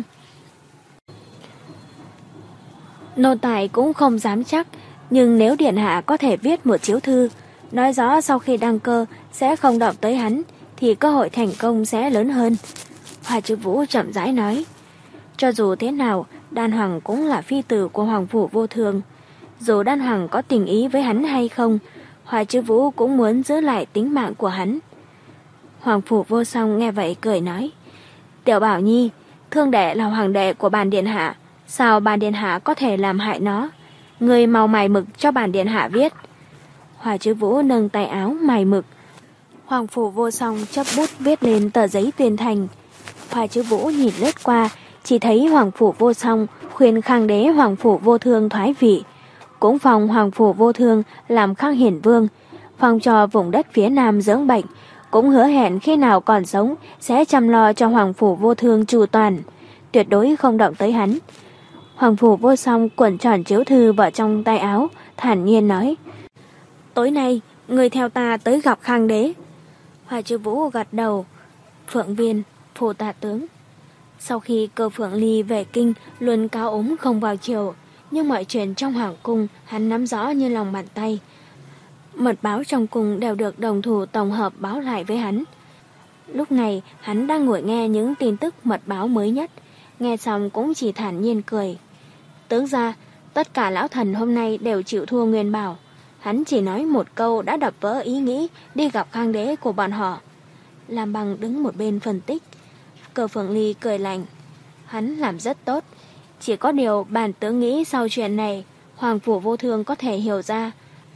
S1: Nô tài cũng không dám chắc, nhưng nếu điện hạ có thể viết một chiếu thư, nói rõ sau khi đăng cơ sẽ không động tới hắn, thì cơ hội thành công sẽ lớn hơn. Hoa Chứ Vũ chậm rãi nói. Cho dù thế nào, Đan Hoàng cũng là phi tử của Hoàng phủ vô thường. Dù Đan Hoàng có tình ý với hắn hay không, Hoa Chứ Vũ cũng muốn giữ lại tính mạng của hắn. Hoàng phủ vô song nghe vậy cười nói. Tiểu Bảo Nhi, Thương đệ là hoàng đệ của bản điện hạ, sao bản điện hạ có thể làm hại nó? Người mau mài mực cho bản điện hạ viết. Hoa Chứ Vũ nâng tay áo mài mực. Hoàng phủ vô song chấp bút viết lên tờ giấy tuyên thành. Hoa Chứ Vũ nhìn lướt qua, chỉ thấy Hoàng phủ vô song khuyên Khang đế Hoàng phủ vô thương thoái vị, cũng phòng Hoàng phủ vô thương làm Khang Hiển Vương, phòng cho vùng đất phía Nam dưỡng bệnh, cũng hứa hẹn khi nào còn sống sẽ chăm lo cho Hoàng phủ vô thương chu toàn, tuyệt đối không động tới hắn. Hoàng phủ vô song cuộn tròn chiếu thư vào trong tay áo, thản nhiên nói. Tối nay, người theo ta tới gặp Khang đế. Hoa Chứ Vũ gật đầu. Phượng Viên, phụ tạ tướng. Sau khi Cơ Phượng Ly về kinh luôn cáo ốm không vào chiều, nhưng mọi chuyện trong hoàng cung hắn nắm rõ như lòng bàn tay. Mật báo trong cung đều được đồng thủ tổng hợp báo lại với hắn. Lúc này hắn đang ngồi nghe những tin tức mật báo mới nhất, nghe xong cũng chỉ thản nhiên cười. Tướng ra, tất cả lão thần hôm nay đều chịu thua Nguyên Bảo. Hắn chỉ nói một câu đã đập vỡ ý nghĩ đi gặp Khang đế của bọn họ. Lam Bằng đứng một bên phân tích. Cơ Phượng Ly cười lạnh. Hắn làm rất tốt. Chỉ có điều bản tướng nghĩ sau chuyện này, Hoàng phủ vô thương có thể hiểu ra.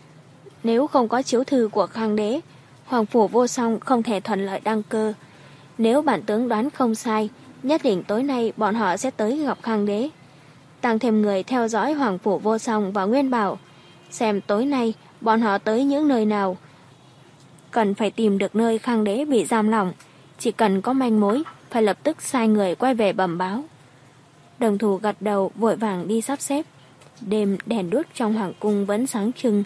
S1: Nếu không có chiếu thư của Khang đế, Hoàng phủ vô song không thể thuận lợi đăng cơ. Nếu bản tướng đoán không sai, nhất định tối nay bọn họ sẽ tới gặp Khang đế. Tăng thêm người theo dõi Hoàng phủ vô song và Nguyên Bảo, xem tối nay bọn họ tới những nơi nào. Cần phải tìm được nơi Khang đế bị giam lỏng. Chỉ cần có manh mối, phải lập tức sai người quay về bẩm báo. Đồng thủ gật đầu vội vàng đi sắp xếp. Đêm đèn đuốc trong hoàng cung vẫn sáng trưng.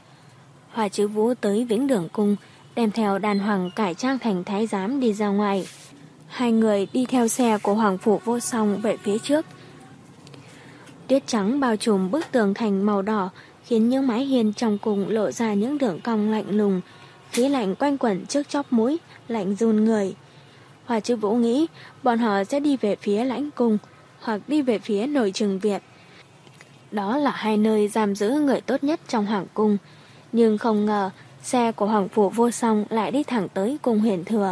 S1: Hoa Chứ Vũ tới Vĩnh Đường cung, đem theo đàn hoàng cải trang thành thái giám đi ra ngoài. Hai người đi theo xe của Hoàng phủ vô song về phía trước. Tuyết trắng bao trùm bức tường thành màu đỏ, khiến những mái hiên trong cung lộ ra những đường cong lạnh lùng. Khí lạnh quanh quẩn trước chóp mũi, lạnh run người. Hoa Chứ Vũ nghĩ bọn họ sẽ đi về phía lãnh cung, hoặc đi về phía nội trừng Việt. Đó là hai nơi giam giữ người tốt nhất trong hoàng cung. Nhưng không ngờ xe của Hoàng phủ vô song lại đi thẳng tới cung Huyền Thừa,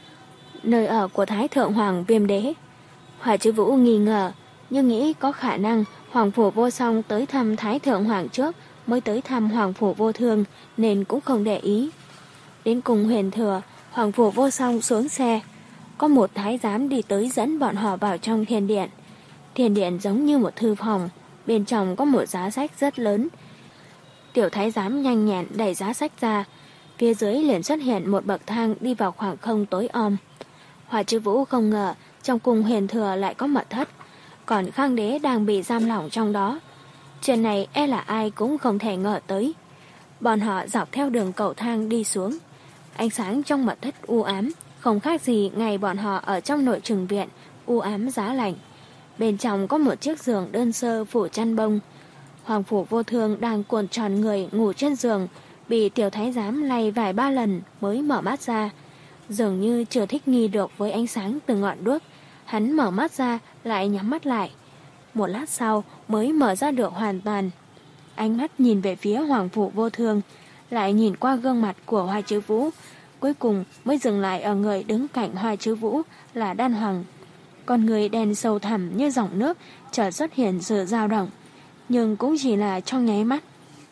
S1: nơi ở của Thái Thượng Hoàng Viêm Đế. Hoa Chứ Vũ nghi ngờ, nhưng nghĩ có khả năng Hoàng phủ vô song tới thăm Thái Thượng Hoàng trước mới tới thăm Hoàng phủ vô thương, nên cũng không để ý. Đến cung Huyền Thừa, Hoàng phủ vô song xuống xe. Có một thái giám đi tới dẫn bọn họ vào trong thiên điện. Thiên điện giống như một thư phòng, bên trong có một giá sách rất lớn. Tiểu thái giám nhanh nhẹn đẩy giá sách ra, phía dưới liền xuất hiện một bậc thang đi vào khoảng không tối om. Hoa Chứ Vũ không ngờ trong cung Huyền Thừa lại có mật thất, còn Khang đế đang bị giam lỏng trong đó. Chuyện này e là ai cũng không thể ngờ tới. Bọn họ dọc theo đường cầu thang đi xuống. Ánh sáng trong mật thất u ám, không khác gì ngày bọn họ ở trong nội trừng viện, u ám giá lạnh. Bên trong có một chiếc giường đơn sơ phủ chăn bông. Hoàng phủ vô thương đang cuộn tròn người ngủ trên giường, bị tiểu thái giám lay vài ba lần mới mở mắt ra. Dường như chưa thích nghi được với ánh sáng từ ngọn đuốc, hắn mở mắt ra lại nhắm mắt lại. Một lát sau mới mở ra được hoàn toàn. Ánh mắt nhìn về phía Hoàng phủ vô thương, lại nhìn qua gương mặt của Hoa Chứ Vũ, cuối cùng mới dừng lại ở người đứng cạnh Hoa Chứ Vũ là Đan Hoàng. Con người đen sâu thẳm như dòng nước chợt xuất hiện sự dao động, nhưng cũng chỉ là trong nháy mắt.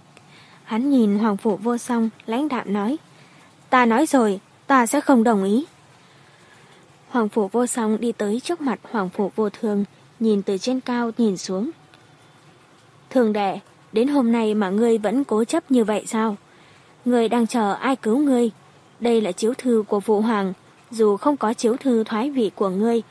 S1: Hắn nhìn Hoàng phủ vô song, lãnh đạm nói: Ta nói rồi, ta sẽ không đồng ý. Hoàng phủ vô song đi tới trước mặt Hoàng phủ vô thương, nhìn từ trên cao nhìn xuống. Thường đệ, đến hôm nay mà ngươi vẫn cố chấp như vậy sao? Ngươi đang chờ ai cứu ngươi? Đây là chiếu thư của phụ hoàng, dù không có chiếu thư thoái vị của ngươi,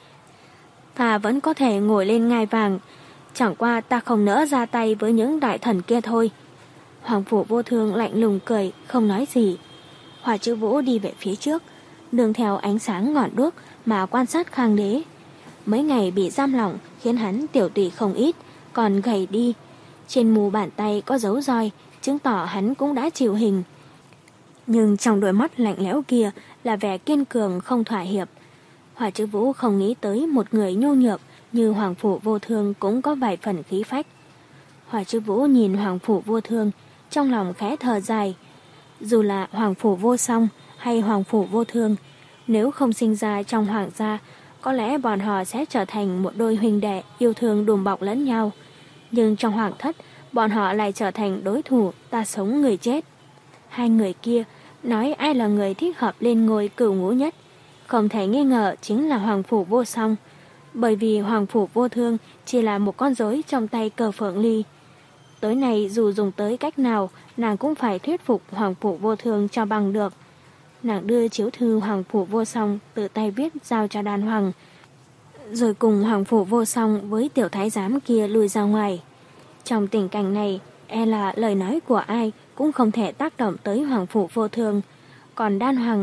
S1: ta vẫn có thể ngồi lên ngai vàng. Chẳng qua ta không nỡ ra tay với những đại thần kia thôi. Hoàng phủ vô thương lạnh lùng cười, không nói gì. Hỏa Chữ Vũ đi về phía trước, nương theo ánh sáng ngọn đuốc mà quan sát Khang Đế. Mấy ngày bị giam lỏng khiến hắn tiểu tụy không ít, còn gầy đi. Trên mu bàn tay có dấu roi, chứng tỏ hắn cũng đã chịu hình. Nhưng trong đôi mắt lạnh lẽo kia là vẻ kiên cường không thỏa hiệp. Hỏa Chữ Vũ không nghĩ tới một người nhu nhược như Hoàng Phủ Vô Thương cũng có vài phần khí phách. Hỏa Chữ Vũ nhìn Hoàng Phủ Vô Thương, trong lòng khẽ thở dài. Dù là Hoàng Phủ Vô Song hay Hoàng Phủ Vô Thương, nếu không sinh ra trong hoàng gia, có lẽ bọn họ sẽ trở thành một đôi huynh đệ yêu thương đùm bọc lẫn nhau. Nhưng trong hoàng thất, bọn họ lại trở thành đối thủ ta sống người chết. Hai người kia nói ai là người thích hợp lên ngôi cửu ngũ nhất, không thể nghi ngờ chính là Hoàng Phủ Vô Song, bởi vì Hoàng Phủ Vô Thương chỉ là một con rối trong tay Cờ Phượng Ly. Tối nay dù dùng tới cách nào, nàng cũng phải thuyết phục Hoàng Phủ Vô Thương cho bằng được. Nàng đưa chiếu thư Hoàng Phủ Vô Song tự tay viết giao cho Đan Hoàng, rồi cùng Hoàng Phủ Vô Song với tiểu thái giám kia lùi ra ngoài. Trong tình cảnh này, e là lời nói của ai cũng không thể tác động tới Hoàng Phủ Vô Thương. Còn Đan Hoàng,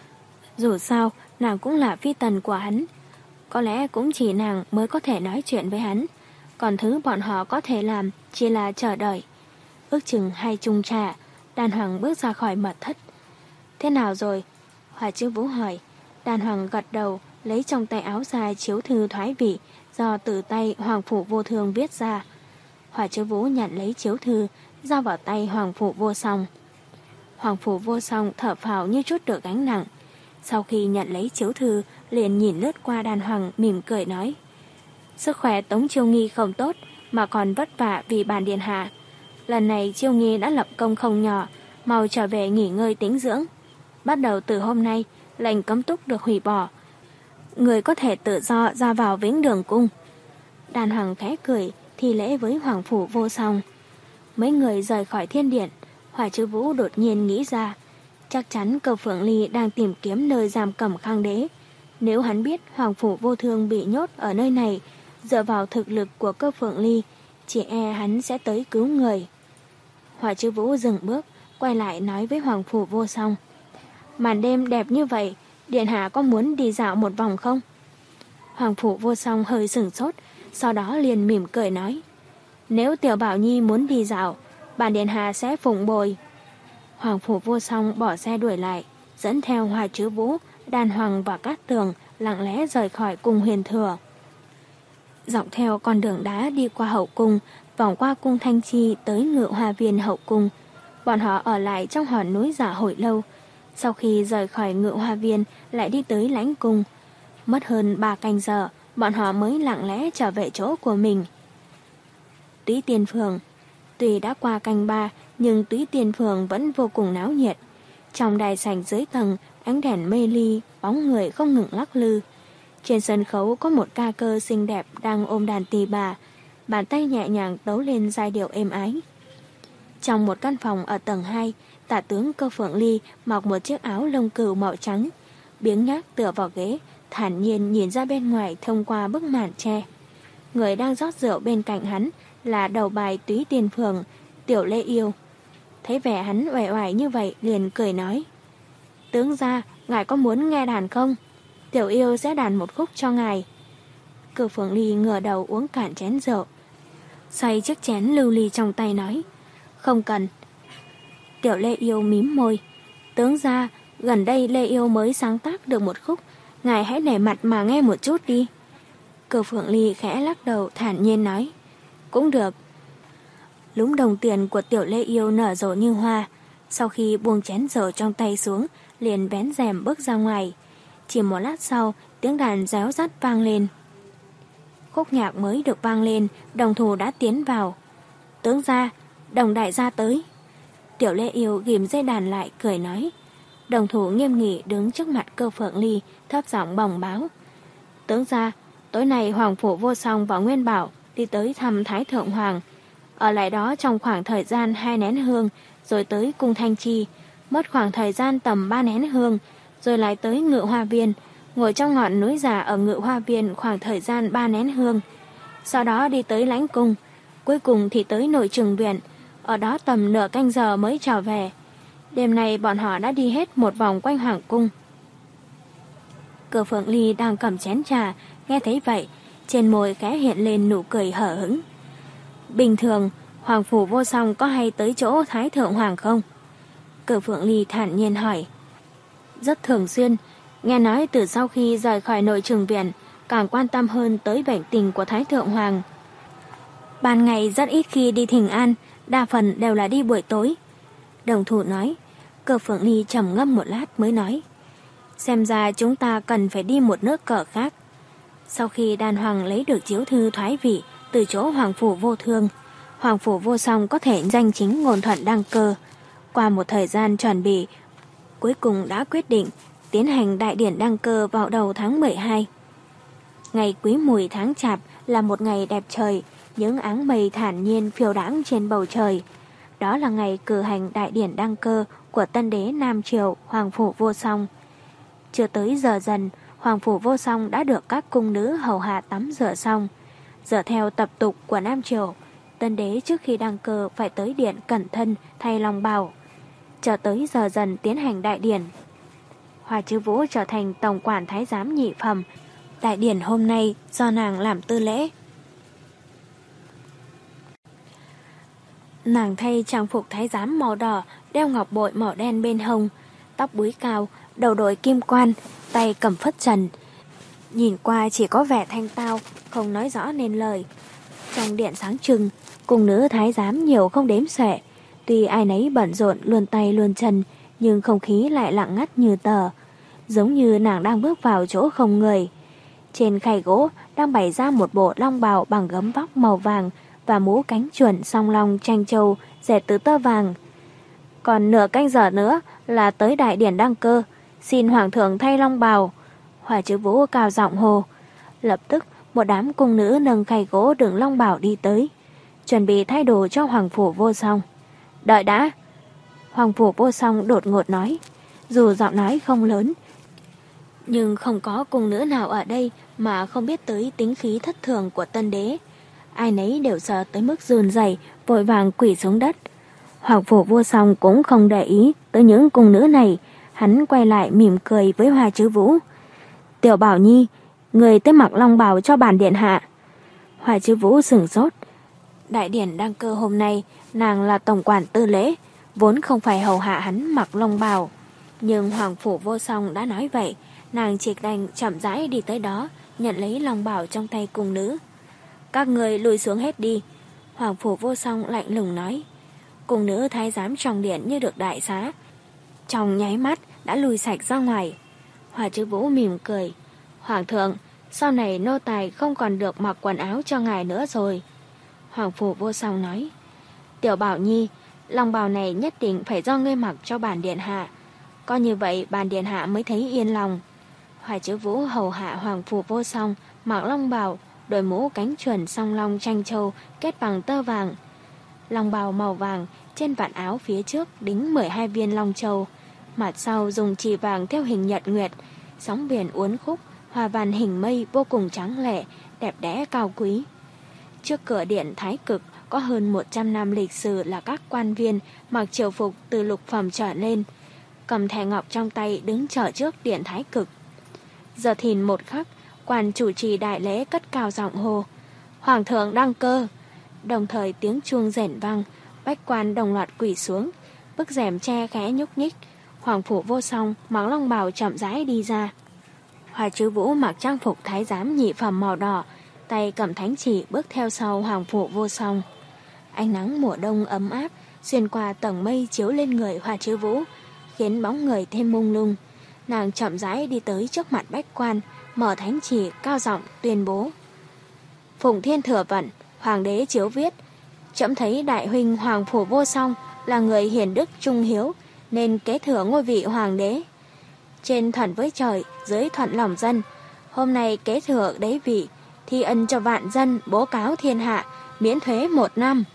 S1: dù sao nàng cũng là phi tần của hắn, có lẽ cũng chỉ nàng mới có thể nói chuyện với hắn, còn thứ bọn họ có thể làm chỉ là chờ đợi. Ước chừng hai chung trà, Đan Hoàng bước ra khỏi mật thất. Thế nào rồi? Hỏa Chữ Vũ hỏi. Đan Hoàng gật đầu, lấy trong tay áo dài chiếu thư thoái vị do từ tay Hoàng Phủ Vô Thương viết ra. Hỏa Chữ Vũ nhận lấy chiếu thư, giao vào tay Hoàng Phủ Vô Song. Hoàng Phủ Vô Song thở phào như chút được gánh nặng. Sau khi nhận lấy chiếu thư, liền nhìn lướt qua Đan Hoàng, mỉm cười nói: Sức khỏe Tống Chiêu Nghi không tốt, mà còn vất vả vì bàn điện hạ. Lần này Chiêu Nghi đã lập công không nhỏ, mau trở về nghỉ ngơi tĩnh dưỡng. Bắt đầu từ hôm nay, lệnh cấm túc được hủy bỏ, người có thể tự do ra vào Vĩnh Đường Cung. Đan Hoàng khẽ cười, thi lễ với Hoàng Phủ Vô Song. Mấy người rời khỏi thiên điện, Hỏa Chữ Vũ đột nhiên nghĩ ra, chắc chắn Cờ Phượng Ly đang tìm kiếm nơi giam cầm Khang Đế. Nếu hắn biết Hoàng Phủ Vô Thương bị nhốt ở nơi này, dựa vào thực lực của Cờ Phượng Ly, chỉ e hắn sẽ tới cứu người. Hỏa Chữ Vũ dừng bước, quay lại nói với Hoàng Phủ Vô Song: Màn đêm đẹp như vậy, điện hạ có muốn đi dạo một vòng không? Hoàng Phủ Vô Song hơi sửng sốt, sau đó liền mỉm cười nói: Nếu Tiểu Bảo Nhi muốn đi dạo, bản điện hạ sẽ phụng bồi. Hoàng Phủ Vô Song bỏ xe đuổi lại, dẫn theo Hỏa Chữ Vũ, Đan Hoàng và Cát Tường lặng lẽ rời khỏi cung Huyền Thừa. Dọc theo con đường đá đi qua hậu cung, vòng qua cung Thanh Chi tới Ngự Hoa Viên hậu cung. Bọn họ ở lại trong hòn núi giả hồi lâu. Sau khi rời khỏi Ngự Hoa Viên lại đi tới Lãnh Cung. Mất hơn ba canh giờ, bọn họ mới lặng lẽ trở về chỗ của mình. Túy Tiên Phường. Tuy đã qua canh ba, nhưng Túy Tiên Phường vẫn vô cùng náo nhiệt. Trong đài sảnh dưới tầng, ánh đèn mê ly, bóng người không ngừng lắc lư. Trên sân khấu có một ca cơ xinh đẹp đang ôm đàn tỳ bà, bàn tay nhẹ nhàng tấu lên giai điệu êm ái. Trong một căn phòng ở tầng hai, tả tướng Cơ Phượng Ly mặc một chiếc áo lông cừu màu trắng, biếng nhác tựa vào ghế, thản nhiên nhìn ra bên ngoài thông qua bức màn tre. Người đang rót rượu bên cạnh hắn là đầu bài Túy Tiên Phường, Tiểu Lê Yêu. Thấy vẻ hắn uể oải như vậy liền cười nói: Tướng gia, ngài có muốn nghe đàn không? Tiểu Yêu sẽ đàn một khúc cho ngài. Cơ Phượng Ly ngửa đầu uống cạn chén rượu, xoay chiếc chén lưu ly trong tay nói: Không cần. Tiểu Lê Yêu mím môi: Tướng gia, gần đây Lê Yêu mới sáng tác được một khúc, ngài hãy nể mặt mà nghe một chút đi. Cơ Phượng Ly khẽ lắc đầu thản nhiên nói: Cũng được. Lúm đồng tiền của Tiểu Lê Yêu nở rộ như hoa. Sau khi buông chén rượu trong tay xuống, liền vén rèm bước ra ngoài. Chỉ một lát sau, tiếng đàn réo rắt vang lên. Khúc nhạc mới được vang lên, đồng thủ đã tiến vào. Tướng gia, Đồng đại gia tới. Tiểu Lê Yêu ghim dây đàn lại cười nói. Đồng thủ nghiêm nghị đứng trước mặt Cơ Phượng Ly, thấp giọng bồng báo: Tướng gia, tối nay Hoàng Phủ Vô Song và Nguyên Bảo đi tới thăm Thái Thượng Hoàng, ở lại đó trong khoảng thời gian hai nén hương, rồi tới cung Thanh Chi, mất khoảng thời gian tầm ba nén hương, rồi lại tới Ngự Hoa Viên, ngồi trong ngọn núi giả ở Ngự Hoa Viên khoảng thời gian ba nén hương, sau đó đi tới Lãnh Cung, cuối cùng thì tới Nội Trừng Viện, ở đó tầm nửa canh giờ mới trở về. Đêm nay bọn họ đã đi hết một vòng quanh hoàng cung. Cửa Phượng Ly đang cầm chén trà, nghe thấy vậy, trên môi khẽ hiện lên nụ cười hở hững. Bình thường, Hoàng Phủ Vô Song có hay tới chỗ Thái Thượng Hoàng không? Cửa Phượng Ly thản nhiên hỏi. Rất thường xuyên, nghe nói từ sau khi rời khỏi nội trường viện, càng quan tâm hơn tới bệnh tình của Thái Thượng Hoàng. Ban ngày rất ít khi đi thỉnh an, đa phần đều là đi buổi tối. Đồng thủ nói. Cửa Phượng Ly trầm ngâm một lát mới nói. Xem ra chúng ta cần phải đi một nước cờ khác. Sau khi đàn hoàng lấy được chiếu thư thoái vị từ chỗ Hoàng Phủ Vô Thương, Hoàng Phủ Vô Song có thể danh chính ngôn thuận đăng cơ. Qua một thời gian chuẩn bị, cuối cùng đã quyết định tiến hành đại điển đăng cơ vào đầu tháng mười hai. Ngày Quý Mùi tháng Chạp là một ngày đẹp trời, những áng mây thản nhiên phiêu đãng trên bầu trời. Đó là ngày cử hành đại điển đăng cơ của tân đế Nam Triều Hoàng Phủ Vô Song. Chưa tới giờ dần, Hoàng Phủ Vô Song đã được các cung nữ hầu hạ tắm rửa xong. Dựa theo tập tục của Nam Triều, tân đế trước khi đăng cơ phải tới điện cẩn thân thay long bào. Chờ tới giờ dần tiến hành đại điển. Hoa Chiếu Vũ trở thành tổng quản thái giám nhị phẩm. Đại điển hôm nay do nàng làm tư lễ. Nàng thay trang phục thái giám màu đỏ, đeo ngọc bội màu đen bên hông, tóc búi cao, đầu đội kim quan, tay cầm phất trần. Nhìn qua chỉ có vẻ thanh tao, không nói rõ nên lời. Trong điện sáng trưng, cung nữ thái giám nhiều không đếm xuể. Tuy ai nấy bận rộn luồn tay luồn chân, nhưng không khí lại lặng ngắt như tờ, giống như nàng đang bước vào chỗ không người. Trên khay gỗ đang bày ra một bộ long bào bằng gấm vóc màu vàng và mũ cánh chuẩn song long tranh châu dệt từ tơ vàng. Còn nửa canh giờ nữa là tới đại điển đăng cơ, xin hoàng thượng thay long bào. Hoa Chiếu Vũ cao giọng hô. Lập tức một đám cung nữ nâng khay gỗ đựng long bào đi tới, chuẩn bị thay đồ cho Hoàng Phủ Vô Song. Đợi đã. Hoàng Phủ Vô Song đột ngột nói. Dù giọng nói không lớn, nhưng không có cung nữ nào ở đây mà không biết tới tính khí thất thường của tân đế. Ai nấy đều sợ tới mức run rẩy, vội vàng quỳ xuống đất. Hoàng Phủ Vô Song cũng không để ý tới những cung nữ này, hắn quay lại mỉm cười với Hoa Chiếu Vũ. Tiểu Bảo Nhi, người tới mặc long bào cho bản điện hạ. Hoa Chiếu Vũ sửng sốt. Đại điển đăng cơ hôm nay, nàng là tổng quản tư lễ, vốn không phải hầu hạ hắn mặc long bào. Nhưng Hoàng Phủ Vô Song đã nói vậy, nàng chỉ đành chậm rãi đi tới đó, nhận lấy long bào trong tay cung nữ. Các người lùi xuống hết đi. Hoàng Phủ Vô Song lạnh lùng nói. Cung nữ thái giám trong điện như được đại xá, trong nháy mắt đã lùi sạch ra ngoài. Hoa Chiếu Vũ mỉm cười. Hoàng thượng, sau này nô tài không còn được mặc quần áo cho ngài nữa rồi. Hoàng Phủ Vô Song nói. Tiểu Bảo Nhi, long bào này nhất định phải do ngươi mặc cho bản điện hạ. Có như vậy bản điện hạ mới thấy yên lòng. Hoa Chiếu Vũ hầu hạ Hoàng Phủ Vô Song mặc long bào, đội mũ cánh chuẩn song long tranh châu kết bằng tơ vàng. Long bào màu vàng, trên vạt áo phía trước đính mười hai viên long châu, mặt sau dùng chì vàng theo hình nhật nguyệt, sóng biển uốn khúc, hoa văn hình mây vô cùng tráng lệ, đẹp đẽ cao quý. Trước cửa điện Thái Cực có hơn một trăm năm lịch sử là các quan viên mặc triều phục từ lục phẩm trở lên, cầm thẻ ngọc trong tay đứng chờ trước điện Thái Cực. Giờ thìn một khắc, quan chủ trì đại lễ cất cao giọng hô. Hoàng thượng đăng cơ. Đồng thời tiếng chuông rền vang, bách quan đồng loạt quỳ xuống, bức rèm che khẽ nhúc nhích. Hoàng Phủ Vô Song mặc long bào chậm rãi đi ra. Hoa Chiếu Vũ mặc trang phục thái giám nhị phẩm màu đỏ, tay cầm thánh chỉ bước theo sau Hoàng Phủ Vô Song. Ánh nắng mùa đông ấm áp xuyên qua tầng mây chiếu lên người Hoa Chiếu Vũ, khiến bóng người thêm mông lung. Nàng chậm rãi đi tới trước mặt bách quan, mở thánh chỉ cao giọng tuyên bố. Phụng Thiên Thừa Vận, Hoàng đế chiếu viết, trẫm thấy đại huynh Hoàng Phủ Vô Song là người hiền đức trung hiếu, nên kế thừa ngôi vị hoàng đế. Trên thuận với trời, dưới thuận lòng dân, hôm nay kế thừa đế vị, thi ân cho vạn dân, bố cáo thiên hạ, miễn thuế một năm.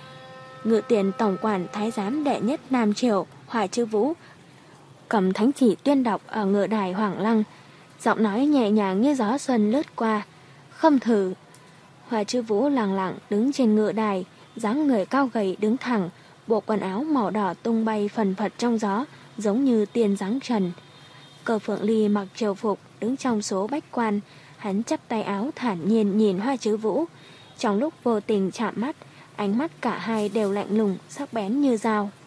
S1: Ngự tiền tổng quản thái giám đệ nhất Nam Triều Hoa Chiếu Vũ cầm thánh chỉ tuyên đọc ở ngự đài Hoàng Lăng, giọng nói nhẹ nhàng như gió xuân lướt qua. Khâm thử. Hoa Chiếu Vũ lặng lặng đứng trên ngự đài, dáng người cao gầy đứng thẳng, bộ quần áo màu đỏ tung bay phần phật trong gió, giống như tiên dáng trần. Cơ Phượng Ly mặc triều phục, đứng trong số bách quan, hắn chắp tay áo thản nhiên nhìn Hoa Chứ Vũ. Trong lúc vô tình chạm mắt, ánh mắt cả hai đều lạnh lùng, sắc bén như dao.